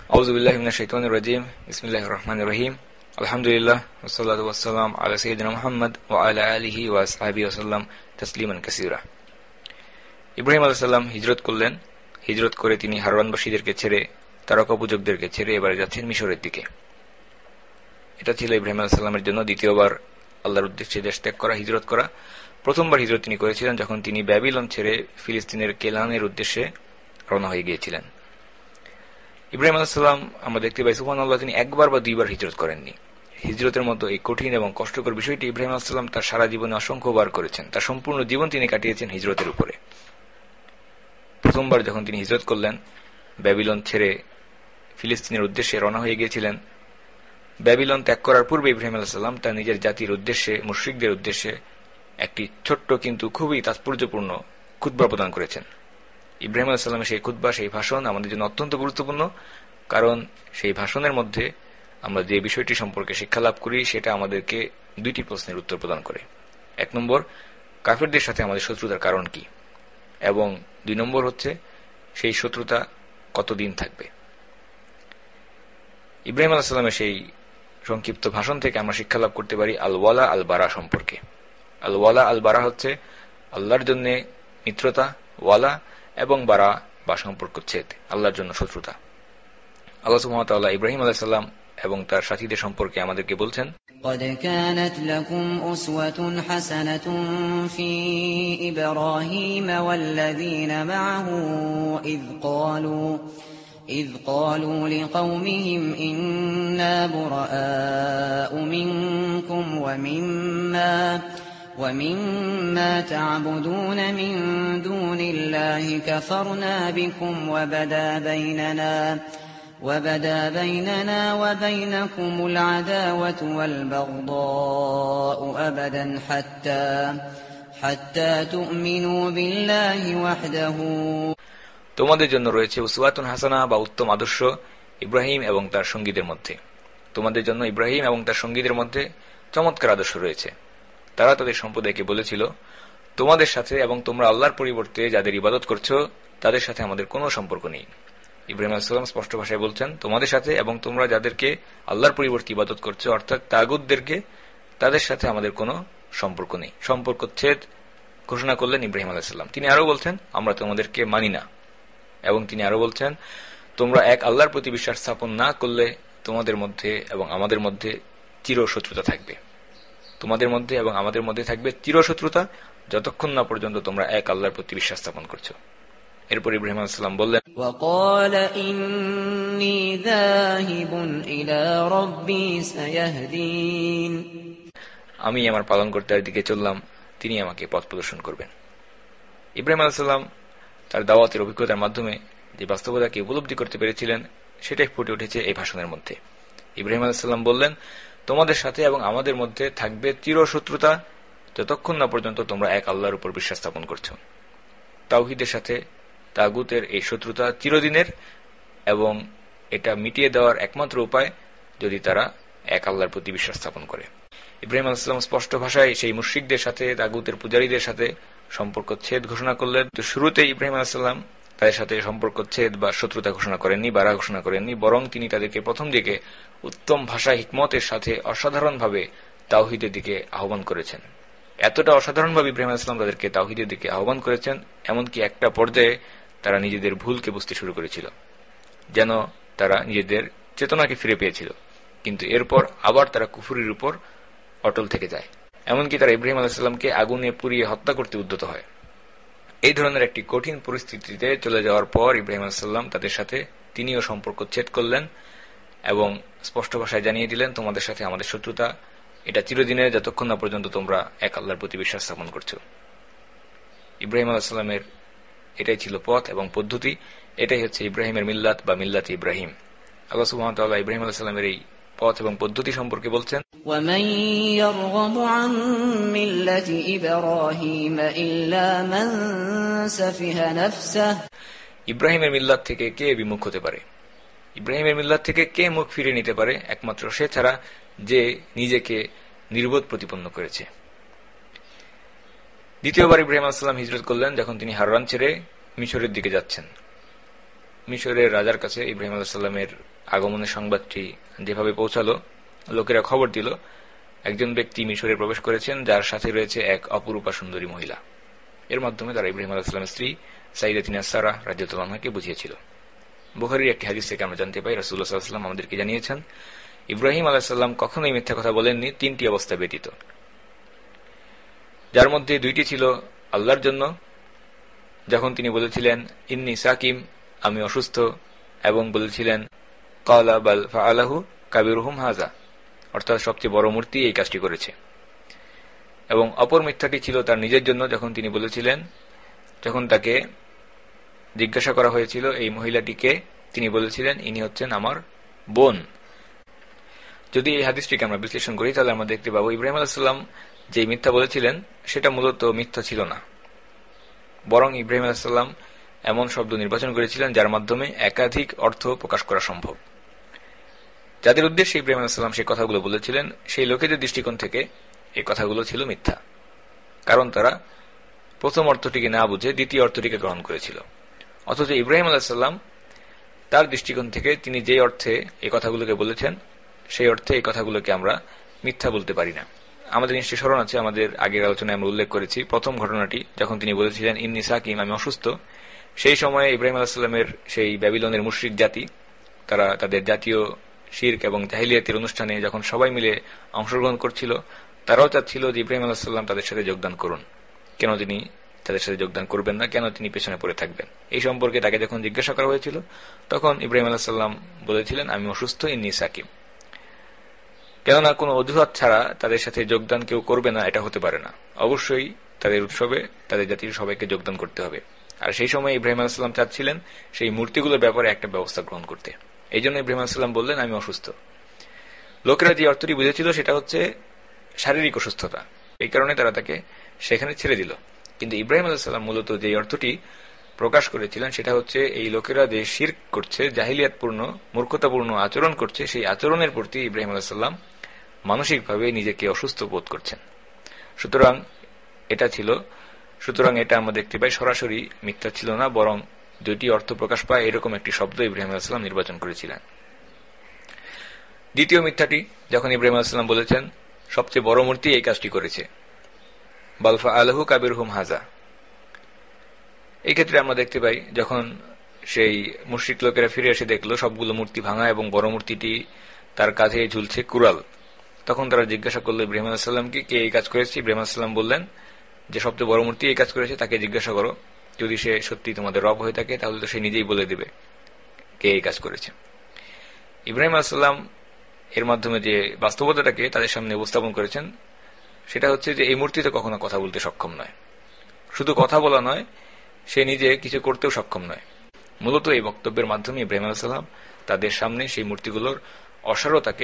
আউযু বিল্লাহি মিনাশ শাইতানির রাজীম। বিসমিল্লাহির রহমানির রহিম। আলহামদুলিল্লাহ ওয়াসসালাতু ওয়াসসালামু আলা সাইয়্যিদিনা মুহাম্মদ ওয়া আলা আলিহি ওয়া আসহাবিহি ওয়াসাল্লাম তাসলিমান কাসীরা। ইব্রাহিম আলাইহিস সালাম হিজরত করলেন। হিজরত করে তিনি হারওয়ানবাসীদেরকে ছেড়ে, তারকা পূজকদেরকে ছেড়ে এবারে যাচ্ছেন মিশরের দিকে। এটা ছিল ইব্রাহিম আলাইহিস সালামের জন্য দ্বিতীয়বার আল্লাহর উদ্দেশ্যে দেশ ত্যাগ করা, হিজরত করা। প্রথমবার হিজরত তিনি করেছিলেন যখন তিনি ব্যাবিলন ছেড়ে ফিলিস্তিনের কেনানের উদ্দেশ্যে রওনা হয়ে গিয়েছিলেন। ইব্রাহিম আলাইহিস সালাম আমরা দেখতে পাই সুবহানাল্লাহ, তিনি একবার বা দুইবার হিজরত করেননি। হিজরতের মতো এই কঠিন এবং কষ্টকর বিষয়টি ইব্রাহিম আলাইহিস সালাম তার সারা জীবনে অসংখ্যবার করেছেন। তার সম্পূর্ণ জীবন তিনি কাটিয়েছেন হিজরতের উপরে। প্রথমবার যখন তিনি হিজরত করলেন, ব্যাবিলন ছেড়ে ফিলিস্তিনের উদ্দেশ্যে রওনা হয়ে গিয়েছিলেন, ব্যাবিলন ত্যাগ করার পূর্বে ইব্রাহিম আলাইহিস সালাম তার নিজের জাতির উদ্দেশ্যে, মুশরিকদের উদ্দেশ্যে একটি ছোট্ট কিন্তু খুবই তাৎপর্যপূর্ণ খুতবা প্রদান করেছেন। ইব্রাহিম আলাইহিস সালামের সেই খুতবা, সেই ভাষণ আমাদের জন্য অত্যন্ত গুরুত্বপূর্ণ, কারণ সেই ভাষণের মধ্যে আমরা যে বিষয়টি সম্পর্কে শিক্ষা লাভ করি সেটা আমাদেরকে দুইটি প্রশ্নের উত্তর প্রদান করে। এক নম্বর, কাফেরদের সাথে আমাদের শত্রুতার কারণ কি, এবং দুই নম্বর হচ্ছে সেই শত্রুতা কতদিন থাকবে। ইব্রাহিম আলাইহিস সালামের সেই সংক্ষিপ্ত ভাষণ থেকে আমরা শিক্ষা লাভ করতে পারি আল ওয়ালা আল বারা সম্পর্কে। আল ওয়ালা আল বারা হচ্ছে আল্লাহর জন্য মিত্রতা, ওয়ালা, এবং বারা বা সম্পর্কচ্ছেদ, আল্লাহর জন্য শত্রুতা। আল্লাহ সুবহানাহু ওয়া তাআলা ইব্রাহিম আলাইহিস সালাম এবং তার সাথীদের সম্পর্কে আমাদেরকে বলছেন, قد كانت لكم أسوة حسنة في إبراهيم والذين معه إذ قالوا لقومهم إنا براء منكم ومما تعبدون من دون الله كفرنا بكم وبدا بيننا وبينكم العداوة والبغضاء أبدا حتى تؤمنوا بالله وحده। তোমাদের জন্য রয়েছে উসওয়াতুন হাসানা বা উত্তম আদর্শ ইব্রাহিম এবং তার সঙ্গীদের মধ্যে। তোমাদের জন্য ইব্রাহিম এবং তার সঙ্গীদের মধ্যে চমৎকার আদর্শ রয়েছে। তারা তাদের সম্প্রদায়কে বলেছিল, তোমাদের সাথে এবং তোমরা আল্লাহর পরিবর্তে যাদের ইবাদত করছো তাদের সাথে আমাদের কোনো সম্পর্ক নেই। ইব্রাহিম আলাইহিস সালাম স্পষ্ট ভাষায় বলছেন, তোমাদের সাথে এবং তোমরা যাদেরকে আল্লাহর পরিবর্তে ইবাদত করছো অর্থাৎ তাগুতদেরকে, তাদের সাথে আমাদের কোনো সম্পর্ক নেই। সম্পর্কচ্ছেদ ঘোষণা করলেন ইব্রাহিম আলাইহিস সালাম। তিনি আরো বলছেন, আমরা তোমাদেরকে মানি না। এবং তিনি আরো বলছেন, তোমরা এক আল্লাহর প্রতি বিশ্বাস স্থাপন না করলে তোমাদের মধ্যে এবং আমাদের মধ্যে চিরশত্রুতা থাকবে। তোমাদের মধ্যে এবং আমাদের মধ্যে থাকবে চিরশত্রুতা যতক্ষণ না পর্যন্ত তোমরা এক আল্লাহর প্রতি বিশ্বাস স্থাপন করছো। এরপর ইব্রাহিম আলাইহিস সালাম বললেন, وقال إني ذاهب إلى ربي سيهدين। আমি আমার পালনকর্তার দিকে চললাম, তিনি আমাকে পথ প্রদর্শন করবেন। ইব্রাহিম আলাইহিস সালাম তার দাওয়াতের অভিজ্ঞতার মাধ্যমে যে বাস্তবতাকে উপলব্ধি করতে পেরেছিলেন সেটাই ফুটে উঠেছে এই ভাষণের মধ্যে। ইব্রাহিম আলাইহিস সালাম বললেন, তোমাদের সাথে এবং আমাদের মধ্যে থাকবে চিরশত্রুতা যতক্ষণ না পর্যন্ত তোমরা এক আল্লাহর উপর বিশ্বাস স্থাপন করছো। তাওহীদের সাথে তাগুতের এই শত্রুতা চিরদিনের, এবং এটা মিটিয়ে দেওয়ার একমাত্র উপায় যদি তারা এক আল্লাহর প্রতি বিশ্বাস স্থাপন করে। ইব্রাহিম আলাইহিস সালাম স্পষ্ট ভাষায় সেই মুশরিকদের সাথে, তাগুতের পূজারীদের সাথে সম্পর্কচ্ছেদ ঘোষণা করলেন। তো শুরুতে ইব্রাহিম আলাইহিস সালাম তাদের সাথে সম্পর্কচ্ছেদ বা শত্রুতা ঘোষণা করেননি, বাড়া ঘোষণা করেননি, বরং তিনি তাদেরকে প্রথম দিকে উত্তম ভাষা হিকমতের সাথে অসাধারণভাবে তাওহীদের দিকে আহ্বান করেছেন। এতটা অসাধারণভাবে ইব্রাহিম আলাইহিস সালাম তাদেরকে তাওহীদের দিকে আহ্বান করেছেন, এমনকি একটা পর্যায়ে তারা নিজেদের ভুলকে বুঝতে শুরু করেছিল, যেন তারা নিজেদের চেতনাকে ফিরে পেয়েছিল। কিন্তু এরপর আবার তারা কুফরির উপর অটল থেকে যায়। এমনকি তারা ইব্রাহিম আলাইহিস সালামকে আগুনে পুড়িয়ে হত্যা করতে উদ্যত হয়। এই ধরনের একটি কঠিন পরিস্থিতিতে চলে যাওয়ার পর ইব্রাহিম আলাইহিস সালাম তাদের সাথে তিনিও সম্পর্কচ্ছেদ করলেন এবং স্পষ্ট ভাষায় জানিয়ে দিলেন, তোমাদের সাথে আমাদের শত্রুতা এটা চিরদিনের যতক্ষণ না পর্যন্ত তোমরা এক আল্লাহর প্রতি বিশ্বাস স্থাপন করছো। ইব্রাহিম আলাইহিস সালামের এটাই ছিল পথ এবং পদ্ধতি। এটাই হচ্ছে ইব্রাহিমের মিল্লাত বা মিল্লাত ইব্রাহিম। আল্লাহ সুবহানাহু ওয়া তাআলা ইব্রাহিম আলাইহিস সালামের এই পথ এবং পদ্ধতি সম্পর্কে বলছেন, وَمَن يَرْغَبُ عَن مِّلَّةِ إِبْرَاهِيمَ إِلَّا مَن سَفِهَ نَفْسَهُ। ইব্রাহিমের মিল্লাত থেকে কে বিমুখ হতে পারে? ইব্রাহিমের মিল্লাত থেকে কে মুখ ফিরিয়ে নিতে পারে? একমাত্র সে ছাড়া যে নিজেকে নির্বোধ প্রতিপন্ন করেছে। দ্বিতীয়বার ইব্রাহিম আলাইহিস সালাম হিজরত করলেন যখন তিনি হারান ছেড়ে মিশরের দিকে যাচ্ছেন। মিশরের রাজার কাছে ইব্রাহিম আলাইহিস সালামের আগমনের সংবাদটি যেভাবে পৌঁছালো, লোকেরা খবর দিল একজন ব্যক্তি মিশরে প্রবেশ করেছেন যার সাথে রয়েছে এক অপরূপা সুন্দরী মহিলা। এর মাধ্যমে তারা ইব্রাহিম আলাইহিস সালামের স্ত্রী সাইয়্যিদাতুনা সারা রাদিয়াল্লাহু আনহাকে বুঝিয়েছিল। বুখারীর একটি হাদিস থেকে আমরা জানতে পাই রাসূলুল্লাহ সাল্লাল্লাহু আলাইহি ওয়াসাল্লাম আমাদেরকে জানিয়েছেন ইব্রাহিম আলাইহিস সালাম কখনোই মিথ্যা কথা বলেননি তিনটি অবস্থা ব্যতীত, যার মধ্যে দুইটি ছিল আল্লাহর জন্য, যখন তিনি বলেছিলেন ইন্নী সাকিম, আমি অসুস্থ, এবং বলেছিলেন ক্বালা বাল ফাআলাহু কাবীরুহুম হাযা, অর্থাৎ সবচেয়ে বড় মূর্তি এই কাজটি করেছে। এবং অপর মিথ্যাটি ছিল তার নিজের জন্য, যখন তিনি বলেছিলেন, যখন তাকে জিজ্ঞাসা করা হয়েছিল এই মহিলাটিকে, তিনি বলেছিলেন ইনি হচ্ছেন আমার বোন। যদি এই হাদিসটিকে আমরা বিশ্লেষণ করি তাহলে আমরা দেখতে পাবো ইব্রাহিম আলাইহিস সালাম যে মিথ্যা বলেছিলেন সেটা মূলত মিথ্যা ছিল না, বরং ইব্রাহিম আলাইহিস সালাম এমন শব্দ নির্বাচন করেছিলেন যার মাধ্যমে একাধিক অর্থ প্রকাশ করা সম্ভব। যাদের উদ্দেশ্যে ইব্রাহিম আলাইহিস সালাম সেই কথাগুলো বলেছিলেন সেই লোকেদের দৃষ্টিকোণ থেকে এই কথাগুলো ছিল মিথ্যা, কারণ তারা প্রথম অর্থটিকে না বুঝে দ্বিতীয় অর্থটিকে গ্রহণ করেছিল। অথচ ইব্রাহিম আলাইহিস সালাম তার দৃষ্টিকোণ থেকে তিনি যে অর্থে এই কথাগুলোকে বলেছেন সেই অর্থে এই কথাগুলোকে আমরা মিথ্যা বলতে পারি না। আমাদের নিশ্চয়ই স্মরণ আছে, আমাদের আগের আলোচনায় আমরা উল্লেখ করেছি প্রথম ঘটনাটি, যখন তিনি বলেছিলেন ইন্নী সাকিম, আমি অসুস্থ। সেই সময়ে ইব্রাহিম আলাইহিস সালামের সেই ব্যাবিলনের মুশরিক জাতি, তারা তাদের জাতীয় শিরক এবং জাহিলিয়াতের অনুষ্ঠানে যখন সবাই মিলে অংশগ্রহণ করছিল, তারাও চাচ্ছিল যে ইব্রাহিম আলাইহিস সালাম তাদের সাথে যোগদান করুন। কেন তিনি তাদের সাথে যোগদান করবেন না, কেন তিনি পেছনে পড়ে থাকবেন? এই সম্পর্কে তাকে যখন জিজ্ঞাসা করা হয়েছিল তখন ইব্রাহিম আলাইহিস সালাম বলেছিলেন আমি অসুস্থ, ইন্নী সাকিম। কেননা কোনো অজুহাত ছাড়া তাদের সাথে যোগদান কেউ করবে না, এটা হতে পারে না। অবশ্যই তাদের উৎসবে তাদের জাতির সবাইকে যোগদান করতে হবে। আর সেই সময় ইব্রাহিম আলাইহিস সালাম চাচ্ছিলেন সেই মূর্তিগুলোর ব্যাপারে একটা ব্যবস্থা গ্রহণ করতে। এই জন্য ইব্রাহিম আলাইহিস সালাম বললেন আমি অসুস্থ। লোকেরা যে অর্থটি বুঝেছিল সেটা হচ্ছে শারীরিক অসুস্থতা, এই কারণে তারা তাকে সেখানে ছেড়ে দিল। কিন্তু ইব্রাহিম আলাইহিস সালাম মূলত যে অর্থটি প্রকাশ করেছিলেন সেটা হচ্ছে এই লোকেরা যে শিরক করছে, জাহিলিয়াতপূর্ণ মূর্খতাপূর্ণ আচরণ করছে, সেই আচরণের প্রতি ইব্রাহিম আলাইহিস সালাম মানসিকভাবে নিজেকে অসুস্থ বোধ করছেন। সুতরাং এটা আমরা দেখতে পাই সরাসরি মিথ্যা ছিল না, বরং দুইটি অর্থ প্রকাশ পায় এরকম একটি শব্দ ইব্রাহিম আলাইহিস সালাম নির্বাচন করেছিলেন। দ্বিতীয় মিথ্যাটি, যখন ইব্রাহিম আলাইহিস সালাম বলেছেন সবচেয়ে বড় মূর্তি এই কাজটি করেছে, বাল ফাআলাহু কাবীরুহুম হাযা। এই ক্ষেত্রে আমরা দেখতে পাই যখন সেই মুশরিক লোকেরা ফিরে এসে দেখলো সবগুলো মূর্তি ভাঙা এবং বড় মূর্তিটি তার কাঁধে ঝুলছে কুড়াল, তখন তারা জিজ্ঞাসা করলো ইব্রাহিম আলাইহিস সালামকে কে এই কাজ করেছে। ইব্রাহিম আলাইহিস সালাম বললেন যে সবচেয়ে বড় মূর্তি এই কাজ করেছে, তাকে জিজ্ঞাসা করো, যদি সে সত্যি তোমাদের রব হয়ে থাকে তাহলে তো সে নিজেই বলে দেবে কে এই কাজ করেছে। ইব্রাহিম আলাইহিস সালাম এর মাধ্যমে যে বাস্তবতাটাকে তাদের সামনে উপস্থাপন করেছেন সেটা হচ্ছে যে এই মূর্তি তো কখনো কথা বলতে সক্ষম নয়, শুধু কথা বলা নয়, সে নিজে কিছু করতেও সক্ষম নয়। মূলত এই বক্তব্যের মাধ্যমে ইব্রাহিম আলাইহিস সালাম তাদের সামনে সেই মূর্তিগুলোর অসারতাকে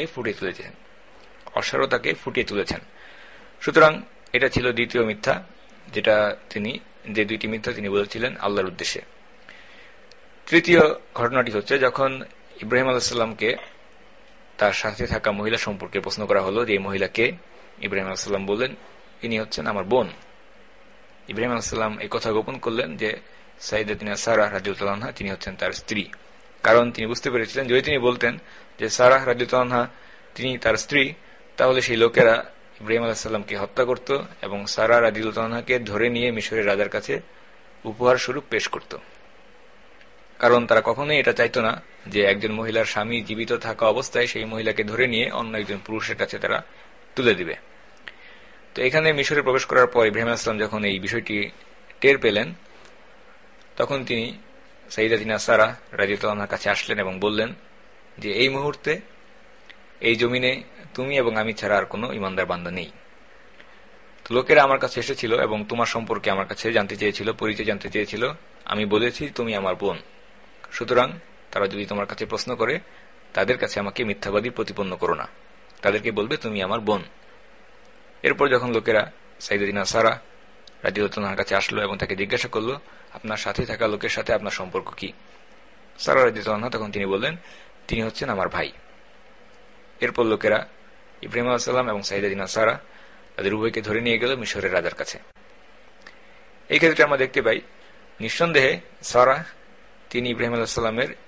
ফুটিয়ে তুলেছেন। সুতরাং এটা ছিল দ্বিতীয় মিথ্যা, যে দুইটি মিথ্যা তিনি বলেছিলেন আল্লাহর উদ্দেশ্যে। তৃতীয় ঘটনাটি হচ্ছে যখন ইব্রাহিম আলাইহিস সালামকে তার সাথে থাকা মহিলা সম্পর্কে প্রশ্ন করা হলো যে এই মহিলাকে, ইব্রাহিম আলাইহিস সালাম বললেন ইনি হচ্ছেন আমার বোন। ইব্রাহিম আলাইহিস সালাম এই কথা গোপন করলেন যে সাইয়্যিদাতুনা সারা রাদিয়াল্লাহু আনহা তিনি হচ্ছেন তার স্ত্রী, কারণ তিনি বুঝতে পেরেছিলেন যদি তিনি বলতেন যে সারা রাদিয়াল্লাহু আনহা তিনি তার স্ত্রী, তাহলে সেই লোকেরা ইব্রাহিম আলাইহিস সালামকে হত্যা করত এবং সারা রাদিয়াল্লাহু আনহাকে ধরে নিয়ে মিশরের রাজার কাছে উপহার স্বরূপ পেশ করত। কারণ তারা কখনোই এটা চাইত না যে একজন মহিলার স্বামী জীবিত থাকা অবস্থায় সেই মহিলাকে ধরে নিয়ে অন্য একজন পুরুষের কাছে তারা তুলে দিবে। তো এখানে মিশরে প্রবেশ করার পর ইব্রাহিম আলাইহিস সালাম যখন এই বিষয়টি টের পেলেন তখন তিনি সাইয়্যিদাতুনা সারা রাদিয়াল্লাহু আনহার কাছে আসলেন এবং বললেন যে এই মুহূর্তে এই জমিনে তুমি এবং আমি ছাড়া আর কোনো ইমানদার বান্দা নেই। তো লোকেরা আমার কাছে এসেছিল এবং তোমার সম্পর্কে আমার কাছে জানতে চেয়েছিল, পরিচয় জানতে চেয়েছিল। আমি বলেছি তুমি আমার বোন। সুতরাং তারা যদি তোমার কাছে প্রশ্ন করে তাদের কাছে আমাকে মিথ্যাবাদী প্রতিপন্ন করো না, তাদেরকে বলবে তুমি আমার বোন। এরপর যখন লোকেরা সাইয়্যিদাতুনা সারা রাদিয়াল্লাহু আনহার কাছে আসলো এবং তাকে জিজ্ঞাসা করলো আপনার সাথে থাকা লোকের সাথে আপনার সম্পর্ক কি, সারা রাদিয়াল্লাহু আনহা তখন তিনি বললেন তিনি হচ্ছেন আমার ভাই। এরপর লোকেরা ইব্রাহিম আলাইহিস সালাম এবং সাইয়্যিদাতুনা সারা তাদের উভয়কে ধরে নিয়ে গেল মিশরের রাজার কাছে। এই ক্ষেত্রে আমরা দেখতে পাই নিঃসন্দেহে সারা তিনি ইব্রাহিম আলাইহিস সালামের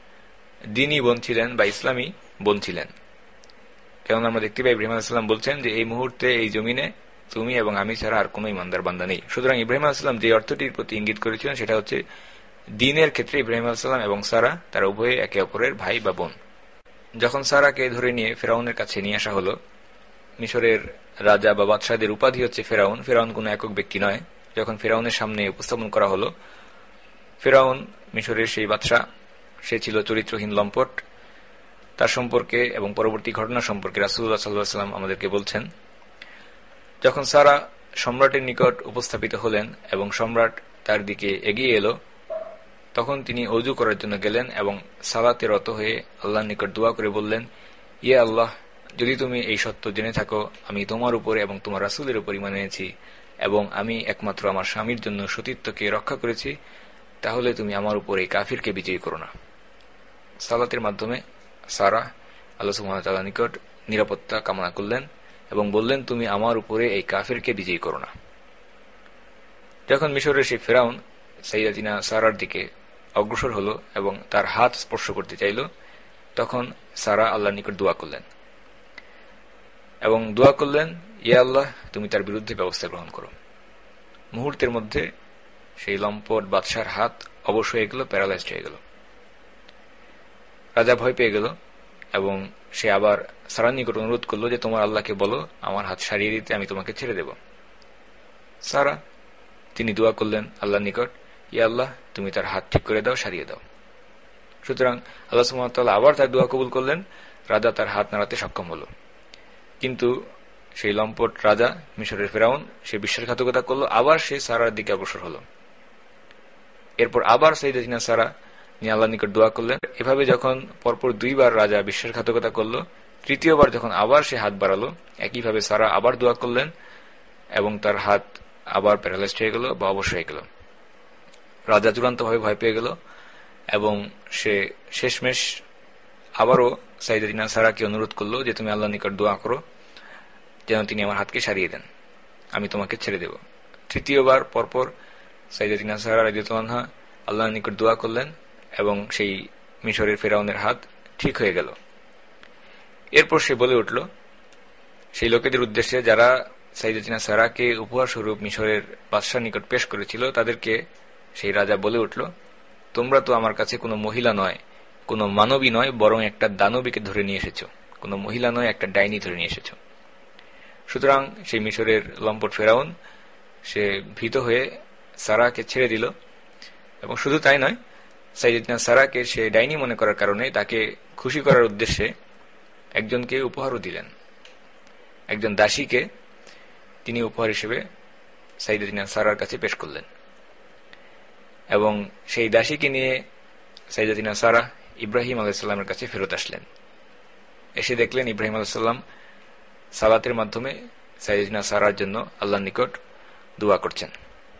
দ্বীনী বোন ছিলেন বা ইসলামী বোন ছিলেন। কেননা আমরা দেখতে পাই ইব্রাহিম আলাইহিস সালাম বলছেন যে এই মুহূর্তে এই জমিনে তুমি এবং আমি ছাড়া আর কোনো ইমানদার বান্দা নেই। সুতরাং ইব্রাহিম আলাইহিস সালাম যে অর্থটির প্রতি ইঙ্গিত করেছিলেন সেটা হচ্ছে দ্বীনের ক্ষেত্রে ইব্রাহিম আলাইহিস সালাম এবং সারা তারা উভয়ে একে অপরের ভাই বা বোন। যখন সারাকে ধরে নিয়ে ফেরাউনের কাছে নিয়ে আসা হলো, মিশরের রাজা বা বাদশাহদের উপাধি হচ্ছে ফেরাউন, ফেরাউন কোনো একক ব্যক্তি নয়। যখন ফেরাউনের সামনে উপস্থাপন করা হলো, ফেরাউন মিশরের সেই বাদশাহ, সে ছিল চরিত্রহীন লম্পট। তার সম্পর্কে এবং পরবর্তী ঘটনা সম্পর্কে রাসূলুল্লাহ সাল্লাল্লাহু আলাইহি ওয়াসাল্লাম আমাদেরকে বলছেন, যখন সারা সম্রাটের নিকট উপস্থাপিত হলেন এবং সম্রাট তার দিকে এগিয়ে এলো, তখন তিনি ওযু করার জন্য গেলেন এবং সালাতে রত হয়ে আল্লাহর নিকট দোয়া করে বললেন, ইয়া আল্লাহ, যদি তুমি এই সত্য জেনে থাকো আমি তোমার উপরে এবং তোমার রাসূলের উপর ঈমান এনেছি এবং আমি একমাত্র আমার স্বামীর জন্য সতীত্বকে রক্ষা করেছি, তাহলে তুমি আমার উপর এই কাফিরকে বিজয়ী করো না। সালাতের মাধ্যমে সারা আল্লাহ সুবহানাহু ওয়া তাআলার নিকট নিরাপত্তা কামনা করলেন এবং বললেন, তুমি আমার উপরে এই কাফিরকে বিজয়ী করো না। যখন মিশরের সেই ফেরাউন সাইয়্যিদাতিনা সারার দিকে অগ্রসর হল এবং তার হাত স্পর্শ করতে চাইল, তখন সারা আল্লাহর নিকট দোয়া করলেন এবং দোয়া করলেন, ইয়া আল্লাহ, তুমি তার বিরুদ্ধে ব্যবস্থা গ্রহণ করো। মুহূর্তের মধ্যে সেই লম্পট বাদশার হাত অবশ হয়ে গেল, প্যারালাইজড হয়ে গেল। রাজা ভয় পেয়ে গেল এবং সে আবার সারার নিকট অনুরোধ করল যে তোমার আল্লাহকে বলো আমার হাত সারিয়ে দিতে, আমি তোমাকে ছেড়ে দেব। সারা তিনি দোয়া করলেন আল্লাহর নিকট, ইয়া আল্লাহ, তুমি তার হাত ঠিক করে দাও, সারিয়ে দাও। সুতরাং আল্লাহ সুবহানাহু ওয়া তাআলা আবার তার দোয়া কবুল করলেন, রাজা তার হাত নাড়াতে সক্ষম হল। কিন্তু সেই লম্পট রাজা মিশরের ফেরাউন, সে বিশ্বাসঘাতকতা করল, আবার সে সারার দিকে অগ্রসর হল। এরপর আবার সাইয়্যিদাতিনা সারা নিয়ে আল্লাহর নিকট দোয়া করলেন। এভাবে যখন পরপর দুইবার রাজা বিশ্বাসঘাতকতা করল, তৃতীয়বার যখন আবার সে হাত বাড়ালো, একইভাবে সারা আবার দোয়া করলেন এবং তার হাত আবার প্যারালাইজড হয়ে গেল বা অবশ হয়ে গেল। রাজা চূড়ান্তভাবে ভয় পেয়ে গেল এবং সে শেষমেশ আবারও সাইয়্যিদাতিনা সারাকে অনুরোধ করল যে তুমি আল্লাহর নিকট দোয়া করো যেন তিনি আমার হাতকে সারিয়ে দেন, আমি তোমাকে ছেড়ে দেব। তৃতীয়বার পরপর সাইয়্যিদাতিনা সারা রাদিয়াল্লাহু আনহা আল্লাহর নিকট দোয়া করলেন এবং সেই মিশরের ফেরাউনের হাত ঠিক হয়ে গেল। এরপর সে বলে উঠল সেই লোকেদের উদ্দেশ্যে যারা সাইয়্যিদাতিনা সারাকে উপহার স্বরূপ মিশরের বাদশার নিকট পেশ করেছিল, তাদেরকে সেই রাজা বলে উঠল, তোমরা তো আমার কাছে কোনো মহিলা নয়, কোনো মানবী নয়, বরং একটা দানবীকে ধরে নিয়ে এসেছ, কোনো মহিলা নয়, একটা ডাইনি ধরে নিয়ে এসেছ। সুতরাং সেই মিশরের লম্পট ফেরাউন সে ভীত হয়ে সারাকে ছেড়ে দিল এবং শুধু তাই নয়, সাইয়্যিদাতিনা সারাকে সে ডাইনি মনে করার কারণে তাকে খুশি করার উদ্দেশ্যে একজনকে উপহারও দিলেন। একজন দাসীকে তিনি উপহার হিসেবে সাইয়্যিদাতিনা সারার কাছে পেশ করলেন এবং সেই দাসীকে নিয়ে সাইয়্যিদাতিনা সারা ইব্রাহিম আলাইহিস সালামের কাছে ফেরত আসলেন। এসে দেখলেন ইব্রাহিম আলাইহিস সালাম সালাতের মাধ্যমে সাইয়্যিদাতিনা সারার জন্য আল্লাহর নিকট দোয়া করছেন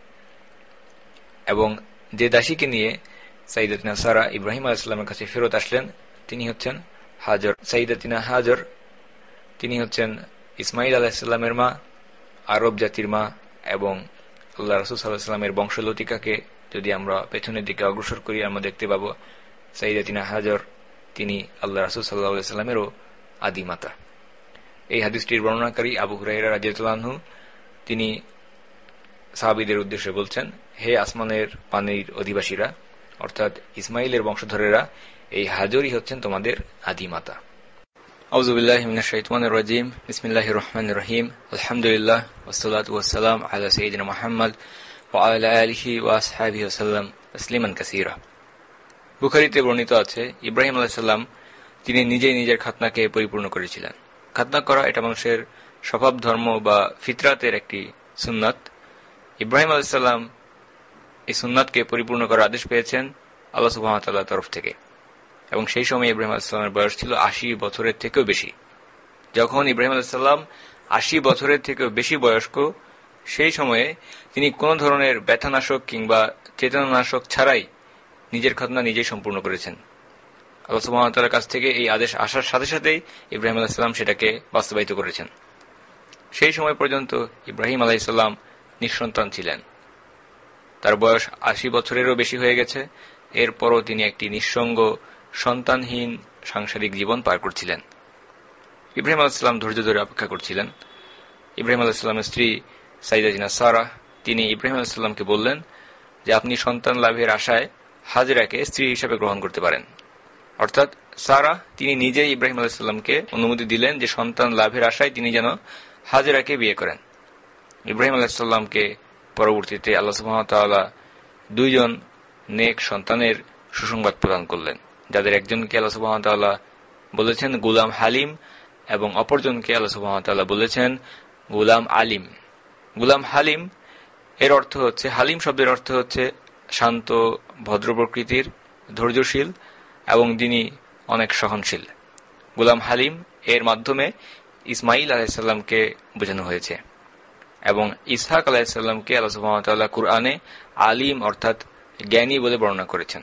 এবং যে দাসীকে নিয়ে সাইয়্যিদাতিনা সারা ইব্রাহিম আলাইহিস সালামের কাছে ফেরত আসলেন তিনি হচ্ছেন হাজর। সাইয়্যিদাতিনা হাজর তিনি হচ্ছেন ইসমাইল আলাইহিস সালামের মা, আরব জাতির মা এবং আল্লাহ রাসূল সাল্লাল্লাহু আলাইহি ওয়াসাল্লামের বংশলতিকাকে যদি আমরা পেছনের দিকে অগ্রসর করি, আমরা দেখতে পাব সাইয়্যিদাতিনা হাজর তিনি আল্লাহ রাসূল সাল্লাল্লাহু আলাইহি ওয়াসাল্লামেরও আদিমাতা। এই হাদিসটির বর্ণনাকারী আবু হুরায়রা রাদিয়াল্লাহু আনহু তিনি সাহাবীদের উদ্দেশ্যে বলছেন, হে আসমানের পানির অধিবাসীরা, অর্থাৎ ইসমাইলের বংশধরেরা, এই হাজরই হচ্ছেন তোমাদের আদিমাতা। আউযু বিল্লাহি মিনাশ শাইতানির রাজীম। বিসমিল্লাহির রহমানির রহিম। আলহামদুলিল্লাহ ওয়াসসালাতু ওয়াসসালামু আলা সাইয়্যিদিনা মুহাম্মদ ওয়া আলা আলিহি ওয়া আসহাবিহি ওয়াসাল্লাম তাসলিমান কাসীরা। বুখারীতে বর্ণিত আছে, ইব্রাহিম আলাইহিস সালাম তিনি নিজেই নিজের খাতনাকে পরিপূর্ণ করেছিলেন। খাতনা করা এটা মানুষের স্বভাব ধর্ম বা ফিতরাতের একটি সুন্নাত। ইব্রাহিম আলাইহিস সালাম এই সুন্নাতকে পরিপূর্ণ করার আদেশ পেয়েছেন আল্লাহ সুবহানাহু ওয়া তাআলার তরফ থেকে এবং সেই সময় ইব্রাহিম আলাইহিস সালামের বয়স ছিল 80 বছরের থেকেও বেশি। যখন ইব্রাহিম আলাইহিস সালাম 80 বছরের থেকেও বেশি বয়স্ক, সেই সময়ে তিনি কোন ধরনের ব্যথানাশক কিংবা চেতনানাশক ছাড়াই নিজের খাতনা নিজেই সম্পূর্ণ করেছেন। আল্লাহ সুবহানাহু ওয়া তাআলার কাছ থেকে এই আদেশ আসার সাথে সাথেই ইব্রাহিম আলাইহিস সালাম সেটাকে বাস্তবায়িত করেছেন। সেই সময় পর্যন্ত ইব্রাহিম আলাইহিস সালাম নিঃসন্তান ছিলেন। তার বয়স 80 বছরেরও বেশি হয়ে গেছে। এরপরও তিনি একটি নিঃসঙ্গ সন্তানহীন সাংসারিক জীবন পার করছিলেন। ইব্রাহিম আলাইহিস সালাম ধৈর্য ধরে অপেক্ষা করছিলেন। ইব্রাহিম আলাইহিস সালামের স্ত্রী সাইয়্যিদাতুনা সারা তিনি ইব্রাহিম আলাইহিস সালামকে বললেন যে আপনি সন্তান লাভের আশায় হাজেরাকে স্ত্রী হিসেবে গ্রহণ করতে পারেন। অর্থাৎ সারা তিনি নিজেই ইব্রাহিম আলাইহিস সালামকে অনুমতি দিলেন যে সন্তান লাভের আশায় তিনি যেন হাজেরাকে বিয়ে করেন। ইব্রাহিম আলাইহিস সালামকে পরবর্তীতে আল্লাহ সুবহানাহু ওয়া তাআলা দুইজন নেক সন্তানের সুসংবাদ প্রদান করলেন, যাদের একজনকে আল্লাহ সুবহানাহু ওয়া তাআলা বলেছেন গুলাম হালিম এবং অপরজনকে আল্লাহ সুবহানাহু ওয়া তাআলা বলেছেন গুলাম আলিম। গুলাম হালিম এর অর্থ হচ্ছে, হালিম শব্দের অর্থ হচ্ছে শান্ত ভদ্র প্রকৃতির, ধৈর্যশীল এবং যিনি অনেক সহনশীল। গুলাম হালিম এর মাধ্যমে ইসমাইল আলাইহিস সালামকে বোঝানো হয়েছে এবং ইসহাক আলাইহিস সালামকে আল্লাহ সুবহানাহু ওয়া তাআলা কুরআনে আলিম অর্থাৎ জ্ঞানী বলে বর্ণনা করেছেন।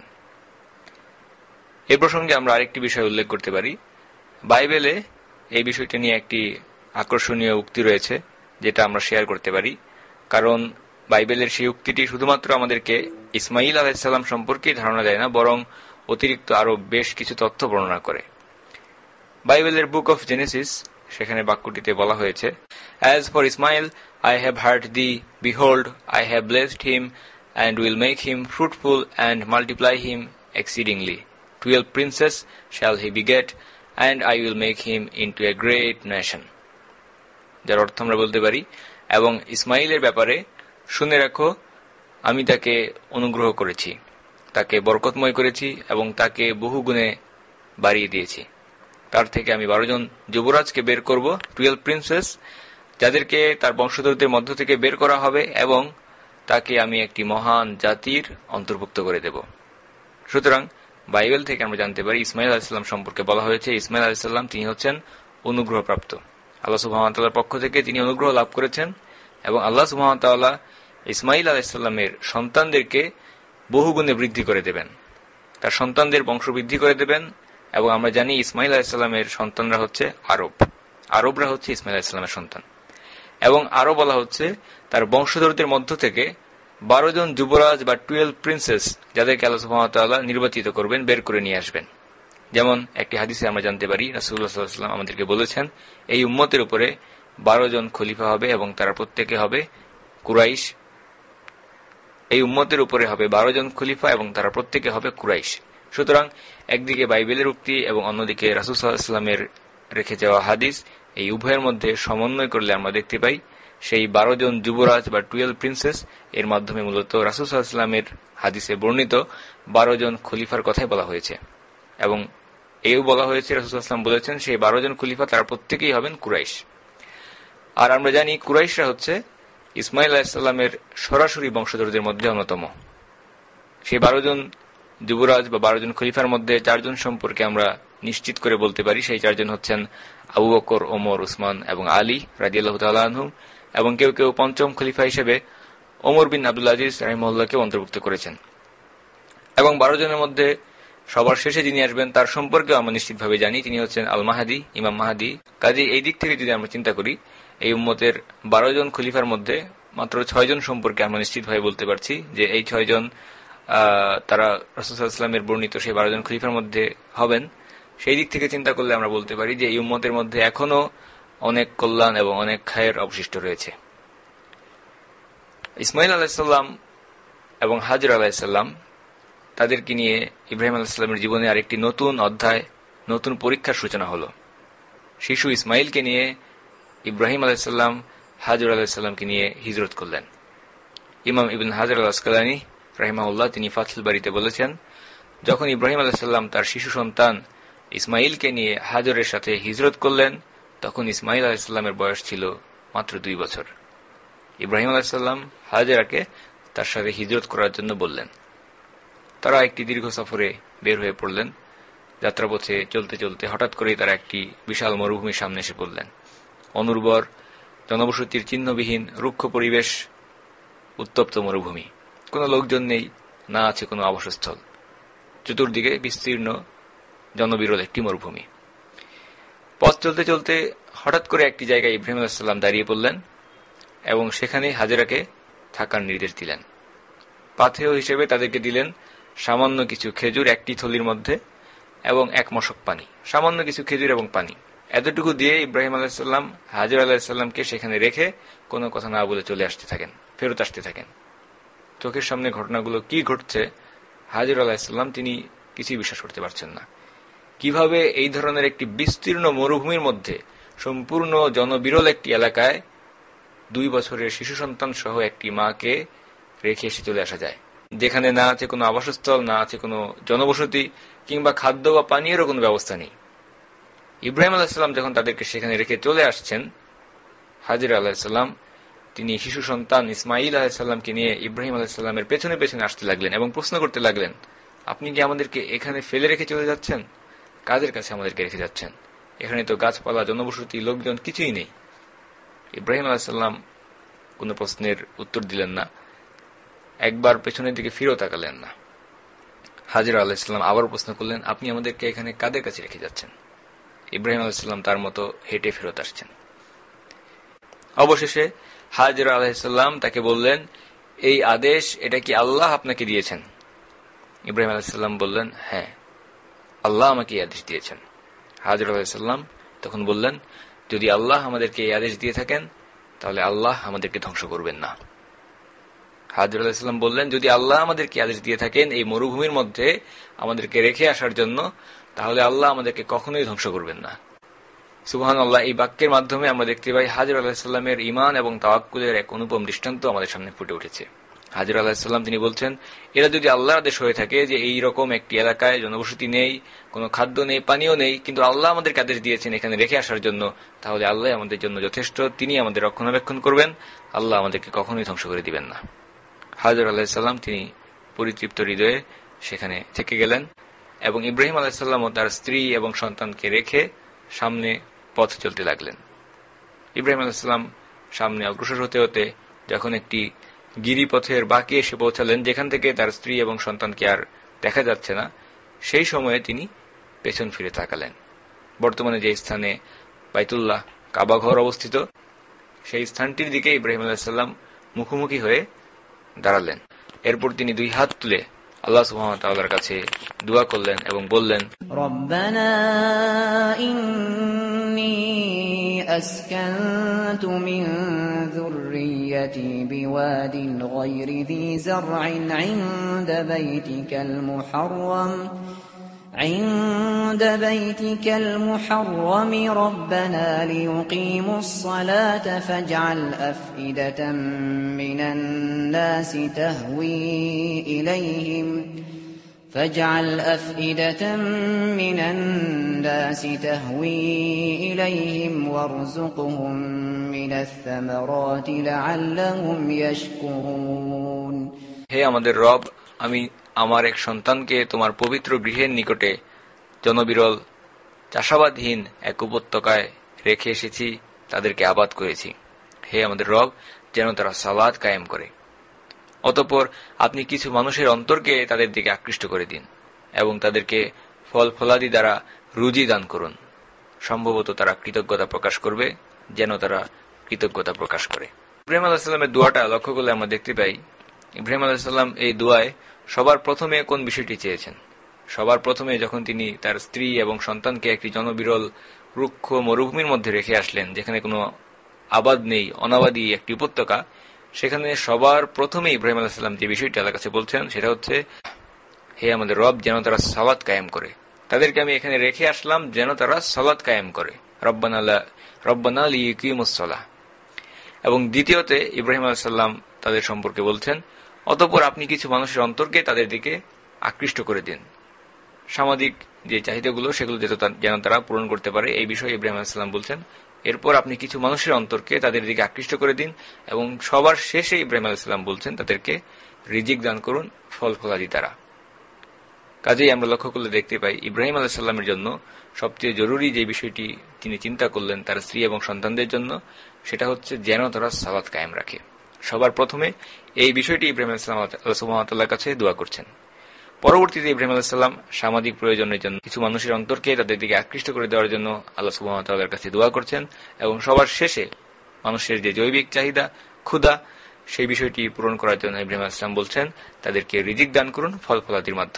এই প্রসঙ্গে আমরা আরেকটি বিষয় উল্লেখ করতে পারি। বাইবেলে এই বিষয়টি নিয়ে একটি আকর্ষণীয় উক্তি রয়েছে যেটা আমরা শেয়ার করতে পারি, কারণ বাইবেলের সেই উক্তিটি শুধুমাত্র আমাদেরকে ইসমাইল আলাইহিস সালাম সম্পর্কে ধারণা দেয় না, বরং অতিরিক্ত আরো বেশ কিছু তথ্য বর্ণনা করে। বাইবেলের বুক অফ জেনেসিস সেখানে বাক্যটিতে বলা হয়েছে, As for Ismail, I have heard thee, behold, I have blessed him, and will make him fruitful and multiply him exceedingly. 12 princes shall he beget, and I will make him into a great nation. যার অর্থ আমরা বলতে পারি, এবং ইসমাইলের ব্যাপারে শুনে রাখো, আমি তাকে অনুগ্রহ করেছি, তাকে বরকতময় করেছি এবং তাকে বহু গুণে বাড়িয়ে দিয়েছি। তার থেকে আমি 12 জন যুবরাজকে বের করব, 12 প্রিন্সেস, যাদেরকে তার বংশধরদের মধ্য থেকে বের করা হবে এবং তাকে আমি একটি মহান জাতির অন্তর্ভুক্ত করে দেব। সুতরাং বাইবেল থেকে আমরা জানতে পারি ইসমাইল আলাইহিস সালাম সম্পর্কে বলা হয়েছে ইসমাইল আলাইহিস সালাম তিনি হচ্ছেন অনুগ্রহপ্রাপ্ত। আল্লাহ সুবহানাহু ওয়া তাআলার পক্ষ থেকে তিনি অনুগ্রহ লাভ করেছেন এবং আল্লাহ সুবহানাহু ওয়া তাআলা ইসমাইল আলাইহিস সালামের সন্তানদেরকে বহুগুণে বৃদ্ধি করে দেবেন, তার সন্তানদের বংশ বৃদ্ধি করে দেবেন। এবং আমরা জানি ইসমাইল আলাইহিস সালামের সন্তানরা হচ্ছে আরবরা হচ্ছে ইসমাইল আলাইহিস সালামের সন্তান। এবং আরো বলা হচ্ছে তার বংশধরদের মধ্য থেকে 12 জন যুবরাজ বা 12 প্রিন্সেস, যাদেরকে আল্লাহ সুবহানাহু ওয়া তাআলা নির্বাচিত করবেন, বের করে নিয়ে আসবেন। যেমন একটি হাদিসে আমরা জানতে পারি রাসূলুল্লাহ সাল্লাল্লাহু আলাইহি ওয়াসাল্লাম আমাদেরকে বলেছেন এই উম্মতের উপরে 12 জন খলিফা হবে এবং তারা প্রত্যেকে হবে কুরাইশ। এই উম্মতের উপরে হবে 12 জন খলিফা এবং তারা প্রত্যেকে হবে কুরাইশ। সুতরাং একদিকে বাইবেলের উক্তি এবং অন্যদিকে রাসূল সাল্লাল্লাহু আলাইহি ওয়াসাল্লামের রেখে যাওয়া হাদিস, এই উভয়ের মধ্যে সমন্বয় করলে আমরা দেখতে পাই সেই 12 জন যুবরাজ বা 12 প্রিন্সেস এর মাধ্যমে মূলত রাসূল সাল্লাল্লাহু আলাইহি ওয়াসাল্লামের হাদিসে বর্ণিত 12 জন খলিফার কথাই বলা হয়েছে। এবং এও বলা হয়েছে রাসূল সাল্লাল্লাহু আলাইহি ওয়াসাল্লাম বলেছেন সেই 12 জন খলিফা তারা প্রত্যেকেই হবেন কুরাইশ। আর আমরা জানি কুরাইশরা হচ্ছে ইসমাইল আলাইহিস সালামের সরাসরি বংশধরদের মধ্যে অন্যতম। সেই 12 জন যুবরাজ বা 12 জন খলিফার মধ্যে 4 জন সম্পর্কে আমরা নিশ্চিত করে বলতে পারি, সেই 4 জন হচ্ছেন আবু বকর, ওমর, উসমান এবং আলী রাদিয়াল্লাহু তাআলা আনহুম। এবং কেউ কেউ পঞ্চম খলিফা হিসেবে ওমর বিন আব্দুল আজিজ রাহিমাহুল্লাহকে অন্তর্ভুক্ত করেছেন। এবং 12 জনের মধ্যে সবার শেষে যিনি আসবেন তার সম্পর্কে আমরা নিশ্চিতভাবে জানি, তিনি হচ্ছেন আল মাহাদি, ইমাম মাহাদি। কাজেই এই দিক থেকে যদি আমরা চিন্তা করি এই উম্মতের 12 জন খলিফার মধ্যে মাত্র 6 জন সম্পর্কে আমরা নিশ্চিতভাবে বলতে পারছি যে এই 6 জন তারা রাসূল সাল্লাল্লাহু আলাইহি ওয়াসাল্লামের বর্ণিত সেই 12 জন খলিফার মধ্যে হবেন। সেই দিক থেকে চিন্তা করলে আমরা বলতে পারি যে এই উম্মতের মধ্যে এখনো অনেক কল্যাণ এবং অনেক খায়ের অবশিষ্ট রয়েছে। ইসমাইল আলাইহিস সালাম এবং হাজর আলাইহিস সালাম তাদেরকে নিয়ে ইব্রাহিম আলাইহিস সালামের জীবনে আরেকটি নতুন অধ্যায়, নতুন পরীক্ষার সূচনা হলো। শিশু ইসমাইলকে নিয়ে ইব্রাহিম আলাইহিস সালাম হাজর আলাইহিস সালামকে নিয়ে হিজরত করলেন। ইমাম ইবনে হাজার আল আসকালানী রাহিমাহুল্লাহ তিনি ফাথুল বারীতে বলেছেন, যখন ইব্রাহিম আলাইহিস সালাম তার শিশু সন্তান ইসমাইলকে নিয়ে হাজরের সাথে হিজরত করলেন তখন ইসমাইল আলাইহিস সালামের বয়স ছিল মাত্র 2 বছর। ইব্রাহিম আলাইহিস সালাম হাজরাকে তার সাথে হিজরত করার জন্য বললেন। তারা একটি দীর্ঘ সফরে বের হয়ে পড়লেন। যাত্রাপথে চলতে চলতে হঠাৎ করেই তারা একটি বিশাল মরুভূমির সামনে এসে পড়লেন। অনুর্বর, জনবসতির চিহ্নবিহীন রুক্ষ পরিবেশ, উত্তপ্ত মরুভূমি, কোনো লোকজন নেই, না আছে কোনো আবাসস্থল, চতুর্দিকে বিস্তীর্ণ জনবিরল একটি মরুভূমি। পথ চলতে চলতে হঠাৎ করে একটি জায়গায় ইব্রাহিম আলাইহিস সালাম দাঁড়িয়ে পড়লেন এবং সেখানে হাজেরাকে থাকার নির্দেশ দিলেন। পাথেয় হিসেবে তাদেরকে দিলেন সামান্য কিছু খেজুর একটি থলির মধ্যে এবং 1 মশক পানি, সামান্য কিছু খেজুর এবং পানি, এতটুকু দিয়ে ইব্রাহিম আলাইহিসসালাম হাজর আলাইহিসসালামকে সেখানে রেখে কোনো কথা না বলে ফেরত আসতে থাকেন। চোখের সামনে ঘটনাগুলো কি ঘটছে হাজর আলাইহিসসালাম তিনি কিছুই বিশ্বাস করতে পারছেন না। কিভাবে এই ধরনের একটি বিস্তীর্ণ মরুভূমির মধ্যে সম্পূর্ণ জনবিরল একটি এলাকায় 2 বছরের শিশু সন্তান সহ একটি মাকে রেখে এসে চলে আসা যায়, যেখানে না আছে কোনো আবাসস্থল, না আছে কোনো জনবসতি কিংবা খাদ্য বা পানীয়েরও কোনো ব্যবস্থা নেই। ইব্রাহিম আলাইহিসসালাম যখন তাদেরকে সেখানে রেখে চলে আসছেন, হাজর আলাইহিসসালাম তিনি শিশু সন্তান ইসমাইল আলাইহিসসালামকে নিয়ে ইব্রাহিম আলাইহিসসালামের পেছনে পেছনে আসতে লাগলেন এবং প্রশ্ন করতে লাগলেন, আপনি কি আমাদেরকে এখানে ফেলে রেখে চলে যাচ্ছেন? কাদের কাছে আমাদেরকে রেখে যাচ্ছেন? এখানে তো গাছপালা, জনবসতি, লোকজন কিছুই নেই। ইব্রাহিম আলাইহিসসালাম কোনো প্রশ্নের উত্তর দিলেন না, একবার পেছনের দিকে ফিরেও তাকালেন না। হাজর আলাইহিসসালাম আবার প্রশ্ন করলেন, আপনি আমাদেরকে এখানে কাদের কাছে রেখে যাচ্ছেন? ইব্রাহিম আলাইহিসসালাম তার মতো হেঁটে ফেরত আসছেন। অবশেষে হাজর আলাইহিসসালাম তাকে বললেন, এই আদেশ এটা কি আল্লাহ আপনাকে দিয়েছেন? ইব্রাহিম আলাইহিসসালাম বললেন, হ্যাঁ, আল্লাহ আমাকে এই আদেশ দিয়েছেন। হাজর আলাইহিসসালাম তখন বললেন, যদি আল্লাহ আমাদেরকে এই আদেশ দিয়ে থাকেন তাহলে আল্লাহ আমাদেরকে ধ্বংস করবেন না। হাজর আলাইহিসসালাম বললেন, যদি আল্লাহ আমাদেরকে আদেশ দিয়ে থাকেন এই মরুভূমির মধ্যে আমাদেরকে রেখে আসার জন্য, তাহলে আল্লাহ আমাদেরকে কখনোই ধ্বংস করবেন না। সুবহানাল্লাহ, এই বাক্যের মাধ্যমে আমরা দেখতে পাই হাজর আলাইহিসসালামের ঈমান এবং তাওয়াক্কুলের এক অনুপম দৃষ্টান্ত আমাদের সামনে ফুটে উঠেছে। হাজর আলাইহিসসালাম তিনি বলছেন, এরা যদি আল্লাহর আদেশ হয়ে থাকে যে এই রকম একটি এলাকায় জনবসতি নেই, কোনো খাদ্য নেই, পানীয় নেই, কিন্তু আল্লাহ আমাদেরকে আদেশ দিয়েছেন এখানে রেখে আসার জন্য, তাহলে আল্লাহ আমাদের জন্য যথেষ্ট, তিনি আমাদের রক্ষণাবেক্ষণ করবেন, আল্লাহ আমাদেরকে কখনোই ধ্বংস করে দিবেন না। হাজর আলাইহিসসালাম তিনি পরিতৃপ্ত হৃদয়ে সেখানে থেকে গেলেন এবং ইব্রাহিম আলাইহিসসালাম ও তার স্ত্রী এবং সন্তানকে রেখে সামনে পথ চলতে লাগলেন। ইব্রাহিম আলাইহিসসালাম সামনে অগ্রসর হতে হতে যখন একটি গিরিপথের বাঁকে এসে পৌঁছালেন, যেখান থেকে তার স্ত্রী এবং সন্তানকে আর দেখা যাচ্ছে না, সেই সময়ে তিনি পেছন ফিরে তাকালেন। বর্তমানে যে স্থানে বাইতুল্লাহ কাবা ঘর অবস্থিত, সেই স্থানটির দিকে ইব্রাহিম আলাইহিসসালাম মুখোমুখি হয়ে দাঁড়ালেন। এরপর তিনি 2 হাত তুলে আল্লাহ সুবহানাহু ওয়া তাআলার কাছে দোয়া করলেন এবং বললেন, রব্বানা ইন্নী আসকানতু মিন যুররিয়্যাতি বিওয়াদিন গায়রি যী যার'ইন عند بيتك المحرم ربنا ليقيموا الصلاة فاجعل أفئدة من الناس تهوي إليهم وارزقهم من الثمرات لعلهم يشكرون হে আমাদের রব, আমি আমার এক সন্তানকে তোমার পবিত্র গৃহের নিকটে জনবিরল চাষাবাদহীন এক উপত্যকায় রেখে এসেছি, তাদেরকে আবাদ করেছি। হে আমাদের রব, যেন তারা সালাত কায়েম করে। অতঃপর আপনি কিছু মানুষের অন্তরকে তাদের দিকে আকৃষ্ট করে দিন এবং তাদেরকে ফল ফলাদি দ্বারা রুজি দান করুন। সম্ভবত তারা কৃতজ্ঞতা প্রকাশ করবে, যেন তারা কৃতজ্ঞতা প্রকাশ করে। ইব্রাহিম আলাইহিস সালামের দোয়াটা লক্ষ্য করলে আমরা দেখতে পাই, ইব্রাহিম আলাইহিস সালাম এই দোয়ায় সবার প্রথমে কোন বিষয়টি চেয়েছেন? সবার প্রথমে যখন তিনি তার স্ত্রী এবং সন্তানকে একটি জনবিরল রুক্ষ মরুভূমির মধ্যে রেখে আসলেন, যেখানে কোনো আবাদ নেই, অনাবাদী একটি উপত্যকা, সেখানে সবার প্রথমে ইব্রাহিম আলাইহিস সালাম যে বিষয়টি আল্লাহর কাছে বলছেন সেটা হচ্ছে, হে আমাদের রব, যেন তারা সালাত কায়েম করে। তাদেরকে আমি এখানে রেখে আসলাম যেন তারা সালাত কায়েম করে। রব্বানা লিইকিমুস সালাহ। এবং দ্বিতীয়তে ইব্রাহিম আলাইহিস সালাম তাদের সম্পর্কে বলছেন, অতঃপর আপনি কিছু মানুষের অন্তরকে তাদের দিকে আকৃষ্ট করে দিন। সামাজিক যে চাহিদাগুলো সেগুলো যেন তারা পূরণ করতে পারে, এই বিষয়ে ইব্রাহিম আলাইহিস সালাম বলছেন। এরপর আপনি কিছু মানুষের অন্তরকে তাদের দিকে আকৃষ্ট করে দিন এবং সবার শেষে ইব্রাহিম আলাইহিস সালাম বলছেন তাদেরকে রিজিক দান করুন ফল ফলাদি দ্বারা। কাজেই আমরা লক্ষ্য করলে দেখতে পাই, ইব্রাহিম আলাইহিস সালামের জন্য সবচেয়ে জরুরি যে বিষয়টি তিনি চিন্তা করলেন তার স্ত্রী এবং সন্তানদের জন্য, সেটা হচ্ছে যেন তারা সালাত কায়েম রাখে। সবার প্রথমে এই বিষয়টি ইব্রাহিম আলাইহিস সালাম আল্লাহ সুবহানাহু ওয়া তাআলার কাছে দোয়া করছেন। পরবর্তীতে ইব্রাহিম আলাইহিস সালাম সামাজিক প্রয়োজনের জন্য কিছু মানুষের অন্তরকে তাদের দিকে আকৃষ্ট করে দেওয়ার জন্য আল্লাহ সুবহানাহু ওয়া তাআলার কাছে দোয়া করছেন এবং সবার শেষে মানুষের যে জৈবিক চাহিদা, ক্ষুধা, সেই বিষয়টি পূরণ করার জন্য ইব্রাহিম আলাইহিস সালাম বলছেন তাদেরকে রিজিক দান করুন ফল ফলাদির মাধ্যমে।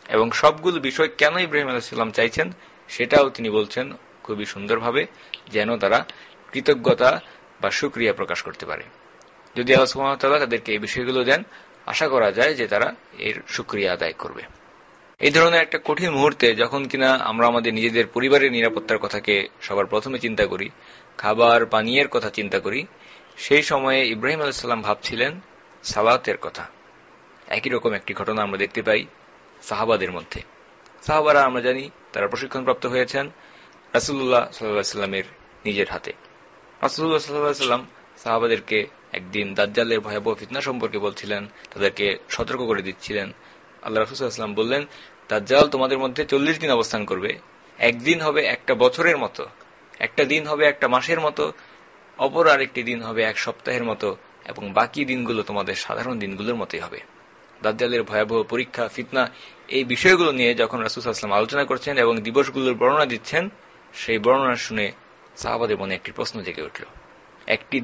এবং সবগুলো বিষয় কেন ইব্রাহিম আলাইহিস সালাম চাইছেন সেটাও তিনি বলছেন খুবই সুন্দরভাবে, যেন তারা কৃতজ্ঞতা বা শুকরিয়া প্রকাশ করতে পারে। যদি আল্লাহ সুবহানাহু ওয়া তাআলা তাদেরকে এই বিষয়গুলো দেন, আশা করা যায় যে তারা এর শুকরিয়া আদায় করবে। এই ধরনের একটা কঠিন মুহূর্তে যখন কিনা আমরা আমাদের নিজেদের পরিবারের নিরাপত্তার কথাকে সবার প্রথমে চিন্তা করি, খাবার পানীয়ের কথা চিন্তা করি, সেই সময়ে ইব্রাহিম আলাইহিস সালাম ভাবছিলেন সালাতের কথা। একই রকম একটি ঘটনা আমরা দেখতে পাই সাহাবাদের মধ্যে। সাহাবারা আমরা জানি তারা প্রশিক্ষণপ্রাপ্ত হয়েছেন রাসূলুল্লাহ সাল্লাল্লাহু আলাইহি ওয়াসাল্লামের নিজের হাতে। রাসূলুল্লাহ সাল্লাল্লাহু আলাইহি ওয়াসাল্লাম সাহাবাদেরকে একদিন দাজ্জালের ভয়াবহ ফিতনা সম্পর্কে বলছিলেন, তাদেরকে সতর্ক করে দিচ্ছিলেন। আল্লাহ রাসূল সাল্লাল্লাহু আলাইহি ওয়াসাল্লাম বললেন, দাজ্জাল তোমাদের মধ্যে 40 দিন অবস্থান করবে, একদিন হবে একটা বছরের মতো, একটা দিন হবে একটা মাসের মতো, অপর আরেকটি দিন হবে এক সপ্তাহের মতো, এবং বাকি দিনগুলো তোমাদের সাধারণ দিনগুলোর মতোই হবে। দাজ্জালের ভয়াবহ পরীক্ষা, ফিতনা, এই বিষয়গুলো নিয়ে যখন রাসূল সাল্লাল্লাহু আলাইহি ওয়াসাল্লাম আলোচনা করছেন এবং দিবসগুলোর বর্ণনা দিচ্ছেন, সেই বর্ণনা শুনে সাহাবাদের মনে একটি প্রশ্ন জেগে উঠল। একটি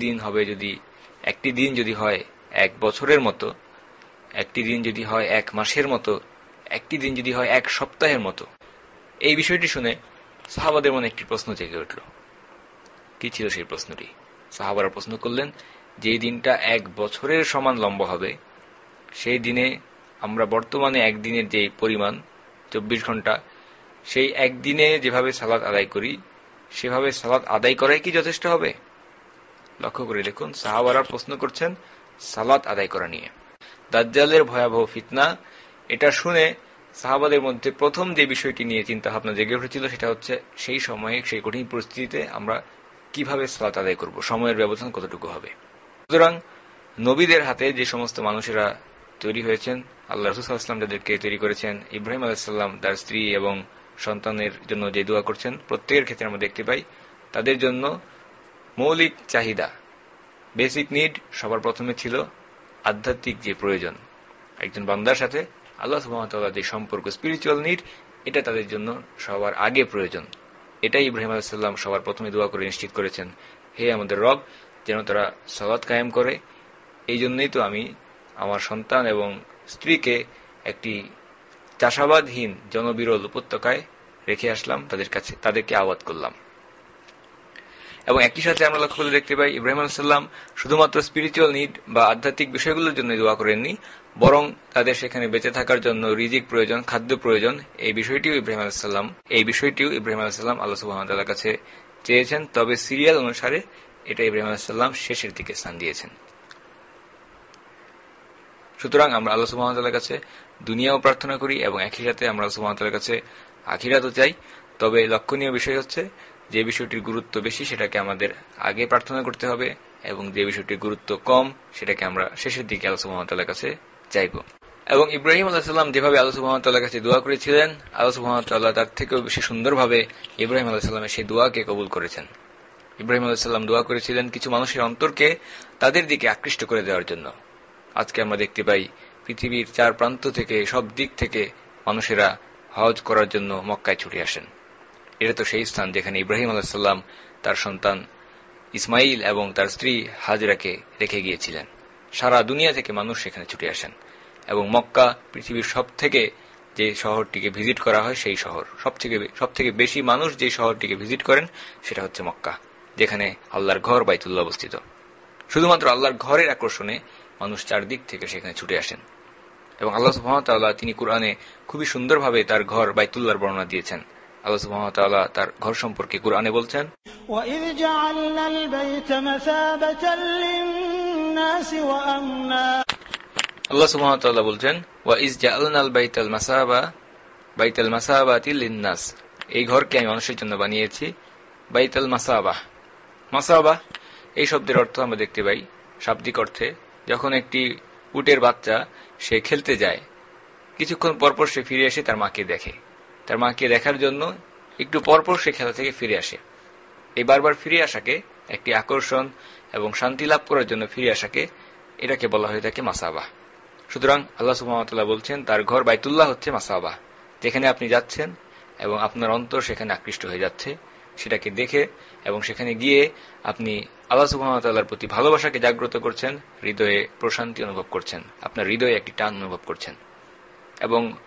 দিন যদি হয় এক বছরের মতো, একটি দিন যদি হয় এক মাসের মতো, একটি দিন যদি হয় এক সপ্তাহের মতো, এই বিষয়টি শুনে সাহাবাদের মনে একটি প্রশ্ন জেগে উঠল। কি ছিল সেই প্রশ্নটি? সাহাবারা প্রশ্ন করলেন, যে দিনটা এক বছরের সমান লম্বা হবে, সেই দিনে আমরা বর্তমানে একদিনের যে পরিমাণ 24 ঘন্টা, সেই একদিনে যেভাবে সালাত আদায় করি সেভাবে সালাত আদায় করাই কি যথেষ্ট হবে? লক্ষ্য করে দেখুন, সাহাবারা প্রশ্ন করছেন সালাত আদায় করা নিয়ে। দাজ্জালের ভয়াবহ ফিতনা, এটা শুনে সাহাবাদের মধ্যে প্রথম যে বিষয়টি নিয়ে চিন্তা ভাবনা জেগে উঠেছিল সেটা হচ্ছে সেই সময়ে, সেই কঠিন পরিস্থিতিতে আমরা কিভাবে সালাত আদায় করব, সময়ের ব্যবধান কতটুকু হবে। সুতরাং নবীদের হাতে যে সমস্ত মানুষেরা তৈরি হয়েছেন, আল্লাহ রাসূল সাল্লাল্লাহু আলাইহি ওয়াসাল্লাম যাদেরকে তৈরি করেছেন, ইব্রাহিম আলাইহিস সালাম তার স্ত্রী এবং সন্তানের জন্য যে দোয়া করছেন, প্রত্যেকের ক্ষেত্রে আমরা দেখতে পাই তাদের জন্য মৌলিক চাহিদা, বেসিক নিড সবার প্রথমে ছিল আধ্যাত্মিক যে প্রয়োজন, একজন বান্দার সাথে আল্লাহ সুবহানাহু ওয়া তাআলার যে সম্পর্ক, স্পিরিচুয়াল নিড, এটা তাদের জন্য সবার আগে প্রয়োজন। এটাই ইব্রাহিম আলাইহিস সালাম সবার প্রথমে দোয়া করে নিশ্চিত করেছেন, হে আমাদের রব, যেন তারা সালাত কায়েম করে। এই জন্যই তো আমি আমার সন্তান এবং স্ত্রীকে একটি চাষাবাদহীন জনবিরল উপত্যকায় রেখে আসলাম, তাদেরকে আবাদ করলাম। এবং একই সাথে আমরা লক্ষ্য করে দেখতে পাই ইব্রাহিম আলাইহিস সালাম শুধুমাত্র স্পিরিচুয়াল নিড বা আধ্যাত্মিক বিষয়গুলোর জন্য দোয়া করেননি, বরং তাদের সেখানে বেঁচে থাকার জন্য রিজিক প্রয়োজন, খাদ্য প্রয়োজন, এই বিষয়টিও ইব্রাহিম আলাইহিস সালাম আল্লাহ সুবহানাহু ওয়া তাআলার কাছে চেয়েছেন। তবে সিরিয়াল অনুসারে এটা ইব্রাহিম আলাইহিস সালাম শেষের দিকে স্থান দিয়েছেন। সুতরাং আমরা আল্লাহ সুবহানাহু ওয়া তাআলার কাছে দুনিয়াও প্রার্থনা করি এবং একই সাথে আমরা আল্লাহ সুবহানাহু ওয়া তাআলার কাছে আখিরাতও চাই। তবে লক্ষণীয় বিষয় হচ্ছে যে বিষয়টির গুরুত্ব বেশি সেটাকে আমাদের আগে প্রার্থনা করতে হবে, এবং যে বিষয়টির গুরুত্ব কম সেটাকে আমরা শেষের দিকে আল্লাহ সুবহানাহু ওয়া তাআলার কাছে চাইব। এবং ইব্রাহিম আলাইহিস সালাম যেভাবে আল্লাহ সুবহানাহু ওয়া তাআলার কাছে দোয়া করেছিলেন, আল্লাহ সুবহানাহু ওয়া তাআলা তার থেকেও বেশি সুন্দরভাবে ইব্রাহিম আলাইহিস সালামের সেই দোয়াকে কবুল করেছেন। ইব্রাহিম আলাইহিস সালাম দোয়া করেছিলেন কিছু মানুষের অন্তরকে তাদের দিকে আকৃষ্ট করে দেওয়ার জন্য। আজকে আমরা দেখতে পাই পৃথিবীর চার প্রান্ত থেকে, সব দিক থেকে মানুষেরা হজ করার জন্য মক্কায় ছুটে আসেন। এটা তো সেই স্থান যেখানে ইব্রাহিম আলাইহিস সালাম তার সন্তান ইসমাইল এবং তার স্ত্রী হাজরাকে রেখে গিয়েছিলেন। সারা দুনিয়া থেকে মানুষ সেখানে ছুটে আসেন, এবং মক্কা পৃথিবীর সব থেকে যে শহরটিকে ভিজিট করা হয় সেই শহর, সব থেকে বেশি মানুষ যে শহরটিকে ভিজিট করেন সেটা হচ্ছে মক্কা, যেখানে আল্লাহর ঘর বাইতুল্লাহ অবস্থিত। শুধুমাত্র আল্লাহর ঘরের আকর্ষণে মানুষ চারদিক থেকে সেখানে ছুটে আসেন। এবং আল্লাহ সুবহানাহু ওয়া তাআলা তিনি কুরআনে খুবই সুন্দরভাবে তার ঘর বাইতুল্লাহর বর্ণনা দিয়েছেন। আল্লাহ সুবহানাহু ওয়া তাআলা তার ঘর সম্পর্কে কুরআনে বলছেন, وَإِذْ جَعَلْنَا الْبَيْتَ مَثَابَةً لِلنَّاسِ وَأَمْنًا। আল্লাহ সুবহানাহু ওয়া তাআলা বলছেন, وَإِذْ جَعَلْنَا الْبَيْتَ الْمَثَابَةَ لِلنَّاسِ, এই ঘরকে আমি মানুষের জন্য বানিয়েছি বাইতুল মাসাবাহ। মাসাবাহ এই শব্দের অর্থ আমরা দেখতে পাই শাব্দিক অর্থে, যখন একটি উটের বাচ্চা সে খেলতে যায়, কিছুক্ষণ পরপর সে ফিরে এসে তার মাকে দেখে, তার মাকে দেখার জন্য একটু পরপর সে খেলা থেকে ফিরে আসে। এই বারবার ফিরে আসাকে, একটি আকর্ষণ এবং শান্তি লাভ করার জন্য ফিরে আসাকে, এটাকে বলা হয়ে থাকে মাসাবাহ। সুতরাং আল্লাহ সুবহানাহু ওয়া তাআলা বলছেন তার ঘর বাইতুল্লাহ হচ্ছে মাসাবাহ, যেখানে আপনি যাচ্ছেন এবং আপনার অন্তর সেখানে আকৃষ্ট হয়ে যাচ্ছে, সেটাকে দেখে এবং সেখানে গিয়ে আপনি আল্লাহ সুবহানাহু ওয়া তাআলার প্রতি ভালোবাসাকে জাগ্রত করছেন, হৃদয়ে প্রশান্তি অনুভব করছেন, আপনার হৃদয়ে একটি টান অনুভব করছেন। এবং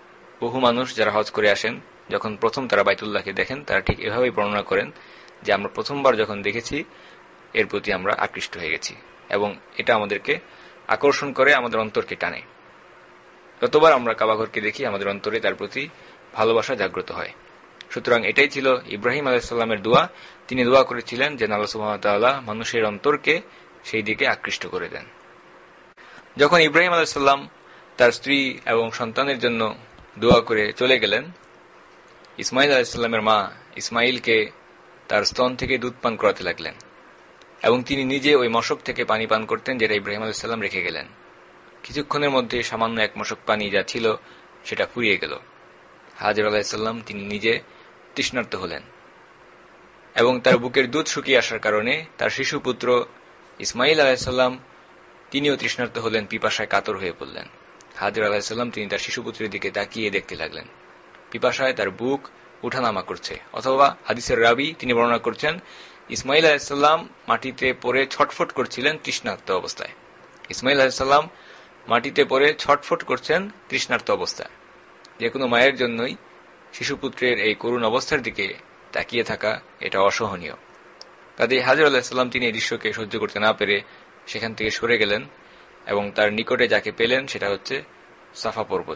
বহু মানুষ যারা হজ করে আসেন, যখন প্রথম তারা বাইতুল্লাহকে দেখেন, তারা ঠিক এভাবেই বর্ণনা করেন যে আমরা প্রথমবার যখন দেখেছি এর প্রতি আমরা আকৃষ্ট হয়ে গেছি, এবং এটা আমাদেরকে আকর্ষণ করে, আমাদের অন্তরকে টানে। যতবার আমরা কাবাঘরকে দেখি আমাদের অন্তরে তার প্রতি ভালোবাসা জাগ্রত হয়। সুতরাং এটাই ছিল ইব্রাহিম আলাইহিস সালামের দোয়া। তিনি দোয়া করেছিলেন যে আল্লাহ সুবহানাহু ওয়া তাআলা মানুষের অন্তরকে সেই দিকে আকৃষ্ট করে দেন। যখন ইব্রাহিম আলাইহিস সালাম তার স্ত্রী এবং সন্তানের জন্য দোয়া করে চলে গেলেন, ইসমাইল আলাইহিস সালামের মা ইসমাইলকে তার স্তন থেকে দুধ পান করাতে লাগলেন, এবং তিনি নিজে ওই মশক থেকে পানি পান করতেন যেটা ইব্রাহিম আলাইহিস সালাম রেখে গেলেন। কিছুক্ষণের মধ্যে সামান্য এক মশক পানি যা ছিল সেটা ফুরিয়ে গেল। হাজর আলাইহিস সালাম তিনি নিজে তৃষ্ণার্ত হলেন, এবং তার বুকের দুধ শুকিয়ে আসার কারণে তার শিশুপুত্র ইসমাইল আলাইহিস সালাম তিনিও তৃষ্ণার্ত হলেন, পিপাসায় কাতর হয়ে পড়লেন। হাজর আলাইহিস সালাম তিনি তার শিশুপুত্রের দিকে তাকিয়ে দেখতে লাগলেন, পিপাসায় তার বুক উঠানামা করছে। অথবা হাদিসের রাবী তিনি বর্ণনা করছেন ইসমাইল আলাইহিস সালাম মাটিতে পড়ে ছটফট করছিলেন তৃষ্ণার্ত অবস্থায়। ইসমাইল আলাইহিস সালাম মাটিতে পড়ে ছটফট করছেন তৃষ্ণার্ত অবস্থায়। যে কোনো মায়ের জন্যই শিশুপুত্রের এই করুণ অবস্থার দিকে তাকিয়ে থাকা এটা অসহনীয়। কাজেই হাজর আলাইহিস সালাম তিনি এই দৃশ্যকে সহ্য করতে না পেরে সেখান থেকে সরে গেলেন, এবং তার নিকটে যাকে পেলেন সেটা হচ্ছে সাফা পর্বত।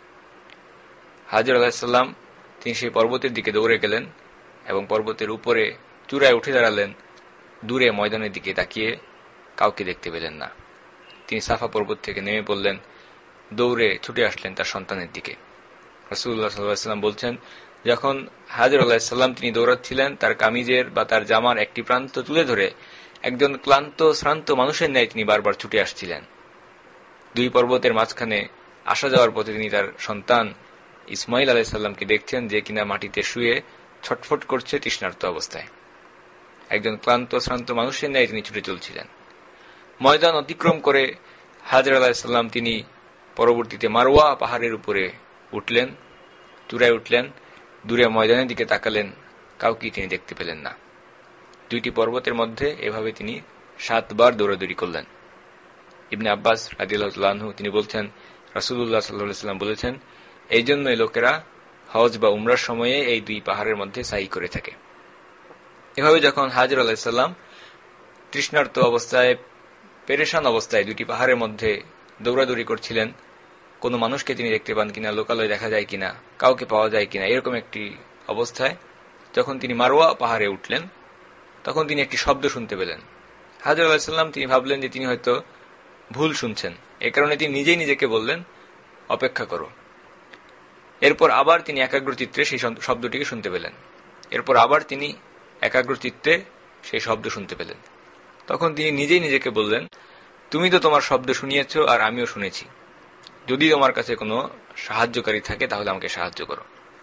হাজর আলাইহিস সালাম তিনি সেই পর্বতের দিকে দৌড়ে গেলেন এবং পর্বতের উপরে চূড়ায় উঠে দাঁড়ালেন। দূরে ময়দানের দিকে তাকিয়ে কাউকে দেখতে পেলেন না। তিনি সাফা পর্বত থেকে নেমে পড়লেন, দৌড়ে ছুটে আসলেন তার সন্তানের দিকে। রাসূলুল্লাহ সাল্লাল্লাহু আলাইহি ওয়াসাল্লাম বলছেন, যখন হাজর আলাইহিস সালাম তিনি দৌড়াচ্ছিলেন, তার কামিজের বা তার জামার একটি প্রান্ত তুলে ধরে একজন ক্লান্ত শ্রান্ত মানুষের ন্যায় তিনি বারবার ছুটে আসছিলেন। দুই পর্বতের মাঝখানে আসা যাওয়ার পথে তিনি তার সন্তান ইসমাইল আলাইহিস সালামকে দেখছেন, যে কিনা মাটিতে শুয়ে ছটফট করছে তৃষ্ণার্ত অবস্থায়। একজন ক্লান্ত শ্রান্ত মানুষের ন্যায় তিনি ছুটে চলছিলেন। ময়দান অতিক্রম করে হাজর আলাইহিস সালাম তিনি পরবর্তীতে মারওয়া পাহাড়ের উপরে উঠলেন, চূড়ায় উঠলেন, দূরে ময়দানের দিকে তাকালেন, কাউকে তিনি দেখতে পেলেন না। দুইটি পর্বতের মধ্যে এভাবে তিনি 7 বার দৌড়াদৌড়ি করলেন। ইবনে আব্বাস রাদিয়াল্লাহু তাআলা আনহু তিনি বলছেন, রাসূলুল্লাহ সাল্লাল্লাহু আলাইহি ওয়াসাল্লাম বলেছেন, এই জন্যই লোকেরা হজ বা উমরার সময়ে এই দুই পাহাড়ের মধ্যে সাই করে থাকে। এভাবে যখন হাজর আলাইহিস সালাম তৃষ্ণার্ত অবস্থায়, পেরেশান অবস্থায় দুটি পাহাড়ের মধ্যে দৌড়াদৌড়ি করছিলেন, কোনো মানুষকে তিনি দেখতে পান কিনা, লোকালয়ে দেখা যায় কিনা, কাউকে পাওয়া যায় কিনা, এরকম একটি অবস্থায় যখন তিনি মারওয়া পাহাড়ে উঠলেন, তখন তিনি একটি শব্দ শুনতে পেলেন। হাজর আলাইহিস সালাম তিনি ভাবলেন যে তিনি হয়তো ভুল শুনছেন, এ কারণে তিনি নিজেই নিজেকে বললেন, অপেক্ষা করো। এরপর আবার তিনি একাগ্রচিত্তে সেই শব্দটিকে শুনতে পেলেন। এরপর আবার তিনি একাগ্রচিত্তে সেই শব্দ শুনতে পেলেন। তখন তিনি নিজেই নিজেকে বললেন, তুমি তো তোমার শব্দ শুনিয়েছ আর আমিও শুনেছি, যদি তোমার কাছে কোনো সাহায্যকারী থাকে তাহলে আমাকে সাহায্য করো।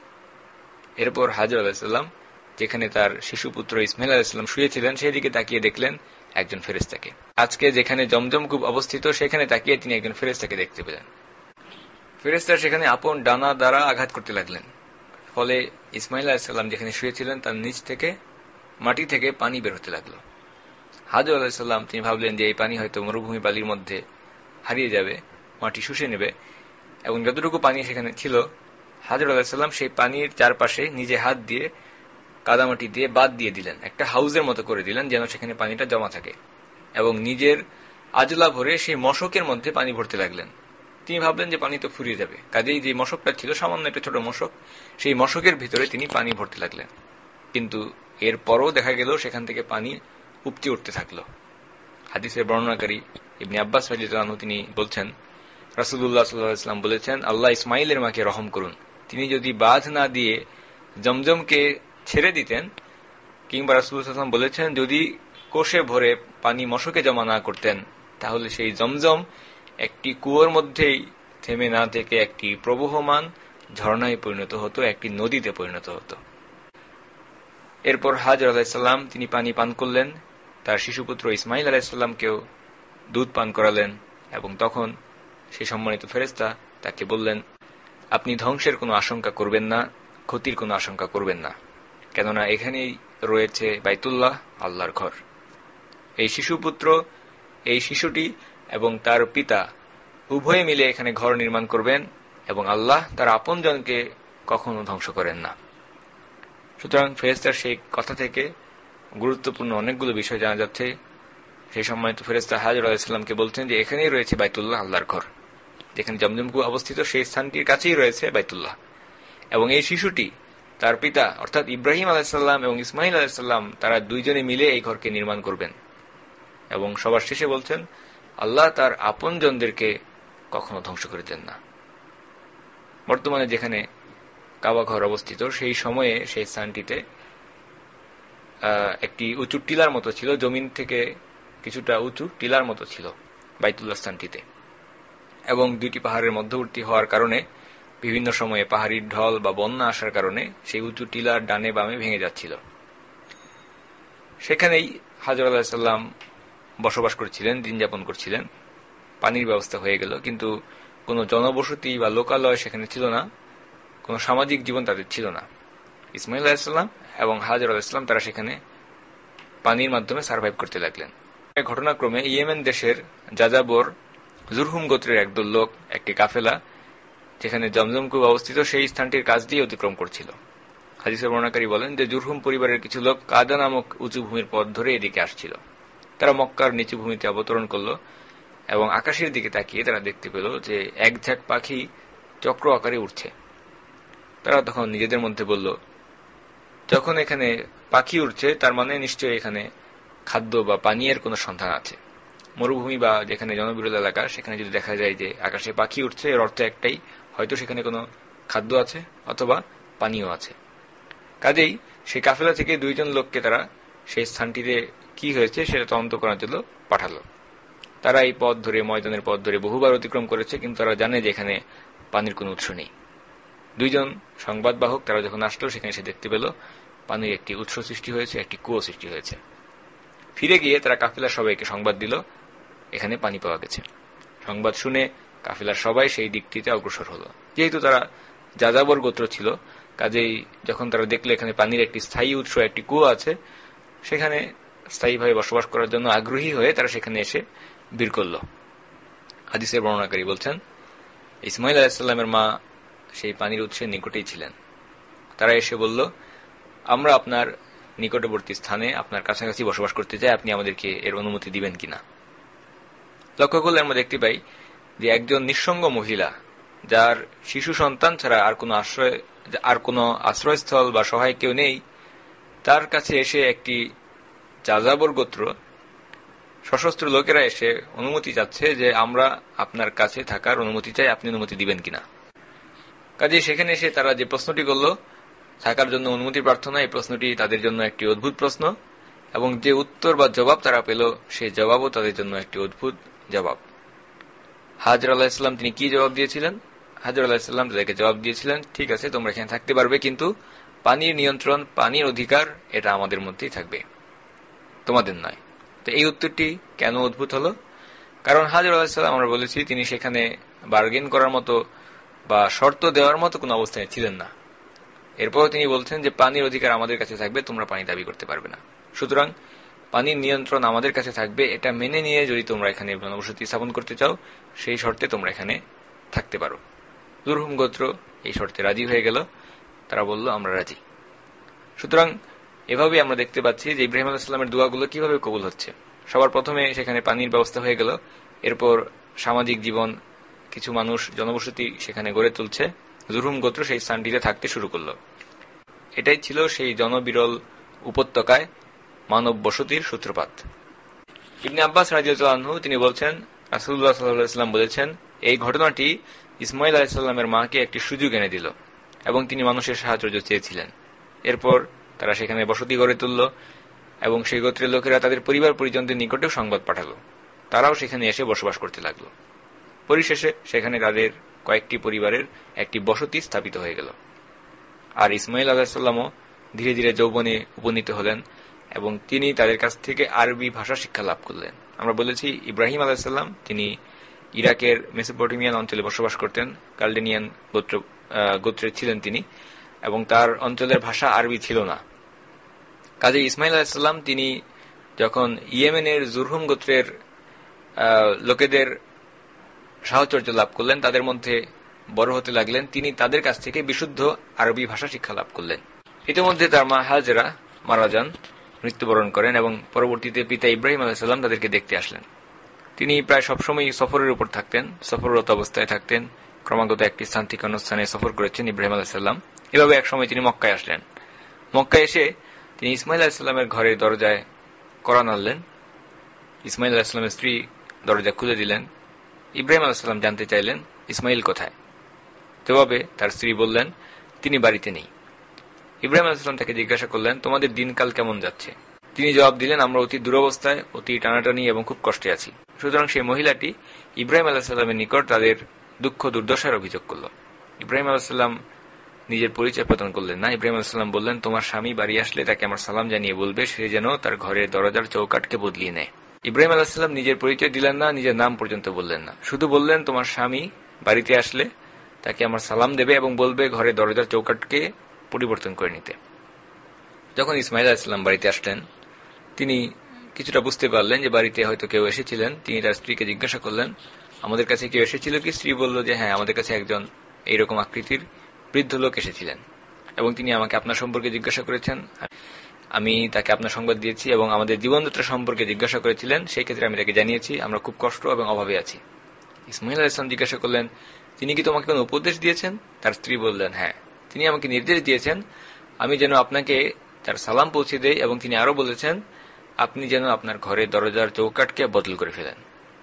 এরপর হাজর আলাইহিস সালাম যেখানে তার শিশুপুত্র ইসমাইল আলাইহিস সালাম শুয়েছিলেন সেই দিকে তাকিয়ে দেখলেন একজন ফেরেশতাকে। আজকে যেখানে জমজম কূপ অবস্থিত সেখানে তাকিয়ে তিনি একজন ফেরেশতাকে দেখতে পেলেন। ফেরেশতা সেখানে আপন ডানা দ্বারা আঘাত করতে লাগলেন। ফলে ইসমাইল আলাইহিস সালাম যেখানে শুয়েছিলেন তার নিচ থেকে, মাটি থেকে পানি বের হতে লাগলো। হাজর আলাইহিস সালাম তিনি ভাবলেন যে এই পানি হয়তো মরুভূমি বালির মধ্যে হারিয়ে যাবে, মাটি শুষে নেবে, এবং যতটুকু পানি সেখানে ছিল হাজর আলাইহিস সালাম সেই পানির চারপাশে নিজে হাত দিয়ে কাদামাটি দিয়ে বাদ দিয়ে দিলেন, একটা হাউজের মতো করে দিলেন যেন সেখানে পানিটা জমা থাকে, এবং নিজের আজলা ভরে সেই মশকের মধ্যে পানি ভরতে লাগলেন। তিনি ভাবলেন যে পানি তো ফুরিয়ে যাবে, কাজেই যে মশকটা ছিল সামান্য একটা ছোট মশক, সেই মশকের ভিতরে তিনি পানি ভরতে লাগলেন। কিন্তু এরপরও দেখা গেল সেখান থেকে পানি উপচে উঠতে থাকলো। হাদিসের বর্ণনাকারী ইবনে আব্বাস রাদিয়াল্লাহু আনহু তিনি বলছেন, রাসূলুল্লাহ সাল্লাল্লাহু আলাইহি ওয়াসাল্লাম বলেছেন, আল্লাহ ইসমাইলের মাকে রহম করুন, তিনি যদি বাঁধ না দিয়ে জমজমকে ছেড়ে দিতেন, কিংবা রাসূলুল্লাহ সাল্লাল্লাহু আলাইহি ওয়াসাল্লাম বলেছেন যদি কোষে ভরে পানি মশকে জমা না করতেন, তাহলে সেই জমজম একটি কুয়োর মধ্যেই থেমে না থেকে একটি প্রবহমান ঝর্ণায় পরিণত হতো, একটি নদীতে পরিণত হতো। এরপর হাজর আলাইহিস সালাম তিনি পানি পান করলেন, তার শিশুপুত্র ইসমাইল আলাইহিস সালামকেও দুধ পান করালেন, এবং তখন সেই সম্মানিত ফেরেশতা তাকে বললেন, আপনি ধ্বংসের কোনো আশঙ্কা করবেন না, ক্ষতির কোনো আশঙ্কা করবেন না, কেননা এখানেই রয়েছে বাইতুল্লাহ, আল্লাহর ঘর। এই শিশুপুত্র, এই শিশুটি এবং তার পিতা উভয়ে মিলে এখানে ঘর নির্মাণ করবেন, এবং আল্লাহ তার আপনজনকে কখনো ধ্বংস করেন না। সুতরাং ফেরেশতার সেই কথা থেকে গুরুত্বপূর্ণ অনেকগুলো বিষয় জানা যাচ্ছে। সেই সম্মানিত ফেরেশতা হাজর আলাইহিস সালামকে বলছেন যে এখানেই রয়েছে বাইতুল্লাহ, আল্লাহর ঘর, যেখানে জমজম কূয়া অবস্থিত সেই স্থানটির কাছেই রয়েছে বাইতুল্লাহ। এবং এই শিশুটি তার পিতা অর্থাৎ ইব্রাহিম আলাইহিস সালাম এবং ইসমাইল আলাইহিস সালাম তারা দুইজনে মিলে এই ঘরকে নির্মাণ করবেন। এবং সবার শেষে বলছেন আল্লাহ তার আপনজনদেরকে কখনো ধ্বংস করে দেন না। বর্তমানে যেখানে কাবা ঘর অবস্থিত, সেই সময়ে সেই স্থানটিতে একটি উঁচু টিলার মতো ছিল, জমিন থেকে কিছুটা উঁচু টিলার মতো ছিল বাইতুল্লাহ স্থানটিতে। এবং দুইটি পাহাড়ের মধ্যবর্তী হওয়ার কারণে বিভিন্ন সময়ে পাহাড়ি ঢল বা বন্যা আসার কারণে সেই উঁচু টিলার ডানে বামে ভেঙে যাচ্ছিল। সেখানেই হাজর আলাইহিস সালাম বসবাস করছিলেন, দিন যাপন করছিলেন। পানির ব্যবস্থা হয়ে গেল, কিন্তু কোনো জনবসতি বা লোকালয় সেখানে ছিল না, কোনো সামাজিক জীবন তাদের ছিল না। ইসমাইল আলাইহিস সালাম এবং হাজর আলাইহিস সালাম তারা সেখানে পানির মাধ্যমে সার্ভাইভ করতে লাগলেন। ঘটনাক্রমে ইয়েমেন দেশের যাযাবর জুরহুম গোত্রের একদল লোক, একটি কাফেলা যেখানে জমজম কূপ অবস্থিত সেই স্থানটির কাছ দিয়ে অতিক্রম করছিল। হাদিসের বর্ণনাকারী বলেন যে জুরহুম পরিবারের কিছু লোক কাদা নামক উঁচু ভূমির পথ ধরে এদিকে আসছিল। তারা মক্কার নিচু ভূমিতে অবতরণ করল এবং আকাশের দিকে তাকিয়ে তারা দেখতে পেল যে এক ঝাঁক পাখি চক্র আকারে উঠছে। তারা তখন নিজেদের মধ্যে বলল, যখন এখানে পাখি উঠছে তার মানে নিশ্চয়ই এখানে খাদ্য বা পানীয়ের কোনো সন্ধান আছে। মরুভূমি বা যেখানে জনবিরল এলাকা, সেখানে যদি দেখা যায় যে আকাশে পাখি উঠছে, এর অর্থ একটাই, হয়তো সেখানে কোনো খাদ্য আছে অথবা পানীয় আছে। কাজেই সেই কাফেলা থেকে দুইজন লোককে তারা সেই স্থানটিতে কি হয়েছে সেটা তদন্ত করার জন্য পাঠালো। তারা এই পথ ধরে, ময়দানের পথ ধরে বহুবার অতিক্রম করেছে, কিন্তু তারা জানে যে এখানে পানির কোনো উৎস নেই। দুইজন সংবাদবাহক তারা যখন আসলো, সেখানে সে দেখতে পেল পানির একটি উৎস সৃষ্টি হয়েছে, একটি কুয়ো সৃষ্টি হয়েছে। ফিরে গিয়ে তারা কাফেলার সবাইকে সংবাদ দিল এখানে পানি পাওয়া গেছে। সংবাদ শুনে কাফেলার সবাই সেই দিকটিতে অগ্রসর হলো। যেহেতু তারা যাযাবর গোত্র ছিল, কাজেই যখন তারা দেখলো এখানে পানির একটি স্থায়ী উৎস, একটি কুয়ো আছে, সেখানে স্থায়ীভাবে বসবাস করার জন্য আগ্রহী হয়ে তারা সেখানে এসে ভিড় করল। হাদিসের বর্ণনাকারী বলছেন ইসমাইল আলাইহিস সালামের মা সেই পানির উৎসের নিকটেই ছিলেন। তারা এসে বলল, আমরা আপনার নিকটবর্তী স্থানে আপনার কাছাকাছি বসবাস করতে চাই, আপনি আমাদেরকে এর অনুমতি দিবেন কিনা। লক্ষ্য করলে আমরা দেখতে পাই যে একজন নিঃসঙ্গ মহিলা, যার শিশু সন্তান ছাড়া আর কোনো আশ্রয়স্থল বা সহায় কেউ নেই, তার কাছে এসে একটি যাযাবর গোত্র সশস্ত্র লোকেরা এসে অনুমতি চাচ্ছে যে আমরা আপনার কাছে থাকার অনুমতি চাই, আপনি অনুমতি দিবেন কিনা। কাজে সেখানে এসে তারা যে প্রশ্নটি করল, থাকার জন্য অনুমতি প্রার্থনা, এই প্রশ্নটি তাদের জন্য একটি অদ্ভুত প্রশ্ন, এবং যে উত্তর বা জবাব তারা পেল সেই জবাবও তাদের জন্য একটি অদ্ভুত জবাব। হাজর আলাইহিস সালাম তিনি কি জবাব দিয়েছিলেন? হাজর আলাইহিস সালাম তাদেরকে জবাব দিয়েছিলেন, ঠিক আছে তোমরা এখানে থাকতে পারবে, কিন্তু পানির নিয়ন্ত্রণ, পানির অধিকার এটা আমাদের মধ্যেই থাকবে, তোমাদের নয়। তো এই উত্তরটি কেন অদ্ভুত হলো? কারণ হাজর আলাইহিস সালাম, আমরা বলেছি, তিনি সেখানে বার্গেন করার মতো বা শর্ত দেওয়ার মতো কোনো অবস্থায় ছিলেন না। এরপর তিনি বলছেন যে পানির অধিকার আমাদের কাছে থাকবে, তোমরা পানি দাবি করতে পারবে না। সুতরাং পানির নিয়ন্ত্রণ আমাদের কাছে থাকবে, এটা মেনে নিয়ে যদি তোমরা এখানে জনবসতি স্থাপন করতে চাও, সেই শর্তে তোমরা এখানে থাকতে পারো। জুরহুম গোত্র এই শর্তে রাজি হয়ে গেল, তারা বলল আমরা রাজি। সুতরাং এভাবে আমরা দেখতে পাচ্ছি যে ইব্রাহিম আলাইহিস সালামের দোয়াগুলো কিভাবে কবুল হচ্ছে। সবার প্রথমে সেখানে পানির ব্যবস্থা হয়ে গেল, এরপর সামাজিক জীবন, কিছু মানুষ জনবসতি সেখানে গড়ে তুলছে, জুরহুম গোত্র সেই স্থানটিতে থাকতে শুরু করল। এটাই ছিল সেই জনবিরল উপত্যকায় মানব বসতির সূত্রপাত। ইবনে আব্বাস রাদিয়াল্লাহু আনহু তিনি বলছেন, রাসূলুল্লাহ সাল্লাল্লাহু আলাইহি ওয়াসাল্লাম বলেছেন, এই ঘটনাটি ইসমাইল আলাইহিস সালামের মাকে একটি সুযোগ এনে দিল এবং তিনি মানুষের সাহায্য চেয়েছিলেন। এরপর তারা সেখানে বসতি গড়ে তুলল এবং সেই গোত্রের লোকেরা তাদের পরিবার পরিজনদের নিকটেও সংবাদ পাঠালো, তারাও সেখানে এসে বসবাস করতে লাগলো। পরিশেষে সেখানে তাদের কয়েকটি পরিবারের একটি বসতি স্থাপিত হয়ে গেল। আর ইসমাইল আলাইহিস সালামও ধীরে ধীরে যৌবনে উপনীত হলেন এবং তিনি তাদের কাছ থেকে আরবি ভাষা শিক্ষা লাভ করলেন। আমরা বলেছি ইব্রাহিম আলাইহিস সালাম তিনি ইরাকের মেসোপটেমিয়ান অঞ্চলে বসবাস করতেন, কালডেনিয়ান গোত্রের ছিলেন তিনি, এবং তার অঞ্চলের ভাষা আরবি ছিল না। কাজে ইসমাইল আলাইহিস সালাম তিনি যখন ইয়েমেনের জুরহুম গোত্রের লোকেদের সাহচর্য লাভ করলেন, তাদের মধ্যে বড় হতে লাগলেন, তিনি তাদের কাছ থেকে বিশুদ্ধ আরবি ভাষা শিক্ষা লাভ করলেন। ইতিমধ্যে তার মা হাজেরা মারা যান, মৃত্যুবরণ করেন, এবং পরবর্তীতে পিতা ইব্রাহিম আলাইহিস সালাম তাদেরকে দেখতে আসলেন। তিনি প্রায় সবসময় সফরের উপর থাকতেন, সফররত অবস্থায় থাকতেন, ক্রমাগত একটি স্থান থেকে অন্য স্থানে সফর করেছেন ইব্রাহিম আলাইহিস সালাম। এভাবে এক সময় তিনি মক্কায় আসলেন। মক্কায় এসে তিনি ইসমাইল আলাইহিস সালামের ঘরের দরজায় কড়া নাড়লেন। ইসমাইল আলাইহিস সালামের স্ত্রী দরজা খুলে দিলেন। ইব্রাহিম আলাইহিস সালাম জানতে চাইলেন ইসমাইল কোথায়। জবাবে তার স্ত্রী বললেন তিনি বাড়িতে নেই। ইব্রাহিম আলাইহিস সালাম তাকে জিজ্ঞাসা করলেন তোমাদের দিনকাল কেমন যাচ্ছে। তিনি জবাব দিলেন আমরা অতি দুরবস্থায়, অতি টানাটানি এবং খুব কষ্টে আছি। সুতরাং সেই মহিলাটি ইব্রাহিম আলাইহিস সালামের নিকট তাদের দুঃখ দুর্দশার অভিযোগ করল। ইব্রাহিম আলাইহিস সালাম নিজের পরিচয় প্রদান করলেন না। ইব্রাহিম আলাইহিস সালাম বললেন তোমার স্বামী বাড়ি আসলে তাকে আমার সালাম জানিয়ে বলবে সে যেন তার ঘরের দরজার চৌকাঠকে বদলিয়ে নেয়। ইব্রাহিম আলাইহিস সালাম নিজের পরিচয় দিলেন না, নিজের নাম পর্যন্ত বললেন না, শুধু বললেন তোমার স্বামী বাড়িতে আসলে তাকে আমার সালাম দেবে এবং বলবে ঘরের দরজার চৌকাঠকে পরিবর্তন করে নিতে। যখন ইসমাইল আলাইহিস সালাম বাড়িতে আসলেন, তিনি কিছুটা বুঝতে পারলেন যে বাড়িতে হয়তো কেউ এসেছিলেন। তিনি তার স্ত্রীকে জিজ্ঞাসা করলেন আমাদের কাছে কেউ এসেছিল কি। স্ত্রী বলল যে হ্যাঁ, আমাদের কাছে একজন এইরকম আকৃতির বৃদ্ধ লোক এসেছিলেন এবং তিনি আমাকে আপনার সম্পর্কে জিজ্ঞাসা করেছেন। আমি তাকে আপনার সংবাদ দিয়েছি এবং আমাদের জীবনযাত্রা সম্পর্কে জিজ্ঞাসা করেছিলেন। সেই ক্ষেত্রে আমি তাকে জানিয়েছি আমরা খুব কষ্ট এবং অভাবে আছি। ইসমাইল আলাইহিস সালাম জিজ্ঞাসা করলেন তিনি কি তোমাকে কোনো উপদেশ দিয়েছেন। তার স্ত্রী বললেন হ্যাঁ, তিনি আমাকে নির্দেশ দিয়েছেন আমি যেন আপনাকে তার সালাম পৌঁছে দেই এবং তিনি আরো বলেছেন আপনি যেন আপনার ঘরের দরজার চৌকাঠকে বদল করে ফেলেন।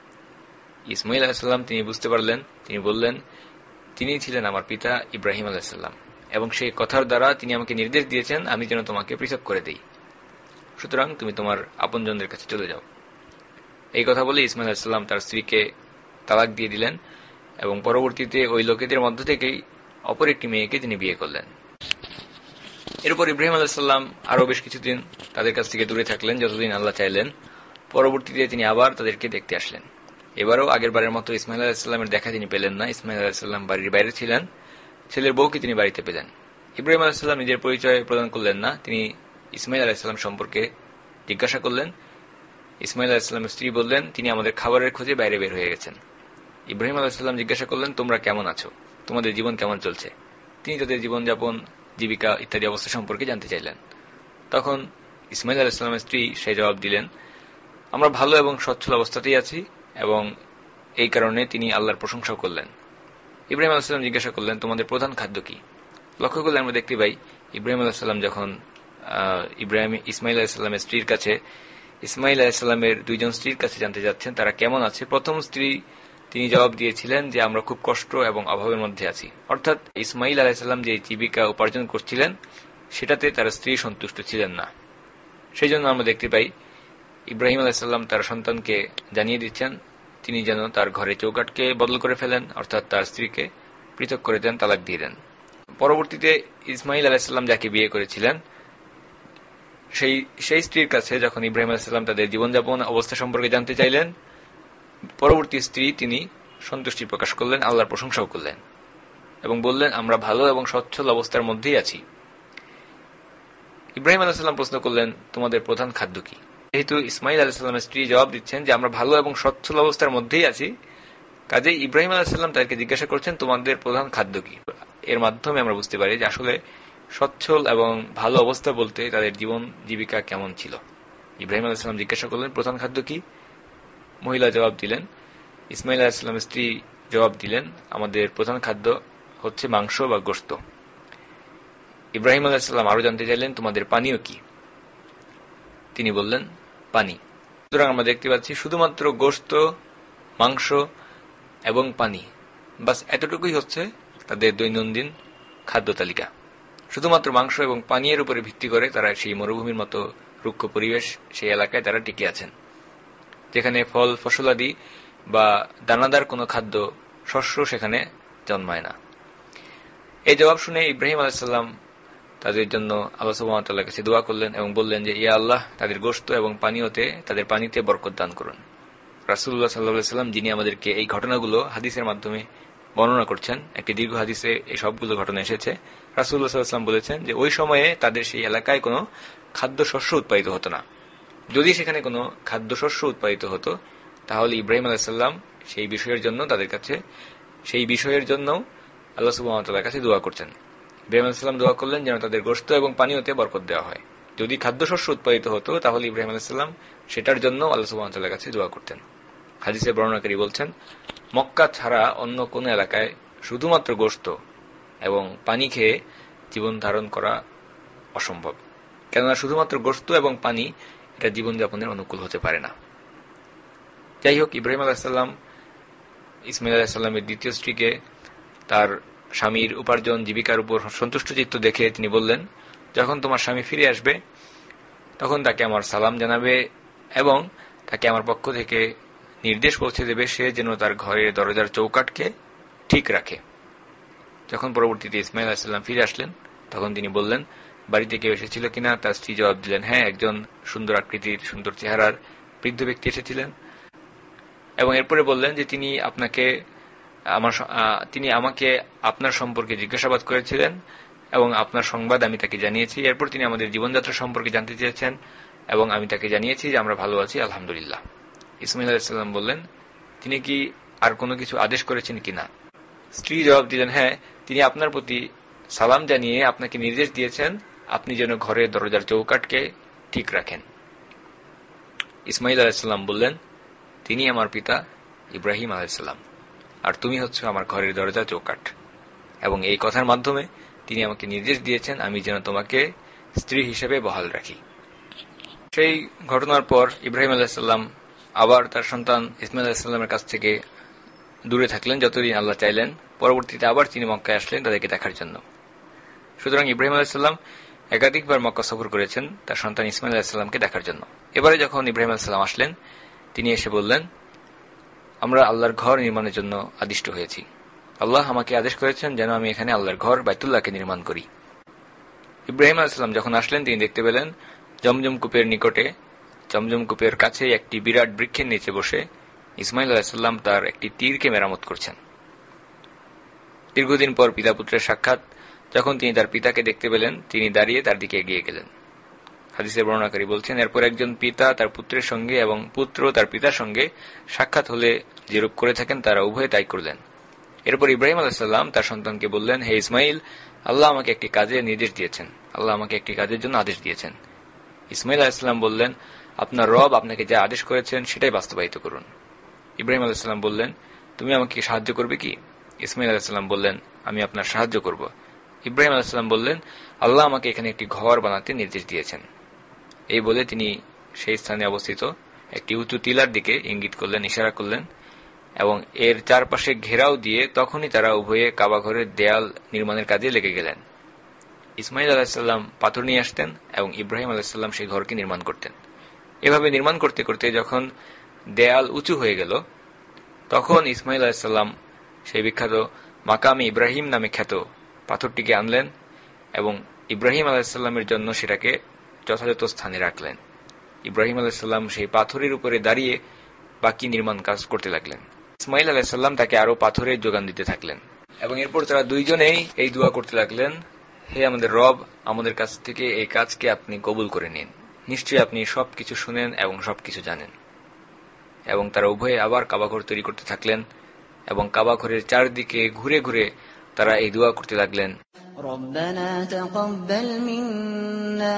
ইসমাইল আলাইহিস সালাম তিনি বুঝতে পারলেন, তিনি বললেন তিনি ছিলেন আমার পিতা ইব্রাহিম আলাইহিস সালাম এবং সেই কথার দ্বারা তিনি আমাকে নির্দেশ দিয়েছেন আমি যেন তোমাকে পৃথক করে দেই, সুতরাং তুমি তোমার আপনজনদের কাছে চলে যাও। এই কথা বলে ইসমাইল আলাইহিস সালাম তার স্ত্রীকে তালাক দিয়ে দিলেন এবং পরবর্তীতে ওই লোকেদের মধ্য থেকেই অপর একটি মেয়েকে তিনি বিয়ে করলেন। এরপর ইব্রাহিম আলাইহিস সালাম আরো বেশ কিছুদিন তাদের কাছ থেকে দূরে থাকলেন, যতদিন আল্লাহ চাইলেন। পরবর্তীতে তিনি আবার তাদেরকে দেখতে আসলেন। এবারও আগের বারের মতো ইসমাইল আলাইহিস সালামের দেখা তিনি পেলেন না। ইসমাইল আলাইহিস সালাম বাড়ির বাইরে ছিলেন, ছেলের বউকে তিনি বাড়িতে পেলেন। ইব্রাহিম আলাইহিস সালাম নিজের পরিচয় প্রদান করলেন না, তিনি ইসমাইল আলাইহিস সালাম সম্পর্কে জিজ্ঞাসা করলেন। ইসমাইল আলাইহিস সালামের স্ত্রী বললেন তিনি আমাদের খাবারের খোঁজে বাইরে বের হয়ে গেছেন। ইব্রাহিম আলাইহিস সালাম জিজ্ঞাসা করলেন তোমরা কেমন আছো, তোমাদের জীবন কেমন চলছে। তিনি তাদের জীবনযাপন, জীবিকা ইত্যাদি অবস্থা সম্পর্কে জানতে চাইলেন। তখন ইসমাইল আলাইহিস সালামের স্ত্রী সেই জবাব দিলেন আমরা ভালো এবং সচ্ছল অবস্থাতেই আছি এবং এই কারণে তিনি আল্লাহর প্রশংসা করলেন। ইব্রাহিম আলাইহিস সালাম জিজ্ঞাসা করলেন তোমাদের প্রধান খাদ্য কি। লক্ষ্য করলে আমরা দেখতে পাই ইব্রাহিম আলাইহিস সালাম যখন ইসমাইল আলাইহিস সালামের স্ত্রীর কাছে, ইসমাইল আলাইহিস সালামের দুইজন স্ত্রীর কাছে জানতে যাচ্ছেন তারা কেমন আছে। প্রথম স্ত্রী তিনি জবাব দিয়েছিলেন যে আমরা খুব কষ্ট এবং অভাবের মধ্যে আছি, অর্থাৎ ইসমাইল আলাইহিস সালাম যে জীবিকা উপার্জন করছিলেন সেটাতে তার স্ত্রী সন্তুষ্ট ছিলেন না। সেই জন্য আমরা দেখতে পাই ইব্রাহিম আলাইহিস সালাম তার সন্তানকে জানিয়ে দিচ্ছেন তিনি যেন তার ঘরে চৌকাঠকে বদল করে ফেলেন, অর্থাৎ তার স্ত্রীকে পৃথক করে দেন, তালাক দিয়ে দেন। পরবর্তীতে ইসমাইল আলাইহিস সালাম যাকে বিয়ে করেছিলেন সেই স্ত্রীর কাছে যখন ইব্রাহিম আলাইহিস সালাম তাদের জীবনযাপন অবস্থা সম্পর্কে জানতে চাইলেন, পরবর্তী স্ত্রী তিনি সন্তুষ্টি প্রকাশ করলেন, আল্লাহর প্রশংসাও করলেন এবং বললেন আমরা ভালো এবং সচ্ছল অবস্থার মধ্যেই আছি। ইব্রাহিম আলাইহিস সালাম প্রশ্ন করলেন তোমাদের প্রধান খাদ্য কি। যেহেতু ইসমাইল আলাইহিস সালামের স্ত্রী জবাব দিচ্ছেন যে আমরা ভালো এবং সচ্ছল অবস্থার মধ্যেই আছি, কাজেই ইব্রাহিম আলাইহিস সালাম তাদেরকে জিজ্ঞাসা করছেন তোমাদের প্রধান খাদ্য কি। এর মাধ্যমে আমরা বুঝতে পারি যে আসলে সচ্ছল এবং ভালো অবস্থা বলতে তাদের জীবন জীবিকা কেমন ছিল। ইব্রাহিম আলাইহিস সালাম জিজ্ঞাসা করলেন প্রধান খাদ্য কি। মহিলা জবাব দিলেন, ইসমাইল আলাইহিস সালামের স্ত্রী জবাব দিলেন আমাদের প্রধান খাদ্য হচ্ছে মাংস বা গোশত। ইব্রাহিম আলাইহিস সালাম আরো জানতে চাইলেন তোমাদের পানীয় কি। তিনি বললেন পানি। সুতরাং আমরা দেখতে পাচ্ছি শুধুমাত্র গোশত, মাংস এবং পানি, বাস এতটুকুই হচ্ছে তাদের দৈনন্দিন খাদ্য তালিকা। শুধুমাত্র মাংস এবং পানীয়ের উপরে ভিত্তি করে তারা সেই মরুভূমির মতো রুক্ষ পরিবেশ সেই এলাকায় তারা টিকে আছেন, যেখানে ফল ফসলাদি বা দানাদার কোনো খাদ্য শস্য সেখানে জন্মায় না। এই জবাব শুনে ইব্রাহিম আলাইহিস সালাম তাদের জন্য আল্লাহ সুবহানাহু ওয়া তাআলার কাছে দোয়া করলেন এবং বললেন যে ইয়া আল্লাহ তাদের গোশত এবং পানীয়তে তাদের পানিতে বরকত দান করুন। রাসূলুল্লাহ সাল্লাল্লাহু আলাইহি ওয়াসাল্লাম যিনি আমাদেরকে এই ঘটনাগুলো হাদিসের মাধ্যমে বর্ণনা করছেন, একটি দীর্ঘ হাদিসে এই সবগুলো ঘটনা এসেছে। রাসূলুল্লাহ সাল্লাল্লাহু আলাইহি ওয়াসাল্লাম বলেছেন যে ওই সময়ে তাদের সেই এলাকায় কোনো খাদ্যশস্য উৎপাদিত হতো না। যদি সেখানে কোনো খাদ্যশস্য উৎপাদিত হতো তাহলে ইব্রাহিম আলাইহিস সালাম সেই বিষয়ের জন্য তাদের কাছে সেই বিষয়ের জন্য আল্লাহ সুবহানাহু ওয়া তাআলার কাছে দোয়া করছেন। ইব্রাহিম আলাইহিস সালাম দোয়া করলেন যেন তাদের গোশত এবং পানীয়তে বরকত দেওয়া হয়। যদি খাদ্যশস্য উৎপাদিত হতো তাহলে ইব্রাহিম আলাইহিস সালাম সেটার জন্য আল্লাহ সুবহানাহু ওয়া তাআলার কাছে দোয়া করতেন। হাদিসের বর্ণনাকারী বলছেন, মক্কা ছাড়া অন্য কোন এলাকায় শুধুমাত্র গোশত এবং পানি খেয়ে জীবন ধারণ করা অসম্ভব, কেননা শুধুমাত্র গোশত এবং পানি এটা জীবনযাপনের অনুকূল হতে পারে না। যাই হোক, ইব্রাহিম আলাইহিস সালাম ইসমাইল আলাইহিস সালামের দ্বিতীয় স্ত্রীকে তার স্বামীর উপার্জন জীবিকার উপর সন্তুষ্ট চিত্ত দেখে তিনি বললেন, যখন তোমার স্বামী ফিরে আসবে তখন তাকে আমার সালাম জানাবে এবং তাকে আমার পক্ষ থেকে নির্দেশ পৌঁছে দেবে সে যেন তার ঘরের দরজার চৌকাঠকে ঠিক রাখে। যখন পরবর্তীতে ইসমাইল আলাইহিস সালাম ফিরে আসলেন তখন তিনি বললেন, বাড়িতে কেউ এসেছিল কিনা? তার স্ত্রী জবাব দিলেন, হ্যাঁ, একজন সুন্দর আকৃতির সুন্দর চেহারার বৃদ্ধ ব্যক্তি এসেছিলেন। এবং এরপরে বললেন যে তিনি আমাকে আপনার সম্পর্কে জিজ্ঞাসাবাদ করেছিলেন এবং আপনার সংবাদ আমি তাকে জানিয়েছি। এরপর তিনি আমাদের জীবনযাত্রা সম্পর্কে জানতে চেয়েছেন এবং আমি তাকে জানিয়েছি যে আমরা ভালো আছি, আলহামদুলিল্লাহ। ইসমাইল আলাইহিস সালাম বললেন, তিনি কি আর কোনো কিছু আদেশ করেছেন কিনা? স্ত্রী জবাব দিলেন, হ্যাঁ, তিনি আপনার প্রতি সালাম জানিয়ে আপনাকে নির্দেশ দিয়েছেন আপনি যেন ঘরের দরজার চৌকাঠকে ঠিক রাখেন। ইসমাইল আলাইহিস সালাম বললেন, তিনি আমার পিতা ইব্রাহিম আলাইহিস সালাম, আর তুমি হচ্ছে আমার ঘরের দরজা চৌকাঠ। এবং এই কথার মাধ্যমে তিনি আমাকে নির্দেশ দিয়েছেন আমি যেন তোমাকে স্ত্রী হিসেবে বহাল রাখি। সেই ঘটনার পর ইব্রাহিম আলাইহিস সালাম আবার তার সন্তান ইসমাইল আলাইহিস সালামের কাছ থেকে দূরে থাকলেন যতদিন আল্লাহ চাইলেন। পরবর্তীতে আবার তিনি মক্কায় আসলেন তাদেরকে দেখার জন্য। সুতরাং ইব্রাহিম আলাইহিস সালাম একাধিকবার মক্কা সফর করেছেন তার সন্তান ইসমাইল আলাইহিস সালামকে দেখার জন্য। এবারে যখন ইব্রাহিম আলাইহিস সালাম আসলেন তিনি এসে বললেন, আমরা আল্লাহর ঘর নির্মাণের জন্য আদিষ্ট হয়েছি। আল্লাহ আমাকে আদেশ করেছেন যেন আমি এখানে আল্লাহর ঘর বাইতুল্লাহকে নির্মাণ করি। ইব্রাহিম আলাইহিস সালাম যখন আসলেন তিনি দেখতে পেলেন জমজম কূপের নিকটে, জমজম কূপের কাছে একটি বিরাট বৃক্ষের নিচে বসে ইসমাইল আলাইহিস সালাম তার একটি তীরকে মেরামত করছেন। দীর্ঘদিন পর পিতা পুত্রের সাক্ষাৎ, যখন তিনি তার পিতাকে দেখতে পেলেন তিনি দাঁড়িয়ে তার দিকে এগিয়ে গেলেন। হাদিসের বর্ণনাকারী বলছেন, এরপর একজন পিতা তার পুত্রের সঙ্গে এবং পুত্র তার পিতার সঙ্গে সাক্ষাৎ হলে যেরূপ করে থাকেন তারা উভয়ে তাই করলেন। এরপর ইব্রাহিম আলাইহিস সালাম তার সন্তানকে বললেন, হে ইসমাইল, আল্লাহ আমাকে একটি কাজের নির্দেশ দিয়েছেন, আল্লাহ আমাকে একটি কাজের জন্য আদেশ দিয়েছেন। ইসমাইল আলাইহিস সালাম বললেন, আপনার রব আপনাকে যা আদেশ করেছেন সেটাই বাস্তবায়িত করুন। ইব্রাহিম আলাইহিস সালাম বললেন, তুমি আমাকে সাহায্য করবে কি? ইসমাইল আলাইহিস সালাম বললেন, আমি আপনার সাহায্য করব। ইব্রাহিম আলাইহিস সালাম বললেন, আল্লাহ আমাকে এখানে একটি ঘর বানাতে নির্দেশ দিয়েছেন। এই বলে তিনি সেই স্থানে অবস্থিত একটি উঁচু টিলার দিকে ইঙ্গিত করলেন, ইশারা করলেন এবং এর চারপাশে ঘেরাও দিয়ে তখনই তারা উভয়ে কাবা ঘরের দেয়াল নির্মাণের কাজে লেগে গেলেন। ইসমাইল আলাইহিস সালাম পাথর নিয়ে আসতেন এবং ইব্রাহিম আলাইহিস সালাম সেই ঘরকে নির্মাণ করতেন। এভাবে নির্মাণ করতে করতে যখন দেয়াল উঁচু হয়ে গেল তখন ইসমাইল আলাইহিস সালাম সেই বিখ্যাত মাকামে ইব্রাহিম নামে খ্যাত পাথরটিকে আনলেন এবং ইব্রাহিম আলাইহিস সালামের জন্য সেটাকে যথাযথ স্থানে রাখলেন। ইব্রাহিম আলাইহিস সালাম সেই পাথরের উপরে দাঁড়িয়ে বাকি নির্মাণ কাজ করতে লাগলেন। ইসমাইল আলাইহিস সালাম তাকে আরো পাথরের যোগান দিতে থাকলেন এবং এরপর তারা দুইজনেই এই দোয়া করতে লাগলেন, হে আমাদের রব, আমাদের কাছ থেকে এই কাজকে আপনি কবুল করে নিন, নিশ্চয়ই আপনি সবকিছু শুনেন এবং সবকিছু জানেন। এবং তারা উভয়ে আবার কাবাঘর তৈরি করতে থাকলেন এবং কাবাঘরের চারদিকে ঘুরে ঘুরে তারা এই দোয়া করতে লাগলেন, ربنا تقبل منا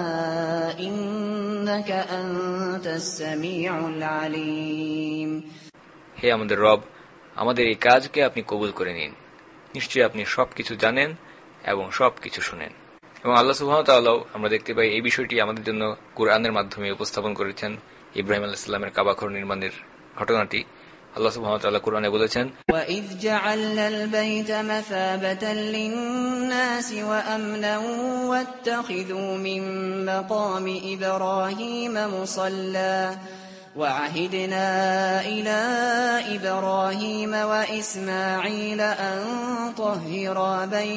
إنك أنت السميع العليم। হে আমাদের রব, আমাদের এই কাজকে আপনি কবুল করে নিন, নিশ্চয়ই আপনি সবকিছু জানেন এবং সবকিছু শুনেন। এবং আল্লাহ সুবহানাহু ওয়া তাআলা আমরা দেখতে পাই এই বিষয়টি আমাদের জন্য কুরআনের মাধ্যমে উপস্থাপন করেছেন। ইব্রাহিম আলাইহিস সালামের কাবাঘর নির্মাণের ঘটনাটি আল্লাহ সুবহানাহু ওয়া তাআলা কুরআনে বলেছেন, وَإِذْ جَعَلْنَا الْبَيْتَ مَثَابَةً لِلنَّاسِ وَأَمْنًا وَاتَّخِذُوا مِن مَّقَامِ إِبْرَاهِيمَ مُصَلًّى وَعَهِدْنَا إِلَىٰ إِبْرَاهِيمَ وَإِسْمَاعِيلَ أَن طَهِّرَا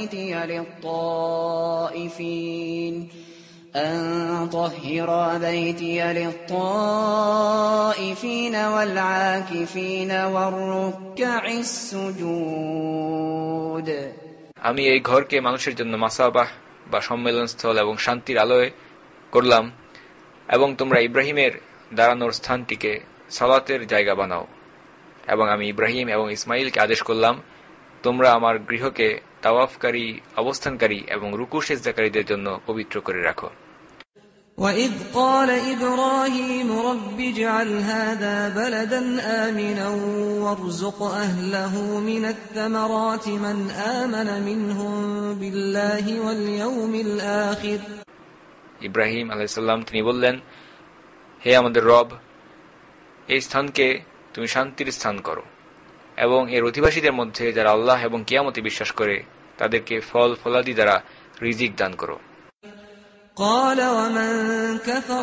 بَيْتِيَ لِلطَّائِفِينَ وَالْعَاكِفِينَ وَالرُّكَّعِ السُّجُودِ। আমি এই ঘরকে মানুষের জন্য মাসাবাহ বা সম্মেলনস্থল এবং শান্তির আলোয় করলাম এবং তোমরা ইব্রাহিমের দাঁড়ানোর স্থানটিকে সালাতের জায়গা বানাও। এবং আমি ইব্রাহিম এবং ইসমাইলকে আদেশ করলাম তোমরা আমার গৃহকে তাওয়াফকারী, অবস্থানকারী এবং রুকু সিজদাকারীদের জন্য পবিত্র করে রাখো। وَإِذْ قَالَ إِبْرَاهِيمُ رَبِّ اجْعَلْ هَذَا بَلَدًا آمِنًا وَارْزُقْ أَهْلَهُ مِنَ الثَّمَرَاتِ مَنْ آمَنَ مِنْهُمْ بِاللَّهِ وَالْيَوْمِ الْآخِرِ। ইব্রাহিম আলাইহিস সালাম তিনি বললেন, হে আমাদের রব, এই স্থানকে তুমি শান্তির স্থান করো এবং এর অধিবাসীদের মধ্যে যারা আল্লাহ এবং কিয়ামতে বিশ্বাস করে তাদেরকে ফল ফলাদি দ্বারা রিজিক দান করো। قال ومن كفر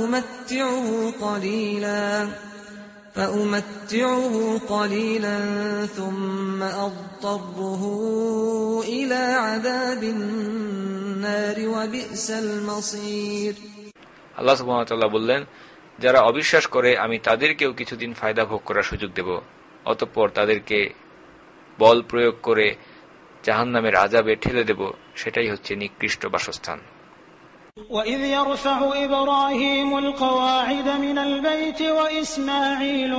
فأمتعه قليلا ثم أضطره إلى عذاب النار وبئس المصير। আল্লাহ সুবহানাহু ওয়া তাআলা বললেন, যারা অবিশ্বাস করে আমি তাদেরকেও কিছুদিন ফায়দা ভোগ করার সুযোগ দেব, অতঃপর তাদেরকে বল প্রয়োগ করে জাহান্নামের আযাবে ঠেলে দেব, সেটাই হচ্ছে নিকৃষ্ট বাসস্থান। وَإِذْ يَرْفَعُ إِبْرَاهِيمُ الْقَوَاعِدَ مِنَ الْبَيْتِ وَإِسْمَاعِيلُ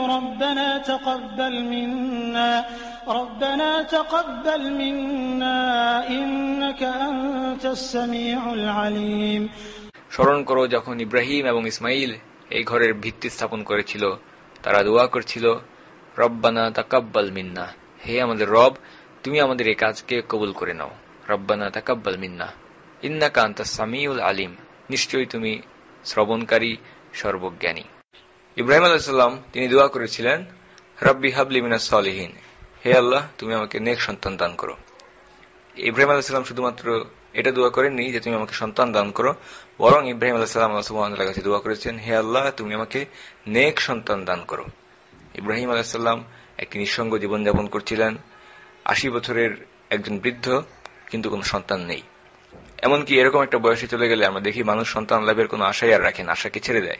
رَبَّنَا تَقَبَّلْ مِنَّا إِنَّكَ أَنْتَ السَّمِيعُ الْعَلِيمُ। স্মরণ করো যখন ইব্রাহিম এবং ইসমাইল এই ঘরের ভিত্তি স্থাপন করেছিল, তারা দোয়া করছিল, রব্বানা তাকাব্বাল মিন্না, হে আমাদের রব, তুমি আমাদের এই কাজকে কবুল করে নাও। রব্বানা তাকাব্বাল মিন্না ইন্নাকা আনতাস সামিউল আলিম, নিশ্চয়ই তুমি শ্রবণকারী, সর্বজ্ঞানী। ইব্রাহিম আলাইহিস সালাম তিনি দোয়া করেছিলেন, রব্বি হাবলি মিনাস সালিহিন, হে আল্লাহ, তুমি আমাকে নেক সন্তান দান করো। ইব্রাহিম আলাইহিস সালাম শুধুমাত্র এটা দোয়া করেননি যে তুমি আমাকে সন্তান দান করো, বরং ইব্রাহিম আলাইহিস সালাম আল্লাহ সুবহানাহু ওয়া তাআলার কাছে দোয়া করেছেন, হে আল্লাহ, তুমি আমাকে নেক সন্তান দান করো। ইব্রাহিম আলাইহিস সালাম একটি নিঃসঙ্গ জীবনযাপন করছিলেন, 80 বছরের একজন বৃদ্ধ, কিন্তু কোনো সন্তান নেই। এমনকি এরকম একটা বয়সে চলে গেলে আমরা দেখি মানুষ সন্তান লাভের কোনো আশাই আর রাখেন, আশাকে ছেড়ে দেয়।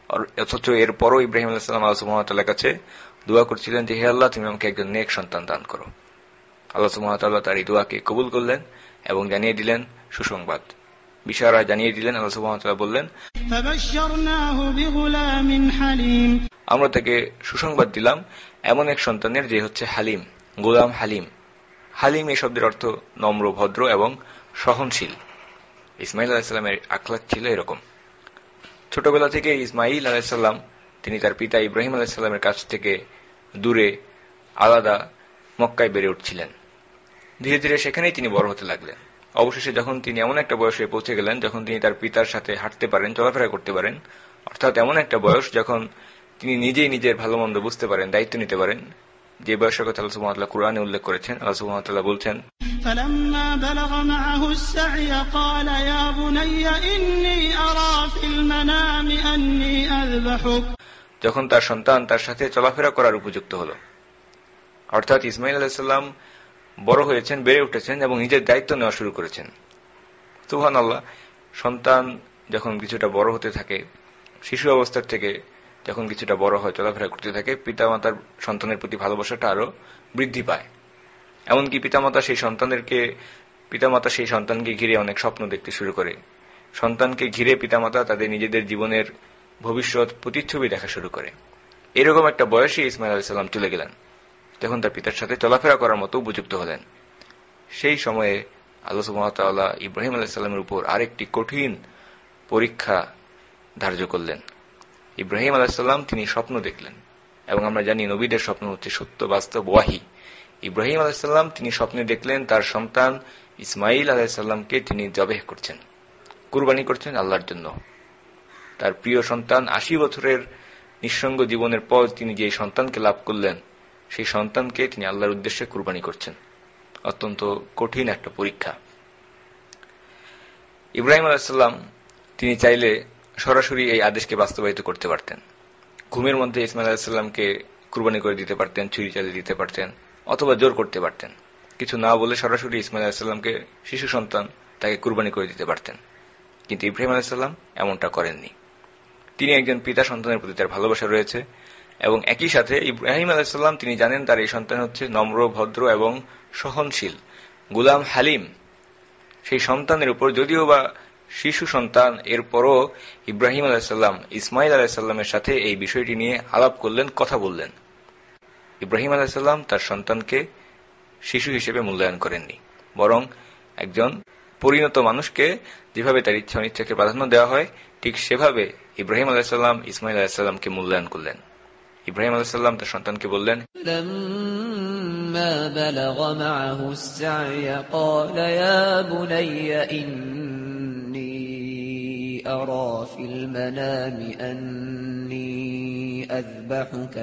অথচ এরপরও ইব্রাহিম আলাইহিস সালাম আল্লাহ সুবহানাহু ওয়া তাআলার কাছে দোয়া করছিলেন যে হে আল্লাহ, তুমি আমাকে একজন নেক সন্তান দান করো। আল্লাহ সুবহানাহু ওয়া তাআলা তার এই দোয়াকে কবুল করলেন এবং জানিয়ে দিলেন সুসংবাদ, বিশারা জানিয়ে দিলেন। আল্লাহ সুবহানাহু ওয়া তাআলা বললেন, ফাবাশশারনাহু বিগুলামিন হালিম, আমরা তাকে সুসংবাদ দিলাম এমন এক সন্তানের যে হচ্ছে হালিম, গোলাম হালিম। হালিম এই শব্দের অর্থ নম্র, ভদ্র এবং সহনশীল। ইসমাইল আলাইহিস সালামের আখলাক ছিল এরকম। ছোটবেলা থেকে ইসমাইল আলাইহিস সালাম তিনি তার পিতা ইব্রাহিম আলাইহিস সালামের কাছ থেকে দূরে, আলাদা মক্কায় বেড়ে উঠছিলেন। ধীরে ধীরে সেখানেই তিনি বড় হতে লাগলেন। অবশেষে যখন তিনি এমন একটা বয়সে পৌঁছে গেলেন যখন তিনি তার পিতার সাথে হাঁটতে পারেন, চলাফেরা করতে পারেন, অর্থাৎ এমন একটা বয়স যখন তিনি নিজেই নিজের ভালো মন্দ বুঝতে পারেন, দায়িত্ব নিতে পারেন, যে বয়সের কথা আল্লাহ সুবহানাহু ওয়া তাআলা কুরআনে উল্লেখ করেছেন। আল্লাহ সুবহানাহু ওয়া তাআলা বলছেন, فلما بلغ معه السعي قال يا بني إني أرى في المنام أني أذبحك, যখন তার সন্তান তার সাথে চলাফেরা করার উপযুক্ত হল, অর্থাৎ ইসমাইল আলাইহিস সালাম বড় হয়েছেন, বেড়ে উঠেছেন এবং নিজের দায়িত্ব নেওয়া শুরু করেছেন। সুবহানাল্লাহ, সন্তান যখন কিছুটা বড় হতে থাকে, শিশু অবস্থার থেকে যখন কিছুটা বড় হয়, চলাফেরা করতে থাকে, পিতামাতার সন্তানের প্রতি ভালোবাসাটা আরো বৃদ্ধি পায়। এমনকি পিতামাতা সেই সন্তানকে ঘিরে অনেক স্বপ্ন দেখতে শুরু করে। সন্তানকে ঘিরে পিতামাতা তাদের নিজেদের জীবনের ভবিষ্যৎ প্রতিচ্ছবি দেখা শুরু করে। এরকম একটা বয়সে ইসমাইল আলাইহিস সালাম চলে গেলেন, যখন তার পিতার সাথে চলাফেরা করার মতো উপযুক্ত হলেন। সেই সময়ে আল্লাহ সুবহানাহু ওয়া তাআলা ইব্রাহিম আলাইহিস সালামের উপর আরেকটি কঠিন পরীক্ষা ধার্য করলেন। ইব্রাহিম আলাইহিস সালাম তিনি স্বপ্ন দেখলেন, এবং আমরা জানি নবীদের স্বপ্ন হচ্ছে সত্য, বাস্তব, ওয়াহি। ইব্রাহিম আলাইহিস সালাম তিনি স্বপ্নে দেখলেন তার সন্তান ইসমাইল আলাইহিস সালামকে তিনি জবেহ করছেন, কুরবানি করছেন আল্লাহর জন্য। তার প্রিয় সন্তান 80 বছরের নিঃসঙ্গ জীবনের পর তিনি যে সন্তানকে লাভ করলেন, সেই সন্তানকে তিনি আল্লাহর উদ্দেশ্যে কুরবানি করছেন। অত্যন্ত কঠিন একটা পরীক্ষা। ইব্রাহিম আলাইহিস সালাম তিনি চাইলে সরাসরি এই আদেশকে বাস্তবায়িত করতে পারতেন। ঘুমের মধ্যে ইসমাইল আলাইহিস সালামকে কুরবানি করে দিতে পারতেন, ছুরি চালিয়ে দিতে পারতেন, অথবা জোর করতে পারতেন। কিছু না বলে সরাসরি ইসমাইল আলাইহিস সালামকে, শিশু সন্তান, তাকে কুরবানি করে দিতে পারতেন। কিন্তু ইব্রাহিম আলাইহিস সালাম এমনটা করেননি। তিনি একজন পিতা সন্তানের প্রতি তার ভালোবাসা রয়েছে, এবং একই সাথে ইব্রাহিম আলাইহিস সালাম তিনি জানেন তার এই সন্তান হচ্ছে নম্র, ভদ্র এবং সহনশীল, গোলাম হালিম। সেই সন্তানের উপর, যদিও বা শিশু সন্তান, এরপরও ইব্রাহিম আলাইহিস সালাম ইসমাইল আলাইহিস সালামের সাথে এই বিষয়টি নিয়ে আলাপ করলেন, কথা বললেন। ইব্রাহিম আলাইহিস সালাম তার সন্তানকে শিশু হিসেবে মূল্যায়ন করেননি, বরং একজন পরিণত মানুষকে যেভাবে তার ইচ্ছা অনিচ্ছাকে প্রাধান্য দেওয়া হয় ঠিক সেভাবে ইব্রাহিম আলাইহিস সালাম ইসমাঈল আলাইহিস সালামকে মূল্যায়ন করলেন। ইব্রাহিম আলাইহিস সালাম তার সন্তানকে বললেন, لما بلغ معه السعي قال يا بني إني أرى في المنام أني أذبحك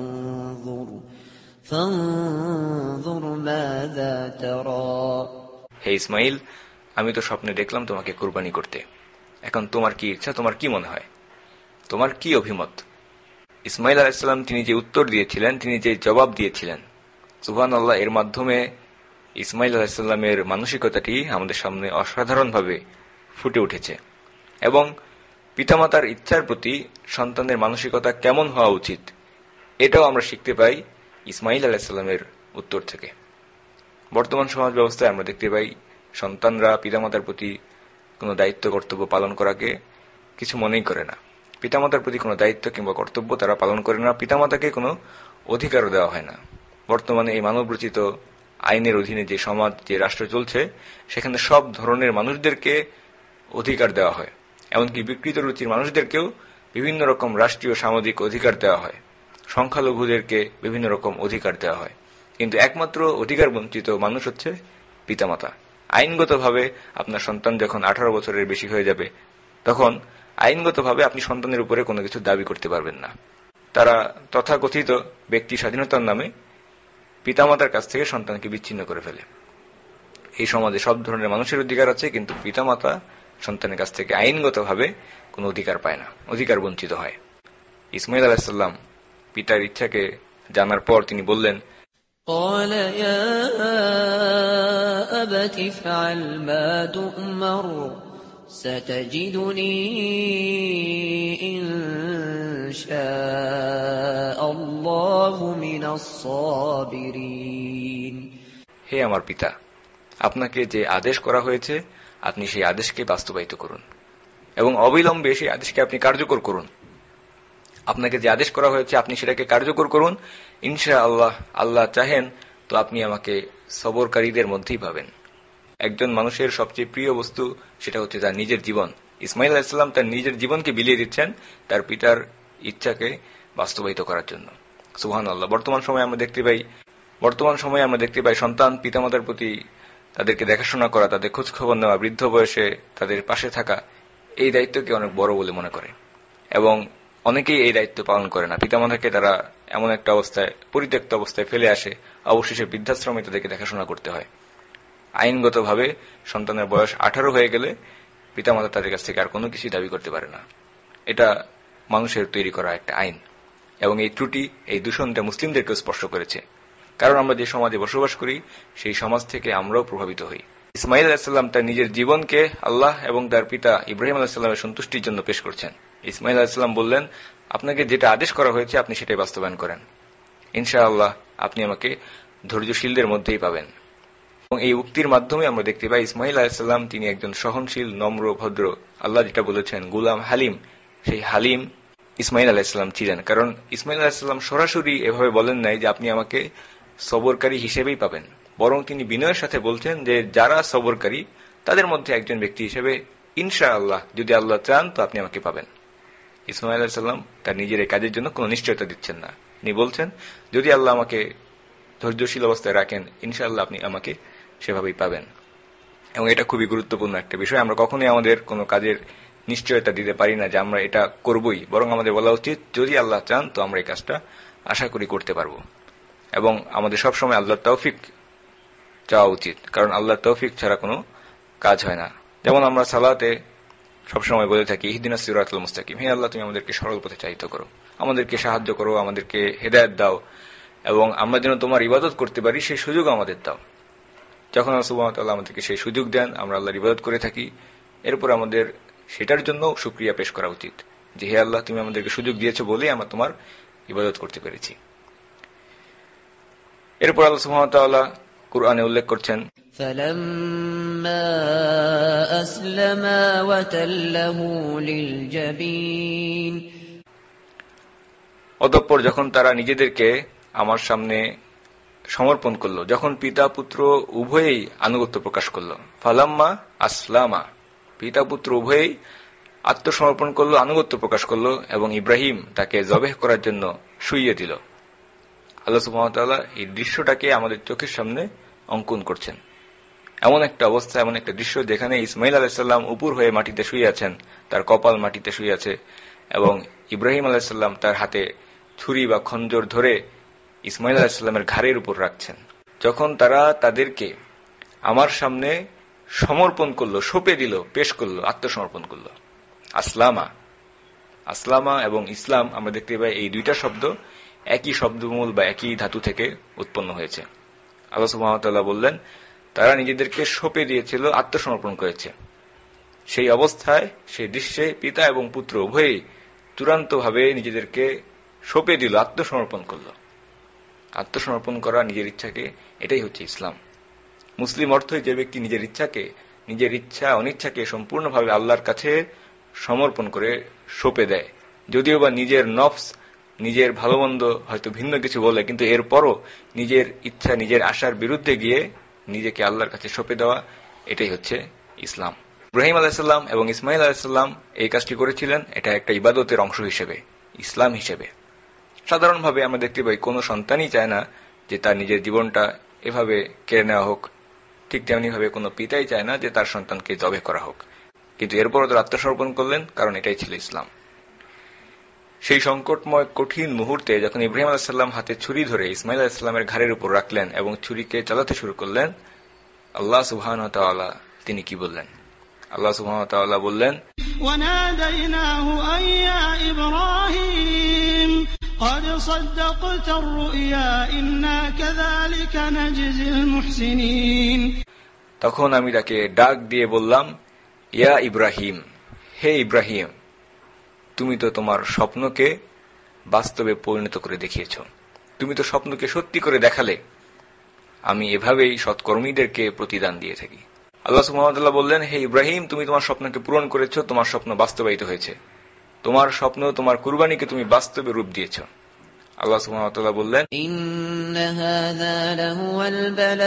فانظر ماذا ترى। হে ইসমাইল, আমি তো স্বপ্নে দেখলাম তোমাকে কুরবানি করতে, এখন তোমার কি ইচ্ছা, তোমার কি মনে হয়, তোমার কি অভিমত? ইসমাইল আলাইহিস সালাম তিনি যে উত্তর দিয়েছিলেন, তিনি যে জবাব দিয়েছিলেন, সুবহানাল্লাহ, এর মাধ্যমে ইসমাইল আলাইহিস সালামের মানসিকতাটি আমাদের সামনে অসাধারণভাবে ফুটে উঠেছে। এবং পিতামাতার ইচ্ছার প্রতি সন্তানের মানসিকতা কেমন হওয়া উচিত এটাও আমরা শিখতে পাই ইসমাইল আলাইহিস সালামের উত্তর থেকে। বর্তমান সমাজ ব্যবস্থায় আমরা দেখতে পাই সন্তানরা পিতামাতার প্রতি কোনো দায়িত্ব কর্তব্য পালন করাকে কিছু মনেই করে না। পিতামাতার প্রতি কোনো দায়িত্ব কিংবা কর্তব্য তারা পালন করে না, পিতামাতাকে কোনো অধিকারও দেওয়া হয় না। বর্তমানে এই মানবরচিত আইনের অধীনে যে সমাজ, যে রাষ্ট্র চলছে, সেখানে সব ধরনের মানুষদেরকে অধিকার দেওয়া হয়, এমনকি বিকৃত রুচির মানুষদেরকেও বিভিন্ন রকম রাষ্ট্রীয় সামাজিক অধিকার দেওয়া হয়, সংখ্যালঘুদেরকে বিভিন্ন রকম অধিকার দেওয়া হয়। কিন্তু একমাত্র অধিকার বঞ্চিত মানুষ হচ্ছে পিতামাতা। আইনগতভাবে আপনার সন্তান যখন 18 বছরের বেশি হয়ে যাবে, তখন আইনগতভাবে আপনি সন্তানের উপরে কোনো কিছু দাবি করতে পারবেন না। তারা তথাকথিত ব্যক্তি স্বাধীনতার নামে পিতামাতার কাছ থেকে সন্তানকে বিচ্ছিন্ন করে ফেলে। এই সমাজে সব ধরনের মানুষের অধিকার আছে, কিন্তু পিতামাতা সন্তানের কাছ থেকে আইনগতভাবে কোনো অধিকার পায় না, অধিকার বঞ্চিত হয়। ইসমাঈল আলাইহিস সালাম পিতার ইচ্ছাকে জানার পর তিনি বললেন, قال يا أبت افعل ما تؤمر ستجدني إن شاء الله من الصابرين। হে আমার পিতা, আপনাকে যে আদেশ করা হয়েছে আপনি সেই আদেশকে বাস্তবায়িত করুন এবং অবিলম্বে সেই আদেশকে আপনি কার্যকর করুন। আপনাকে যে আদেশ করা হয়েছে আপনি সেটাকে কার্যকর করুন, ইনশাআল্লাহ, আল্লাহ চাহেন তো আপনি আমাকে সবরকারীদের মধ্যেই পাবেন। একজন মানুষের সবচেয়ে প্রিয় বস্তু সেটা হচ্ছে তার নিজের জীবন। ইসমাঈল আলাইহিস সালাম তার নিজের জীবনকে বিলিয়ে দিচ্ছেন তার পিতার ইচ্ছাকে বাস্তবায়িত করার জন্য। সুবহানাল্লাহ। বর্তমান সময়ে আমরা দেখতে পাই সন্তান পিতামাতার প্রতি তাদেরকে দেখাশোনা করা, তাদের খোঁজ খবর নেওয়া, বৃদ্ধ বয়সে তাদের পাশে থাকা, এই দায়িত্বকে অনেক বড় বলে মনে করে এবং অনেকেই এই দায়িত্ব পালন করে না। পিতামাতাকে তারা এমন একটা অবস্থায়, পরিত্যক্ত অবস্থায় ফেলে আসে, অবশেষে বৃদ্ধাশ্রমে তাদেরকে দেখাশোনা করতে হয়। আইনগতভাবে সন্তানের বয়স 18 হয়ে গেলে পিতামাতা তাদের কাছ থেকে আর কোনো কিছু দাবি করতে পারে না। এটা মানুষের তৈরি করা একটা আইন এবং এই ত্রুটি, এই দূষণটা মুসলিমদেরকেও স্পর্শ করেছে। কারণ আমরা যে সমাজে বসবাস করি সেই সমাজ থেকে আমরাও প্রভাবিত হই। ইসমাঈল আলাইহিস সালাম তার নিজের জীবনকে আল্লাহ এবং তার পিতা ইব্রাহিম আলাইহিস সালামের সন্তুষ্টির জন্য পেশ করছেন। ইসমাঈল আলাইহিস সালাম বললেন, আপনাকে যেটা আদেশ করা হয়েছে আপনি সেটাই বাস্তবায়ন করেন, ইনশাআল্লাহ আপনি আমাকে ধৈর্যশীলদের মধ্যেই পাবেন। এবং এই উক্তির মাধ্যমে আমরা দেখতে পাই ইসমাঈল আলাইহিস সালাম তিনি একজন সহনশীল, নম্র, ভদ্র, আল্লাহ যেটা বলেছেন গুলাম হালিম, সেই হালিম ইসমাঈল আলাইহিস সালাম ছিলেন। কারণ ইসমাঈল আলাইহিস সালাম সরাসরি এভাবে বলেন নাই যে আপনি আমাকে সবরকারী হিসেবেই পাবেন, বরং তিনি বিনয়ের সাথে বলছেন যে যারা সবরকারী তাদের মধ্যে একজন ব্যক্তি হিসেবে ইনশাআল্লাহ, যদি আল্লাহ চান তো আপনি আমাকে পাবেন। ইসমাঈল আলাইহিস সালাম তার নিজের এই কাজের জন্য কোনো নিশ্চয়তা দিচ্ছেন না। তিনি বলছেন যদি আল্লাহ আমাকে ধৈর্যশীল অবস্থায় রাখেন ইনশাআল্লাহ আপনি আমাকে সেভাবেই পাবেন। এবং এটা খুবই গুরুত্বপূর্ণ একটা বিষয়। আমরা কখনোই আমাদের কোনো কাজের নিশ্চয়তা দিতে পারি না যে আমরা এটা করবই, বরং আমাদের বলা উচিত যদি আল্লাহ চান তো আমরা এই কাজটা আশা করি করতে পারবো। এবং আমাদের সবসময় আল্লাহর তৌফিক চাওয়া উচিত, কারণ আল্লাহর তৌফিক ছাড়া কোনো কাজ হয় না। যেমন আমরা সালাতে সবসময় বলে থাকি ইহদিনাস সিরাতাল মুস্তাকিম, হে আল্লাহ তুমি আমাদেরকে সরল পথে চালিত করো, আমাদেরকে সাহায্য করো, আমাদেরকে হেদায়েত দাও এবং আমরা যেন তোমার ইবাদত করতে পারি সেই সুযোগ আমাদের দাও। যখন আল্লাহ সুবহানাহু ওয়া তাআলা আমাদেরকে সেই সুযোগ দেন, আমরা আল্লাহর ইবাদত করে থাকি, এরপর আমাদের সেটার জন্য শুকরিয়া পেশ করা উচিত যে হে আল্লাহ তুমি আমাদেরকে সুযোগ দিয়েছো বলেই আমরা তোমার ইবাদত করতে পেরেছি। এরপর আল্লাহ সুবহানাহু ওয়া তাআলা কুরআনে উল্লেখ করছেন فَلَمَّا أَسْلَمَا وَتَلَّهُ لِلْجَبِينِ। অতঃপর যখন তারা নিজেদেরকে আমার সামনে সমর্পণ করল, যখন পিতা পুত্র উভয়েই আনুগত্য প্রকাশ করল। ফালাম্মা আসলামা, পিতা পুত্র উভয়েই আত্মসমর্পণ করল, আনুগত্য প্রকাশ করল, এবং ইব্রাহিম তাকে জবেহ করার জন্য শুইয়ে দিল। আল্লাহ সুবহানাহু ওয়া তাআলা এই দৃশ্যটাকে আমাদের চোখের সামনে অঙ্কন করছেন। এমন একটা অবস্থা, এমন একটা দৃশ্য যেখানে ইসমাইল আলাইহিস সালাম উপর হয়ে মাটিতে শুয়ে আছেন, তার কপাল মাটিতে শুয়ে আছে, এবং ইব্রাহিম আলাইহিস সালাম তার হাতে ছুরি বা খঞ্জর ধরে ইসমাইল আলাইহিস সালামের ঘাড়ের উপর রাখছেন। যখন তারা তাদেরকে আমার সামনে সমর্পণ করলো, সঁপে দিল, পেশ করলো, আত্মসমর্পণ করলো। আসলামা, আসলামা এবং ইসলাম আমরা দেখতে পাই এই দুইটা শব্দ একই শব্দমূল বা একই ধাতু থেকে উৎপন্ন হয়েছে। আল্লাহ সুবহানাহু ওয়া তাআলা বললেন তারা নিজেদেরকে সঁপে দিয়েছিল, আত্মসমর্পণ করেছে। সেই অবস্থায়, সেই দৃশ্যে পিতা এবং পুত্র উভয়েই চূড়ান্তভাবে নিজেদেরকে সঁপে দিল, আত্মসমর্পণ করল। আত্মসমর্পণ করা নিজের ইচ্ছাকে, এটাই হচ্ছে ইসলাম। মুসলিম অর্থই যে ব্যক্তি নিজের ইচ্ছাকে, নিজের ইচ্ছা অনিচ্ছাকে সম্পূর্ণভাবে আল্লাহর কাছে সমর্পণ করে সঁপে দেয়। যদিও বা নিজের নফস, নিজের ভালো মন্দ হয়তো ভিন্ন কিছু বলে, কিন্তু এরপরও নিজের ইচ্ছা, নিজের আশার বিরুদ্ধে গিয়ে নিজেকে আল্লাহর কাছে সঁপে দেওয়া, এটাই হচ্ছে ইসলাম। ইব্রাহিম আলাইহিস সালাম এবং ইসমাইল আলাইহিস সালাম এই কাজটি করেছিলেন, এটা একটা ইবাদতের অংশ হিসেবে, ইসলাম হিসেবে। সাধারণভাবে আমরা দেখতে পাই কোনো সন্তানই চায় না যে তার নিজের জীবনটা এভাবে কেড়ে নেওয়া হোক, ঠিক তেমনিভাবে কোনো পিতাই চায় না যে তার সন্তানকে জবে করা হোক। কিন্তু এরপরও তারা আত্মসমর্পণ করলেন, কারণ এটাই ছিল ইসলাম। সেই সংকটময় কঠিন মুহূর্তে যখন ইব্রাহিম আলাইহিস সালাম হাতে ছুরি ধরে ইসমাইল আলাইহিস সালামের ঘাড়ের উপর রাখলেন এবং ছুরিকে চালাতে শুরু করলেন, আল্লাহ সুবহানাহু ওয়া তাআলা তিনি কি বললেন? আল্লাহ সুবহানাহু ওয়া তাআলা বললেন, وَنَادَيْنَاهُ أَن يَا إِبْرَاهِيمُ قَدْ صَدَّقْتَ الرُّؤْيَا إِنَّا كَذَلِكَ نَجْزِي الْمُحْسِنِينَ। তখন আমি তাকে ডাক দিয়ে বললাম, ইয়া ইব্রাহিম, হে ইব্রাহিম, তুমি তো তোমার স্বপ্নকে বাস্তবে পরিণত করে দেখিয়েছ, তুমি তো স্বপ্নকে সত্যি করে দেখালে, আমি এভাবেই সৎকর্মীদেরকে প্রতিদান দিয়ে থাকি। আল্লাহ সুবহানাহু ওয়া তাআলা বললেন, হে ইব্রাহিম, তুমি তোমার স্বপ্নকে পূরণ করেছ, তোমার স্বপ্ন বাস্তবায়িত হয়েছে, তোমার স্বপ্ন, তোমার কুরবানিকে তুমি বাস্তবে রূপ দিয়েছ। আল্লাহ সুবহানাহু ওয়া তাআলা বললেন, ইন্না হাযা লাহুয়াল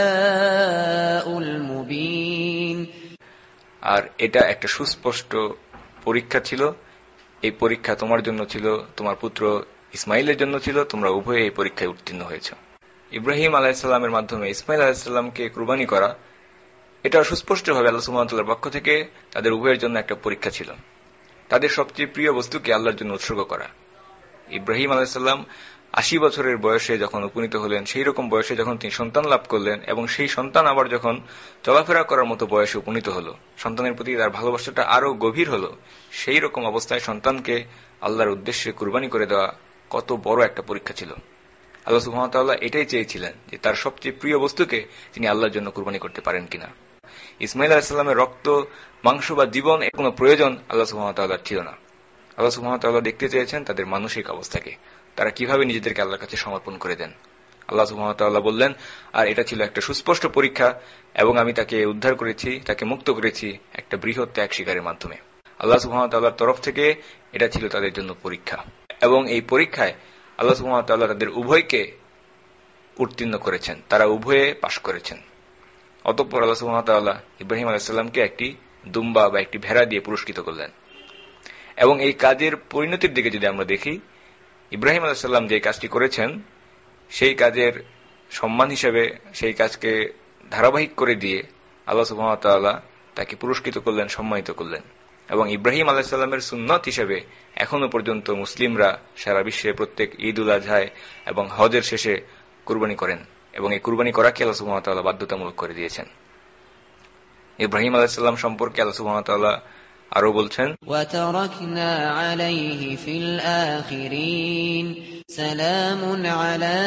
বালাউল মুবিন, আর এটা একটা সুস্পষ্ট পরীক্ষা ছিল। এই পরীক্ষা তোমার জন্য ছিল, তোমার পুত্র ইসমাইলের জন্য ছিল, তোমরা উভয়ে এই পরীক্ষায় উত্তীর্ণ হয়েছ। ইব্রাহিম আলাইহিস সালামের মাধ্যমে ইসমাইল আলাইহিস সালামকে কুরবানি করা, এটা সুস্পষ্টভাবে আল্লাহ সুবহানাহু ওয়া তাআলার পক্ষ থেকে তাদের উভয়ের জন্য একটা পরীক্ষা ছিল। তাদের সবচেয়ে প্রিয় বস্তুকে আল্লাহর জন্য উৎসর্গ করা। ইব্রাহিম আলাইহিস সালাম 80 বছরের বয়সে যখন উপনীত হলেন, সেই রকম বয়সে যখন তিনি সন্তান লাভ করলেন, এবং সেই সন্তান আবার যখন চলাফেরা করার মতো বয়সে উপনীত হল, সন্তানের প্রতি তার ভালোবাসাটা আরো গভীর হল, সেই রকম অবস্থায় সন্তানকে আল্লাহর উদ্দেশ্যে কুরবানি করে দেওয়া কত বড় একটা পরীক্ষা ছিল। আল্লাহ সুবহানাহু ওয়া তাআলা এটাই চেয়েছিলেন যে তার সবচেয়ে প্রিয় বস্তুকে তিনি আল্লাহর জন্য কুরবানি করতে পারেন কিনা। ইসমাইল আলাইহিস সালামের রক্ত, মাংস বা জীবন এর কোনো প্রয়োজন আল্লাহ সুবহানাহু ওয়া তাআলার ছিল না। আল্লাহ সুবহানাহু ওয়া তাআলা দেখতে চেয়েছেন তাদের মানসিক অবস্থাকে, তারা কিভাবে নিজেদেরকে আল্লাহর কাছে সমর্পণ করে দেন। আল্লাহ সুবহানাহু ওয়া তাআলা বললেন, আর এটা ছিল একটা সুস্পষ্ট পরীক্ষা, এবং আমি তাকে উদ্ধার করেছি, তাকে মুক্ত করেছি একটা বৃহৎ ত্যাগ স্বীকারের মাধ্যমে। আল্লাহ সুবহানাহু ওয়া তাআলার তরফ থেকে এটা ছিল তাদের জন্য পরীক্ষা, এবং এই পরীক্ষায় আল্লাহ সুবহানাহু ওয়া তাআলা তাদের উভয়কে উত্তীর্ণ করেছেন, তারা উভয়ে পাশ করেছেন। অতঃপর আল্লাহ সুবহানাহু ওয়া তাআলা ইব্রাহিম আলাইহিস সালামকে একটি দুম্বা বা একটি ভেড়া দিয়ে পুরস্কৃত করলেন। এবং এই কাজের পরিণতির দিকে যদি আমরা দেখি, ইব্রাহিম আলাইহিস সালাম যে কাজটি করেছেন, সেই কাজের সম্মান হিসেবে সেই কাজকে ধারাবাহিক করে দিয়ে আল্লাহ সুবহানাহু ওয়া তাআলা তাকে পুরস্কৃত করলেন, সম্মানিত করলেন। এবং ইব্রাহিম আলাইহিস সালামের সুন্নত হিসেবে এখনো পর্যন্ত মুসলিমরা সারা বিশ্বে প্রত্যেক ঈদ উল আজহায় এবং হজের শেষে কুরবানি করেন, এবং এই কুরবানি করাকে আল্লাহ সুবহানাহু ওয়া তাআলা বাধ্যতামূলক করে দিয়েছেন। ইব্রাহিম আলাইহিস সালাম সম্পর্কে আল্লাহ সুবহানাহু ওয়া তাআলা আরো বলছেন, وَتَرَكْنَا عَلَيْهِ فِي الْآخِرِينَ سَلَامٌ عَلَى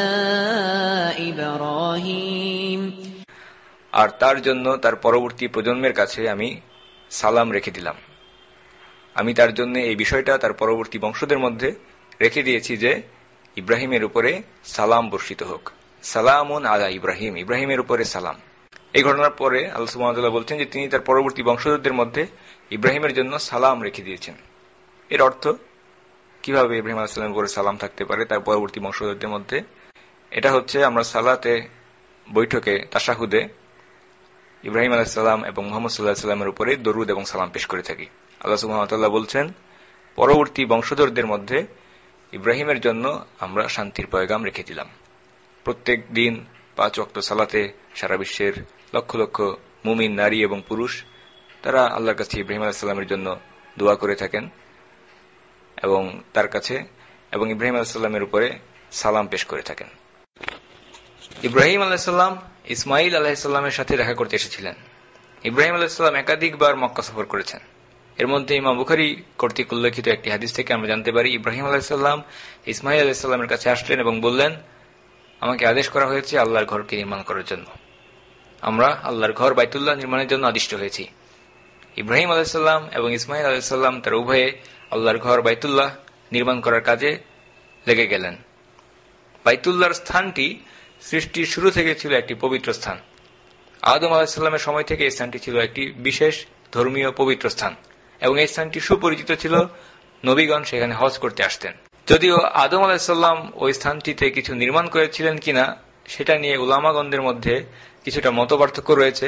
إِبْرَاهِيمَ, আর তার জন্য তার পরবর্তী প্রজন্মের কাছে আমি সালাম রেখে দিলাম। আমি তার জন্য এই বিষয়টা তার পরবর্তী বংশদের মধ্যে রেখে দিয়েছি যে ইব্রাহিমের উপরে সালাম বর্ষিত হোক। সালামুন আলা ইব্রাহিম, ইব্রাহিমের উপরে সালাম। এই ঘটনার পরে আল্লাহ সুবহানাহু ওয়া তাআলা বলছেন যে তিনি তার পরবর্তী বংশধরদের মধ্যে ইব্রাহিমের জন্য সালাম রেখে দিয়েছেন। এর অর্থ কিভাবে ইব্রাহিম আলাইহিস সালামের উপরে সালাম থাকতে পারে তার পরবর্তী বংশধরদের মধ্যে? এটা হচ্ছে আমরা সালাতে বৈঠকে তাশাহুদে ইব্রাহিম আলাইহিস সালাম এবং মুহাম্মদ সাল্লাল্লাহু আলাইহি ওয়াসাল্লামের উপরে দরুদ এবং সালাম পেশ করে থাকি। আল্লাহ সুবহানাহু ওয়া তাআলা বলছেন, পরবর্তী বংশধরদের মধ্যে ইব্রাহিমের জন্য আমরা শান্তির পয়গাম রেখে দিলাম। প্রত্যেক দিন 5 ওয়াক্ত সালাতে সারা বিশ্বের লক্ষ লক্ষ মুমিন নারী এবং পুরুষ তারা আল্লাহর কাছে ইব্রাহিম আলাইহিস সালামের জন্য দোয়া করে থাকেন এবং তার কাছে এবং ইব্রাহিম আলাইহিস সালামের উপরে সালাম পেশ করে থাকেন। ইব্রাহিম আলাইহিস সালাম ইসমাইল আলাইহিস সালামের সাথে দেখা করতে এসেছিলেন। ইব্রাহিম আলাইহিস সালাম একাধিকবার মক্কা সফর করেছেন। এর মধ্যে ইমাম বুখারী কর্তৃক উল্লেখিত একটি হাদিস থেকে আমরা জানতে পারি, ইব্রাহিম আলাইহিস সালাম ইসমাইল আলাইহিস সালামের কাছে আসলেন এবং বললেন, আমাকে আদেশ করা হয়েছে আল্লাহর ঘরকে নির্মাণ করার জন্য। আমরা আল্লাহর ঘর বাইতুল্লাহ নির্মাণের জন্য আদিষ্ট হয়েছি। ইব্রাহিম আলাইহিস সালাম এবং ইসমাইল আলাইহিস সালাম তারা উভয়ে আল্লাহর ঘর বাইতুল্লাহ নির্মাণ করার কাজে লেগে গেলেন। বাইতুল্লাহর স্থানটি সৃষ্টির শুরু থেকে ছিল একটি পবিত্র স্থান। আদম আলাইহিস সালামের সময় থেকে এই স্থানটি ছিল একটি বিশেষ ধর্মীয় পবিত্র স্থান এবং এই স্থানটি সুপরিচিত ছিল, নবীগণ সেখানে হজ করতে আসতেন। যদিও আদম আলাইহিস সালাম ওই স্থানটিতে কিছু নির্মাণ করেছিলেন কিনা সেটা নিয়ে উলামাগণদের মধ্যে কিছুটা মতপার্থক্য রয়েছে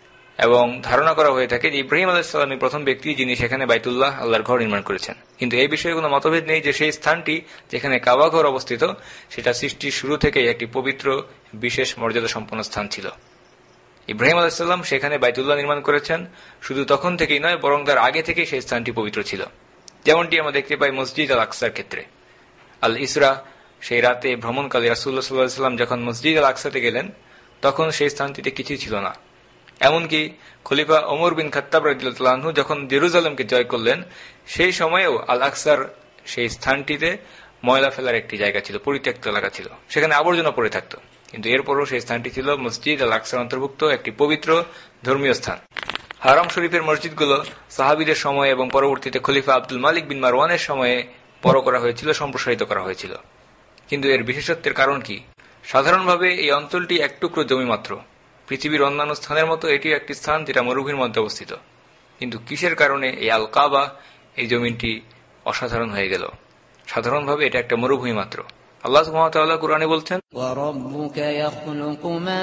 এবং ধারণা করা হয়ে থাকে যে ইব্রাহিম আলাইহিস সালামই প্রথম ব্যক্তি যিনি সেখানে বাইতুল্লাহ আল্লাহর ঘর নির্মাণ করেছেন। কিন্তু এই বিষয়ে কোনো মতভেদ নেই যে সেই স্থানটি যেখানে কাবা ঘর অবস্থিত সেটা সৃষ্টির শুরু থেকেই একটি পবিত্র বিশেষ মর্যাদা সম্পন্ন স্থান ছিল। ইব্রাহিম আলাইহিস সালাম সেখানে বাইতুল্লাহ নির্মাণ করেছেন, শুধু তখন থেকেই নয় বরং তার আগে থেকেই সেই স্থানটি পবিত্র ছিল। যেমনটি আমরা দেখতে পাই মসজিদ আল আকসার ক্ষেত্রে। আল ইসরা সেই রাতে ভ্রমণকালে রাসূলুল্লাহ সাল্লাল্লাহু আলাইহি ওয়াসাল্লাম যখন মসজিদ আল আকসাতে গেলেন তখন সেই স্থানটিতে কিছুই ছিল না। এমনকি খলিফা ওমর বিন খাত্তাব রাদিয়াল্লাহু আনহু যখন জেরুজালেমকে জয় করলেন সেই সময়েও আল আকসার সেই স্থানটিতে ময়লা ফেলার একটি জায়গা ছিল, পরিত্যক্ত এলাকা ছিল, সেখানে আবর্জনা পড়ে থাকত। কিন্তু এরপরও সেই স্থানটি ছিল মসজিদ আল আকসার অন্তর্ভুক্ত একটি পবিত্র ধর্মীয় স্থান। হারাম শরীফের মসজিদগুলো সাহাবীদের সময় এবং পরবর্তীতে খলিফা আব্দুল মালিক বিন মারওয়ানের সময়ে বড় করা হয়েছিল, সম্প্রসারিত করা হয়েছিল। কিন্তু এর বিশেষত্বের কারণ কি? সাধারণভাবে এই অঞ্চলটি এক টুকরো জমি মাত্র। পৃথিবীর অন্যান্য স্থানের মতো এটিও একটি স্থান যেটা মরুভূমির মধ্যে অবস্থিত। কিন্তু কিসের কারণে এই আল কাবা, এই জমিনটি অসাধারণ হয়ে গেল? সাধারণভাবে এটা একটা মরুভূমি মাত্র। আল্লাহ সুবহানাহু ওয়া তাআলা কুরআনে বলছেন, ওয়ারাব্বুকা ইয়াখলুকু মা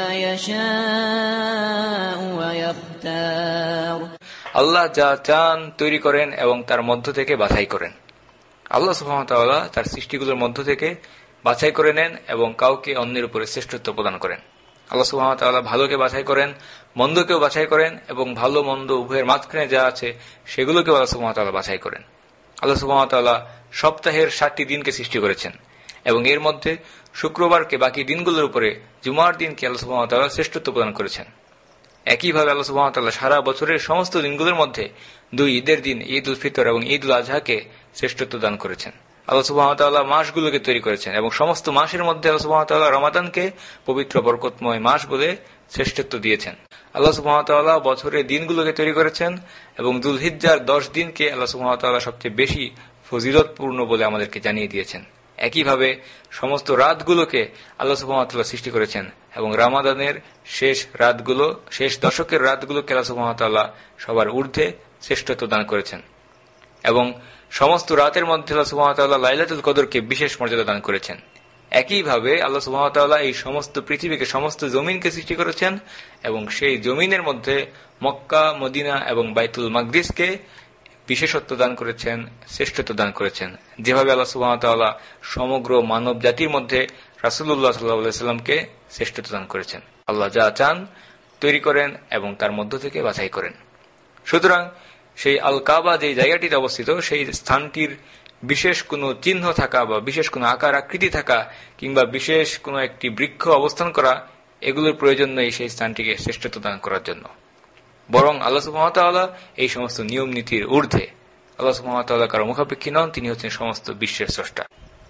ইয়াশাউ ওয়া ইয়াখতার। আল্লাহ যা চান তৈরি করেন এবং তার মধ্য থেকে বাছাই করেন। আল্লাহ সুবহানাহু ওয়া তাআলা তার সৃষ্টিগুলোর মধ্য থেকে বাছাই করে নেন এবং কাউকে অন্যের উপরে শ্রেষ্ঠত্ব প্রদান করেন। আল্লাহ সুবহানাহু ওয়া তাআলা ভালোকে বাছাই করেন, মন্দকেও বাছাই করেন এবং ভালো মন্দ উভয়ের মাঝখানে যা আছে সেগুলোকেও আল্লাহ সুবহানাহু ওয়া তাআলা বাছাই করেন। আল্লাহ সুবহানাহু ওয়া তাআলা সপ্তাহের 7টি দিনকে সৃষ্টি করেছেন এবং এর মধ্যে শুক্রবারকে বাকি দিনগুলোর উপরে জুমার দিনকে আল্লাহ সুবহানাহু ওয়া তাআলা শ্রেষ্ঠত্ব প্রদান করেছেন। একইভাবে আল্লাহ সুবহানাহু ওয়া তাআলা সারা বছরের সমস্ত দিনগুলোর মধ্যে 2 ঈদের দিন ঈদ উল ফিতর এবং ঈদ উল আজহাকে শ্রেষ্ঠত্ব দান করেছেন। আল্লাহ সুবহানাহু ওয়া তাআলা মাসগুলোকে তৈরি করেছেন এবং সমস্ত মাসের মধ্যে আল্লাহ সুবহানাহু ওয়া তাআলা রমাদানকে পবিত্র বরকতময় মাস বলে শ্রেষ্ঠত্ব দিয়েছেন। আল্লাহ সুবহানাহু ওয়া তাআলা বছরের দিনগুলোকে তৈরি করেছেন এবং যুলহিজ্জার 10 দিনকে আল্লাহ সুবহানাহু ওয়া তাআলা সবচেয়ে বেশি ফজিলতপূর্ণ বলে আমাদেরকে জানিয়ে দিয়েছেন। একইভাবে সমস্ত রাতগুলোকে আল্লাহ সুবহানাহু ওয়া তাআলা সৃষ্টি করেছেন এবং রমাদানের শেষ রাতগুলো, শেষ দশকের রাতগুলোকে আল্লাহ সুবহানাহু ওয়া তাআলা সবার ঊর্ধ্বে শ্রেষ্ঠত্ব দান করেছেন এবং সমস্ত রাতের মধ্যে আল্লাহ সুবহানাহু ওয়া তাআলা লাইলাতুল কদরকে বিশেষ মর্যাদা দান করেছেন। একইভাবে আল্লাহ সুবহানাহু ওয়া তাআলা এই সমস্ত পৃথিবীকে, সমস্ত জমিনকে সৃষ্টি করেছেন এবং সেই জমিনের মধ্যে মক্কা, মদিনা এবং বাইতুল মাকদিসকে বিশেষত্ব দান করেছেন, শ্রেষ্ঠত্ব দান করেছেন। যেভাবে আল্লাহ সুবহানাহু ওয়া তাআলা সমগ্র মানব জাতির মধ্যে রাসূলুল্লাহ সাল্লাল্লাহু আলাইহি ওয়াসাল্লামকে শ্রেষ্ঠত্ব দান করেছেন। আল্লাহ যা চান তৈরি করেন এবং তার মধ্য থেকে বাছাই করেন। সুতরাং সেই আল কাবা যে জায়গাটিতে অবস্থিত সেই স্থানটির বিশেষ কোনো চিহ্ন থাকা বা বিশেষ কোনো আকার আকৃতি থাকা কিংবা বিশেষ কোনো একটি বৃক্ষ অবস্থান করা, এগুলোর প্রয়োজন নেই সেই স্থানটিকে শ্রেষ্ঠত্ব দান করার জন্য। বরং আল্লাহ সুবহানাহু ওয়া তাআলা এই সমস্ত নিয়ম নীতির ঊর্ধ্বে। আল্লাহ সুবহানাহু ওয়া তাআলা কারো মুখাপেক্ষী নন, তিনি হচ্ছেন সমস্ত বিশ্বের স্রষ্টা।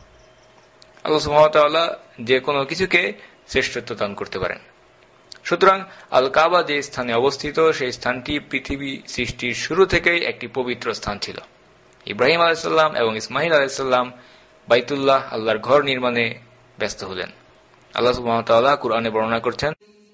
আল্লাহ সুবহানাহু ওয়া তাআলা যে কোনো কিছুকে শ্রেষ্ঠত্ব দান করতে পারেন। সুতরাং আল কাবা যে স্থানে অবস্থিত সেই স্থানটি পৃথিবী সৃষ্টির শুরু থেকেই একটি পবিত্র স্থান ছিল। ইব্রাহিম আলাইহিস সালাম এবং ইসমাইল আলাইহিস সালাম বাইতুল্লাহ আল্লাহর ঘর নির্মাণে ব্যস্ত হলেন। আল্লাহ সুবহানাহু ওয়া তাআলা কুরআনে বর্ণনা করছেন,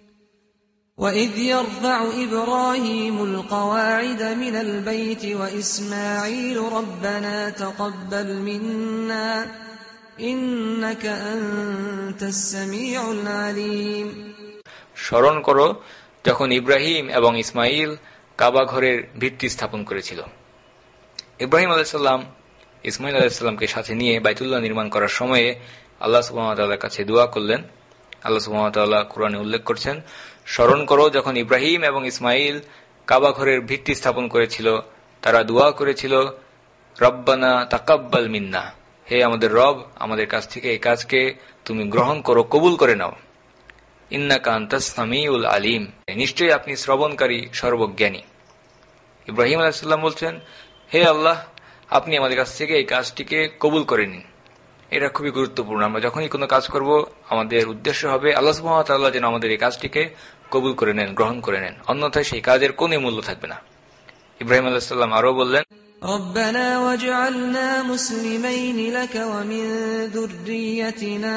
وَإِذْ يَرْفَعُ إِبْرَاهِيمُ الْقَوَاعِدَ مِنَ الْبَيْتِ وَإِسْمَاعِيلُ رَبَّنَا تَقَبَّلْ مِنَّا إِنَّكَ أَنْتَ السَّمِيعُ الْعَلِيمُ স্মরণ করো যখন ইব্রাহিম এবং ইসমাইল কাবা ঘরের ভিত্তি স্থাপন করেছিল। ইব্রাহিম আলাইহিস সালাম ইসমাইল আলাইহিস সালামকে সাথে নিয়ে বাইতুল্লাহ নির্মাণ করার সময়ে আল্লাহ সুবহানাহু ওয়া তাআলার কাছে দোয়া করলেন। আল্লাহ সুবহানাহু ওয়া তাআলা কুরআনে উল্লেখ করছেন, স্মরণ করো যখন ইব্রাহিম এবং ইসমাইল কাবা ঘরের ভিত্তি স্থাপন করেছিল, তারা দোয়া করেছিল, রব্বানা তাকাব্বাল মিন্না, হে আমাদের রব, আমাদের কাছ থেকে এই কাজকে তুমি গ্রহণ করো, কবুল করে নাও। ইন্নাকা আনতাস সামিউল আলিম, নিশ্চয়ই আপনি শ্রবণকারী, সর্বজ্ঞানী। ইব্রাহিম আলাইহিস সালাম বলছেন, হে আল্লাহ, আপনি আমাদের কাছ থেকে এই কাজটিকে কবুল করে নিন। এটা খুবই গুরুত্বপূর্ণ। আমরা যখনই কোনো কাজ করব, আমাদের উদ্দেশ্য হবে আল্লাহ সুবহানাহু ওয়া তাআলা যেন আমাদের এই কাজটিকে কবুল করে নেন, গ্রহণ করে নেন, অন্যথায় সেই কাজের কোনো মূল্য থাকবে না। ইব্রাহিম আলাইহিস সালাম আরো বললেন, ربنا واجعلنا مسلمين لك ومن ذريتنا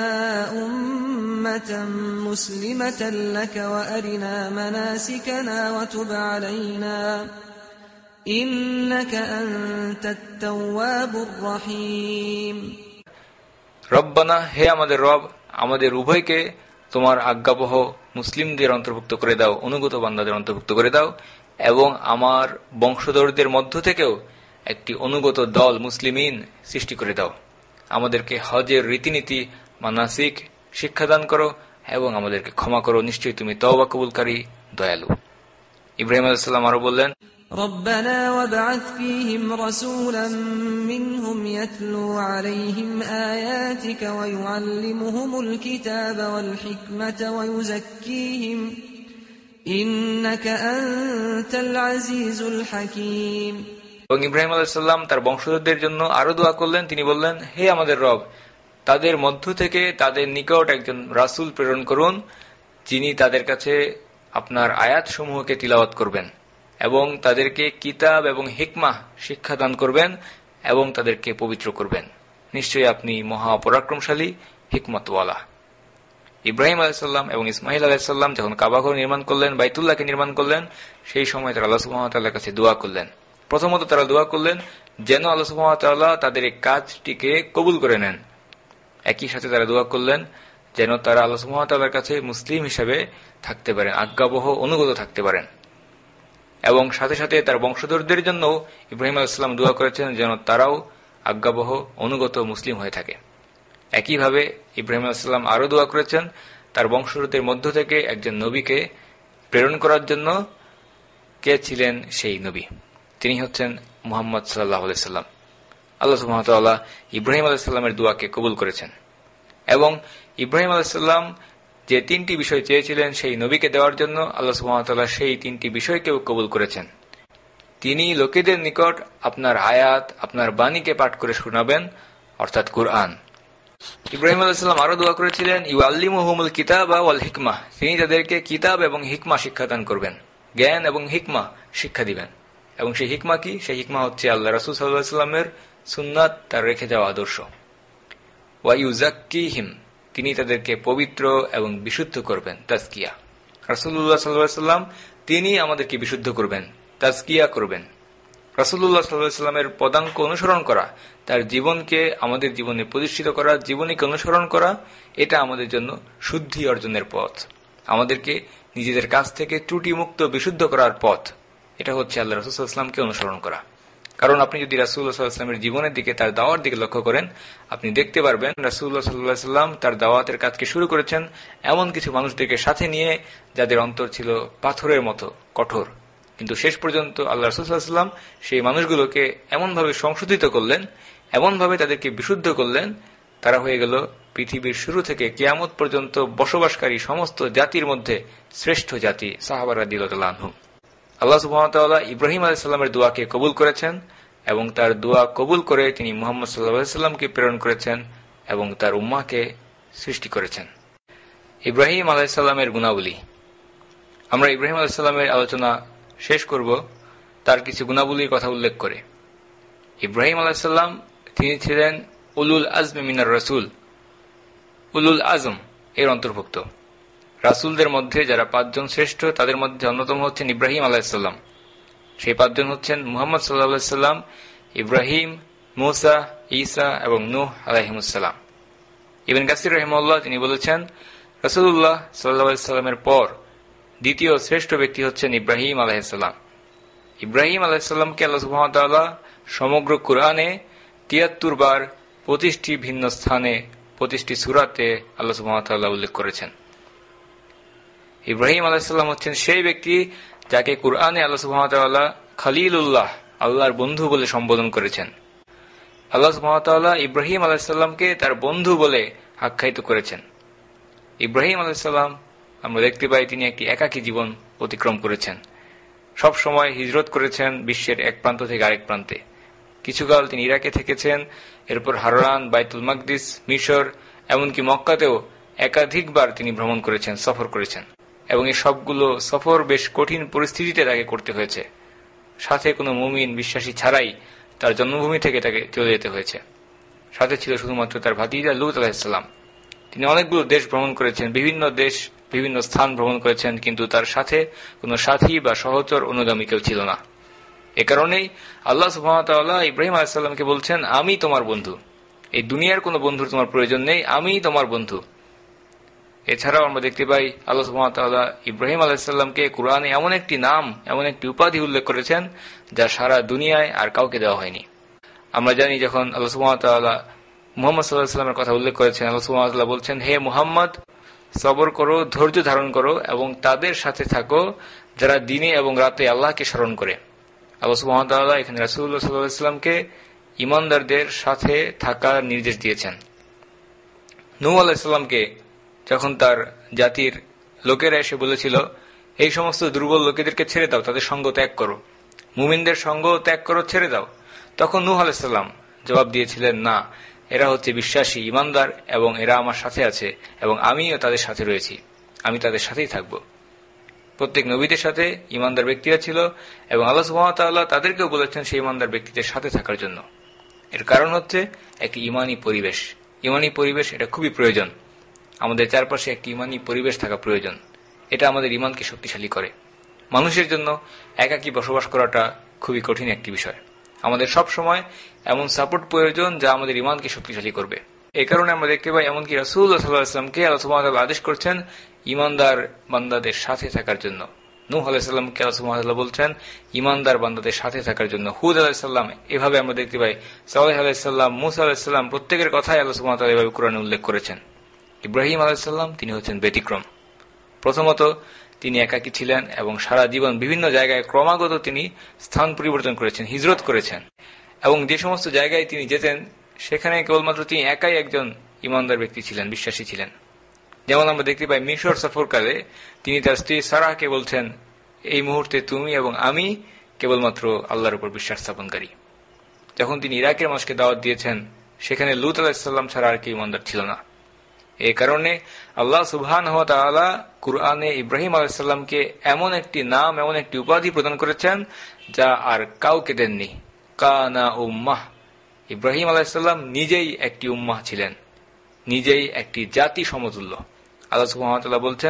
أمة مسلمة لك وأرنا مناسكنا وتب علينا إنك أنت التواب الرحيم। রব্বানা, হে আমাদের রব, আমাদের উভয়কে তোমার আজ্ঞাবহ মুসলিমদের অন্তর্ভুক্ত করে দাও, অনুগত বান্দাদের অন্তর্ভুক্ত করে দাও, এবং আমার বংশধরদের মধ্য থেকেও একটি অনুগত দল মুসলিমিন সৃষ্টি করে দাও। আমাদেরকে হজের রীতিনীতি মানাসিক শিক্ষাদান করো এবং আমাদেরকে ক্ষমা করো, নিশ্চয়ই তুমি তওবা কবুলকারী, দয়ালু। ইব্রাহিম আলাইহিস সালাম আরো বললেন, ربنا وابعث فيهم رسولا منهم يتلو عليهم آياتك ويعلمهم الكتاب والحكمة ويزكيهم إنك أنت العزيز الحكيم। এবং ইব্রাহিম আলাইহিস সালাম তার বংশধরদের জন্য আরো দোয়া করলেন। তিনি বললেন, হে আমাদের রব, তাদের মধ্য থেকে তাদের নিকট একজন রাসূল প্রেরণ করুন, যিনি তাদের কাছে আপনার আয়াতসমূহকে তিলাওয়াত করবেন এবং তাদেরকে কিতাব এবং হিকমাহ শিক্ষাদান করবেন এবং তাদেরকে পবিত্র করবেন। নিশ্চয়ই আপনি মহাপরাক্রমশালী, হিকমতওয়ালা। ইব্রাহিম আলাইহিস সালাম এবং ইসমাইল আলাইহিস সালাম যখন কাবাঘর নির্মাণ করলেন, বাইতুল্লাহকে নির্মাণ করলেন, সেই সময় তারা আল্লাহ সুবহানাহু ওয়া তাআলার কাছে দোয়া করলেন। প্রথমত তারা দোয়া করলেন যেন আল্লাহ সুবহানাহু ওয়া তাআলা তাদের এই কাজটিকে কবুল করে নেন। একই সাথে তারা দোয়া করলেন যেন তারা আল্লাহ সুবহানাহু ওয়া তাআলার কাছে মুসলিম হিসেবে থাকতে পারেন, আজ্ঞাবহ, অনুগত থাকতে পারেন। এবং সাথে সাথে তার বংশধরদের জন্য ইব্রাহিম আলাইহিস সালাম দোয়া করেছেন যেন তারাও আজ্ঞাবহ, অনুগত মুসলিম হয়ে থাকে। একইভাবে ইব্রাহিম আলাইহিস সালাম আরো দোয়া করেছেন তার বংশধরদের মধ্য থেকে একজন নবীকে প্রেরণ করার জন্য। কে ছিলেন সেই নবী? তিনি হচ্ছেন মুহাম্মদ সাল্লাল্লাহু আলাইহি সাল্লাম। আল্লাহ সুবহানাহু ওয়া তাআলা ইব্রাহিম আলাইহিস সালামের দোয়াকে কবুল করেছেন এবং ইব্রাহিম আলাইহিস সালাম যে তিনটি বিষয় চেয়েছিলেন সেই নবীকে দেওয়ার জন্য আল্লাহ সুবহানাহু ওয়া তাআলা সেই তিনটি বিষয়কেও কবুল করেছেন। তিনি লোকেদের নিকট আপনার আয়াত, আপনার বাণীকে পাঠ করে শোনাবেন, অর্থাৎ কুরআন। ইব্রাহিম আলাইহিস সালাম আরো দোয়া করেছিলেন, ইউআল্লিমুহুমুল কিতাবা ওয়াল হিকমাহ, তিনি তাদেরকে কিতাব এবং হিকমা শিক্ষাদান করবেন, জ্ঞান এবং হিকমা শিক্ষা দিবেন। এবং সেই হিকমা কি? সেই হিকমা হচ্ছে আল্লাহ রাসূল সাল্লাল্লাহু আলাইহি ওয়াসাল্লামের সুন্নাত, তার রেখে যাওয়া আদর্শ। ওয়া ইউযাক্কিহিম, তিনি তাদেরকে পবিত্র এবং বিশুদ্ধ করবেন, তাজকিয়া। রাসূলুল্লাহ সাল্লাল্লাহু আলাইহি ওয়াসাল্লাম তিনি আমাদেরকে বিশুদ্ধ করবেন, তাজকিয়া করবেন। রাসূলুল্লাহ সাল্লাল্লাহু আলাইহি ওয়াসাল্লামের পদাঙ্ক অনুসরণ করা, তার জীবনকে আমাদের জীবনে প্রতিষ্ঠিত করা, জীবনীকে অনুসরণ করা, এটা আমাদের জন্য শুদ্ধি অর্জনের পথ, আমাদেরকে নিজেদের কাছ থেকে ত্রুটিমুক্ত বিশুদ্ধ করার পথ। এটা হচ্ছে আল্লাহ রাসূল সাল্লাল্লাহু আলাইহি ওয়াসাল্লামকে অনুসরণ করা। কারণ আপনি যদি রাসূলুল্লাহ সাল্লাল্লাহু আলাইহি ওয়াসাল্লামের জীবনের দিকে, তার দাওয়ার দিকে লক্ষ্য করেন, আপনি দেখতে পারবেন রাসূলুল্লাহ সাল্লাল্লাহু আলাইহি ওয়াসাল্লাম তার দাওয়াতের কাজকে শুরু করেছেন এমন কিছু মানুষদেরকে সাথে নিয়ে যাদের অন্তর ছিল পাথরের মতো কঠোর, কিন্তু শেষ পর্যন্ত আল্লাহ রাসূল সাল্লাল্লাহু আলাইহি ওয়াসাল্লাম সেই মানুষগুলোকে এমনভাবে সংশোধিত করলেন, এমনভাবে তাদেরকে বিশুদ্ধ করলেন, তারা হয়ে গেল পৃথিবীর শুরু থেকে কিয়ামত পর্যন্ত বসবাসকারী সমস্ত জাতির মধ্যে শ্রেষ্ঠ জাতি, সাহাবা রাদিয়াল্লাহু আনহুম। আল্লাহ সুবহানাহু ওয়া তাআলা ইব্রাহিম আলাইহিস সালামের দোয়াকে কবুল করেছেন এবং তার দোয়া কবুল করে তিনি মুহাম্মদ সাল্লাল্লাহু আলাইহি ওয়াসাল্লামকে প্রেরণ করেছেন এবং তার উম্মাহকে সৃষ্টি করেছেন। ইব্রাহিম আলাইহিস সালামের গুণাবলী। আমরা ইব্রাহিম আলাইহিস সালামের আলোচনা শেষ করব তার কিছু গুণাবলীর কথা উল্লেখ করে। ইব্রাহিম আলাইহিস সালাম তিনি ছিলেন উলুল আজম মিনার রাসূল, উলুল আজম এর অন্তর্ভুক্ত। রাসূলদের মধ্যে যারা পাঁচজন শ্রেষ্ঠ তাদের মধ্যে অন্যতম হচ্ছেন ইব্রাহিম আলাইহিস সালাম। সেই পাঁচজন হচ্ছেন মুহাম্মদ সাল্লাল্লাহু আলাইহি সাল্লাম, ইব্রাহিম, মূসা, ঈসা এবং নূহ আলাইহিমুস সালাম। ইবনে কাসির রাহিমাহুল্লাহ তিনি বলেছেন, রাসূলুল্লাহ সাল্লাল্লাহু আলাইহি সাল্লামের পর দ্বিতীয় শ্রেষ্ঠ ব্যক্তি হচ্ছেন ইব্রাহিম আলাইহিস সালাম। ইব্রাহিম আলাইহিস সালামকে আল্লাহ সুবহানাহু ওয়া তাআলা সমগ্র কুরআনে ৭৩ বার ২৫টি ভিন্ন স্থানে ২৫টি সূরাতে আল্লাহ সুবহানাহু ওয়া তাআলা উল্লেখ করেছেন। ইব্রাহিম আলাইহিস সালাম হচ্ছেন সেই ব্যক্তি যাকে কুরআনে আল্লাহ সুবহানাহু ওয়া তাআলা খলিলুল্লাহ, আল্লাহর বন্ধু বলে সম্বোধন করেছেন। আল্লাহ সুবহানাহু ওয়া তাআলা ইব্রাহিম আলাইহিস সালামকে তার বন্ধু বলে আখ্যায়িত করেছেন। ইব্রাহিম আলাইহিস সালাম আমরা দেখতে পাই তিনি একটি একাকী জীবন অতিক্রম করেছেন। সব সময় হিজরত করেছেন বিশ্বের এক প্রান্ত থেকে আরেক প্রান্তে। কিছুকাল তিনি ইরাকে থেকেছেন, এরপর হারান, বাইতুল মাকদিস, মিশর, এমনকি মক্কাতেও একাধিকবার তিনি ভ্রমণ করেছেন, সফর করেছেন। এবং এই সবগুলো সফর বেশ কঠিন পরিস্থিতিতে তাকে করতে হয়েছে। সাথে কোনো মুমিন বিশ্বাসী ছাড়াই তার জন্মভূমি থেকে তাকে চলে যেতে হয়েছে। সাথে ছিল শুধুমাত্র তার ভাতিজা লূত আলাইহিস সালাম। তিনি অনেকগুলো দেশ ভ্রমণ করেছেন, বিভিন্ন দেশ বিভিন্ন স্থান ভ্রমণ করেছেন, কিন্তু তার সাথে কোনো সাথী বা সহচর অনুগামী কেউ ছিল না। এ কারণেই আল্লাহ সুবহানাহু ওয়া তাআলা ইব্রাহিম আলাইহিস সালামকে বলছেন, আমি তোমার বন্ধু, এই দুনিয়ার কোনো বন্ধুর তোমার প্রয়োজন নেই, আমি তোমার বন্ধু। এছাড়াও আমরা দেখতে পাই আল্লাহ সুবহানাহু ওয়া তাআলা ইব্রাহিম আলাইহিস সালামকে কুরআনে এমন একটি নাম, এমন একটি উপাধি উল্লেখ করেছেন যা সারা দুনিয়ায় আর কাউকে দেওয়া হয়নি। আমরা জানি যখন আল্লাহ সুবহানাহু ওয়া তাআলা মুহাম্মদ সাল্লাল্লাহু আলাইহি ওয়াসাল্লামের কথা উল্লেখ করেছেন, আল্লাহ সুবহানাহু ওয়া তাআলা বলছেন, হে মুহাম্মদ, সবর করো, ধৈর্য ধারণ করো এবং তাদের সাথে থাকো যারা দিনে এবং রাতে আল্লাহকে স্মরণ করে। আল্লাহ সুবহানাহু ওয়া তাআলা এখানে রাসূলুল্লাহ সাল্লাল্লাহু আলাইহি ওয়াসাল্লামকে ঈমানদারদের সাথে থাকার নির্দেশ দিয়েছেন। নূহ আলাইহিস সালামকে যখন তার জাতির লোকেরা এসে বলেছিল, এই সমস্ত দুর্বল লোকেদেরকে ছেড়ে দাও, তাদের সঙ্গ ত্যাগ করো, মুমিনদের সঙ্গ ত্যাগ করো, ছেড়ে দাও, তখন নূহ আলাইহিস সালাম জবাব দিয়েছিলেন, না, এরা হচ্ছে বিশ্বাসী ঈমানদার এবং এরা আমার সাথে আছে এবং আমিও তাদের সাথে রয়েছি, আমি তাদের সাথেই থাকব। প্রত্যেক নবীদের সাথে ঈমানদার ব্যক্তিরা ছিল এবং আল্লাহ সুবহানাহু ওয়া তাআলা তাদেরকেও বলেছেন সেই ঈমানদার ব্যক্তিদের সাথে থাকার জন্য। এর কারণ হচ্ছে একটি ঈমানী পরিবেশ। ঈমানী পরিবেশ এটা খুবই প্রয়োজন। আমাদের চারপাশে একটি ঈমানী পরিবেশ থাকা প্রয়োজন। এটা আমাদের ঈমানকে শক্তিশালী করে। মানুষের জন্য একাকী বসবাস করাটা খুবই কঠিন একটি বিষয়। আমাদের সব সময় এমন সাপোর্ট প্রয়োজন যা আমাদের ঈমানকে শক্তিশালী করবে। এই কারণে আমরা দেখতে পাই এমনকি রাসূলুল্লাহ সাল্লাল্লাহু আলাইহি ওয়াসাল্লামকে আল্লাহ সুবহানাহু ওয়া তাআলা আদেশ করছেন ঈমানদার বান্দাদের সাথে থাকার জন্য। নূহ আলাইহিস সালামকে আল্লাহ সুবহানাহু ওয়া তাআলা বলছেন ঈমানদার বান্দাদের সাথে থাকার জন্য। হুদ আলাইহিস সালাম, এভাবে আমরা দেখতে পাই সালেহ আলাইহিস সালাম, মূসা আলাইহিস সালাম, প্রত্যেকের কথাই আল্লাহ সুবহানাহু ওয়া তাআলা এভাবে কোরআনে উল্লেখ করেছেন। ইব্রাহিম আলাইহিস সালাম তিনি হচ্ছেন ব্যতিক্রম। প্রথমত তিনি একাকী ছিলেন এবং সারা জীবন বিভিন্ন জায়গায় ক্রমাগত তিনি স্থান পরিবর্তন করেছেন, হিজরত করেছেন এবং যে সমস্ত জায়গায় তিনি যেতেন সেখানে কেবলমাত্র তিনি একাই একজন ঈমানদার ব্যক্তি ছিলেন, বিশ্বাসী ছিলেন। যেমন আমরা দেখতে পাই মিশর সফরকালে তিনি তার স্ত্রী সারাহকে বলছেন, এই মুহূর্তে তুমি এবং আমি কেবলমাত্র আল্লাহর উপর বিশ্বাস স্থাপনকারী। যখন তিনি ইরাকের মানুষকে দাওয়াত দিয়েছেন সেখানে লূত আলাইহিস সালাম ছাড়া আর কেউ ঈমানদার ছিল না। এই কারণে আল্লাহ সুবহানাহু ওয়া তাআলা কুরআনে ইব্রাহিম আলাইহিস সালামকে এমন একটি নাম, এমন একটি উপাধি প্রদান করেছেন যা আর কাউকে দেননি। কানা উম্মাহ, ইব্রাহিম আলাইহিস সালাম নিজেই একটি উম্মাহ ছিলেন, নিজেই একটি জাতি সমতুল্য। আল্লাহ সুবহানাহু ওয়া তাআলা বলছেন,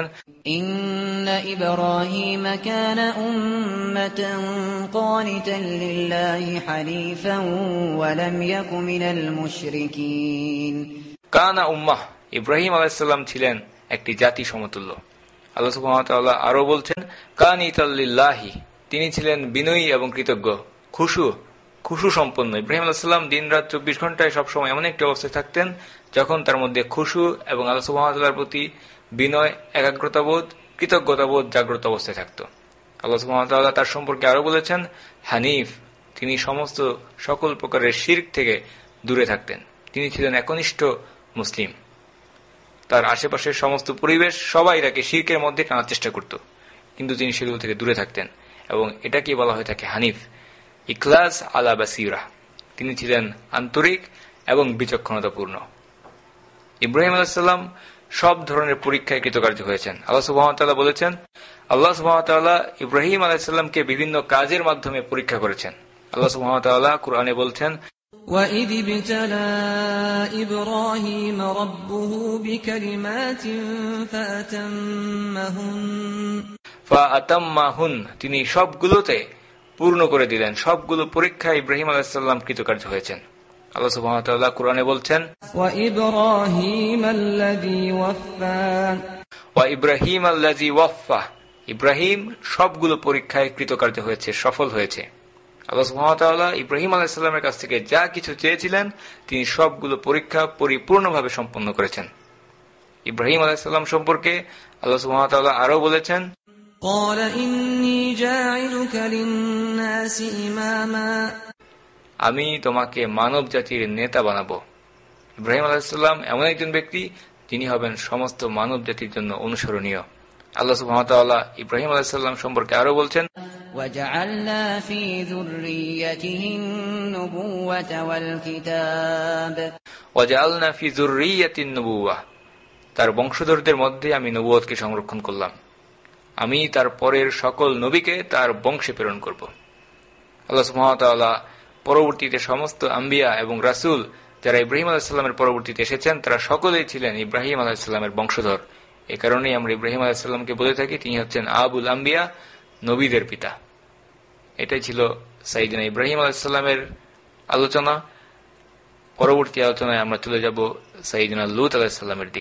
ইন্না ইব্রাহিম কানা উম্মাতান কানিতান লিল্লাহি হানিফান ওয়া লাম ইয়াকু মিনাল মুশরিকিন। কানা উম্মাহ, ইব্রাহিম আলাইহিস সালাম ছিলেন একটি জাতি সমতুল্য। আল্লাহ সুবহানাহু ওয়া তাআলা আরো বলছেন, কানিতাল লিল্লাহি, তিনি ছিলেন বিনয়ী এবং কৃতজ্ঞ, খুশু সম্পন্ন। ইব্রাহিম আলাইহিস সালাম দিনরাত 24 ঘন্টায় সবসময় এমন একটি অবস্থায় থাকতেন যখন তার মধ্যে খুশু এবং আল্লাহ সুবহানাহু ওয়া তাআলার প্রতি বিনয়, একাগ্রতাবোধ, কৃতজ্ঞতাবোধ জাগ্রত অবস্থায় থাকত। আল্লাহ সুবহানাহু ওয়া তাআলা তার সম্পর্কে আরো বলেছেন হানিফ, তিনি সমস্ত সকল প্রকারের শিরক থেকে দূরে থাকতেন। তিনি ছিলেন একনিষ্ঠ মুসলিম। তার আশেপাশের সমস্ত পরিবেশ সবাই তাকে শিরকের মধ্যে টানার চেষ্টা করত, কিন্তু তিনি সেগুলো থেকে দূরে থাকতেন এবং এটাকে বলা হয়ে থাকে হানিফ, ইখলাস আলা বাসীরা। তিনি ছিলেন আন্তরিক এবং বিচক্ষণতাপূর্ণ। ইব্রাহিম আলাইহিস সালাম সব ধরনের পরীক্ষায় কৃতকার্য হয়েছেন। আল্লাহ সুবহানাহু ওয়া তাআলা বলেছেন, আল্লাহ সুবহানাহু ওয়া তাআলা ইব্রাহিম আলাইহিস সালামকে বিভিন্ন কাজের মাধ্যমে পরীক্ষা করেছেন। আল্লাহ সুবহানাহু ওয়া তাআলা কুরআনে বলছেন, وَإِذِ ابْتَلَى إِبْرَاهِيمَ رَبُّهُ بِكَلِمَاتٍ فَأَتَمَّهُنَّ, তিনি সবগুলোতে পূর্ণ করে দিলেন। সবগুলো পরীক্ষায় ইব্রাহিম আলাইহিস সালাম কৃতকার্য হয়েছেন। আল্লাহ সুবহানাহু ওয়া তাআলা কুরআনে বলছেন, ওয়া ইব্রাহিম আল্লাযী ওয়াফফা, ইব্রাহিম সবগুলো পরীক্ষায় কৃতকার্য হয়েছে, সফল হয়েছে। আল্লাহ সুবহানাহু ওয়া তাআলা ইব্রাহিম আলাইহিস সালামের কাছ থেকে যা কিছু চেয়েছিলেন তিনি সবগুলো পরীক্ষা পরিপূর্ণভাবে সম্পন্ন করেছেন। ইব্রাহিম আলাইহিস সালাম সম্পর্কে আল্লাহ সুবহানাহু ওয়া তাআলা আরো বলেছেন, قال إني جاعلك للناس إماما, আমি তোমাকে মানব জাতির নেতা বানাবো। ইব্রাহিম আলাইহিস সালাম এমন একজন ব্যক্তি যিনি হবেন সমস্ত মানব জাতির জন্য অনুসরণীয়। আল্লাহ সুবহানাহু ওয়া তাআলা ইব্রাহিম আলাইহিস সালাম সম্পর্কে আরো বলছেন, وجعلنا في ذريته النبوة والكتاب, وجعلنا في ذريته النبوة, তার বংশধরদের মধ্যে আমি নবুয়তকে সংরক্ষণ করলাম, আমি তার পরের সকল নবীকে তার বংশে প্রেরণ করব। আল্লাহ সুবহানাহু ওয়া তাআলা পরবর্তীতে সমস্ত আম্বিয়া এবং রাসূল যারা ইব্রাহিম আলাইহিস সালামের পরবর্তীতে এসেছেন তারা সকলেই ছিলেন ইব্রাহিম আলাইহিস সালামের বংশধর। এই কারণেই আমরা ইব্রাহিম আলাইহিস সালামকে বলে থাকি তিনি হচ্ছেন আবুল আম্বিয়া, নবীদের পিতা। এটাই ছিল সাইয়েদনা ইব্রাহিম আলাইহিস সালামের আলোচনা। পরবর্তী আলোচনায় আমরা চলে যাব সাইয়েদনা লূত আলাইহিস সালামের দিকে।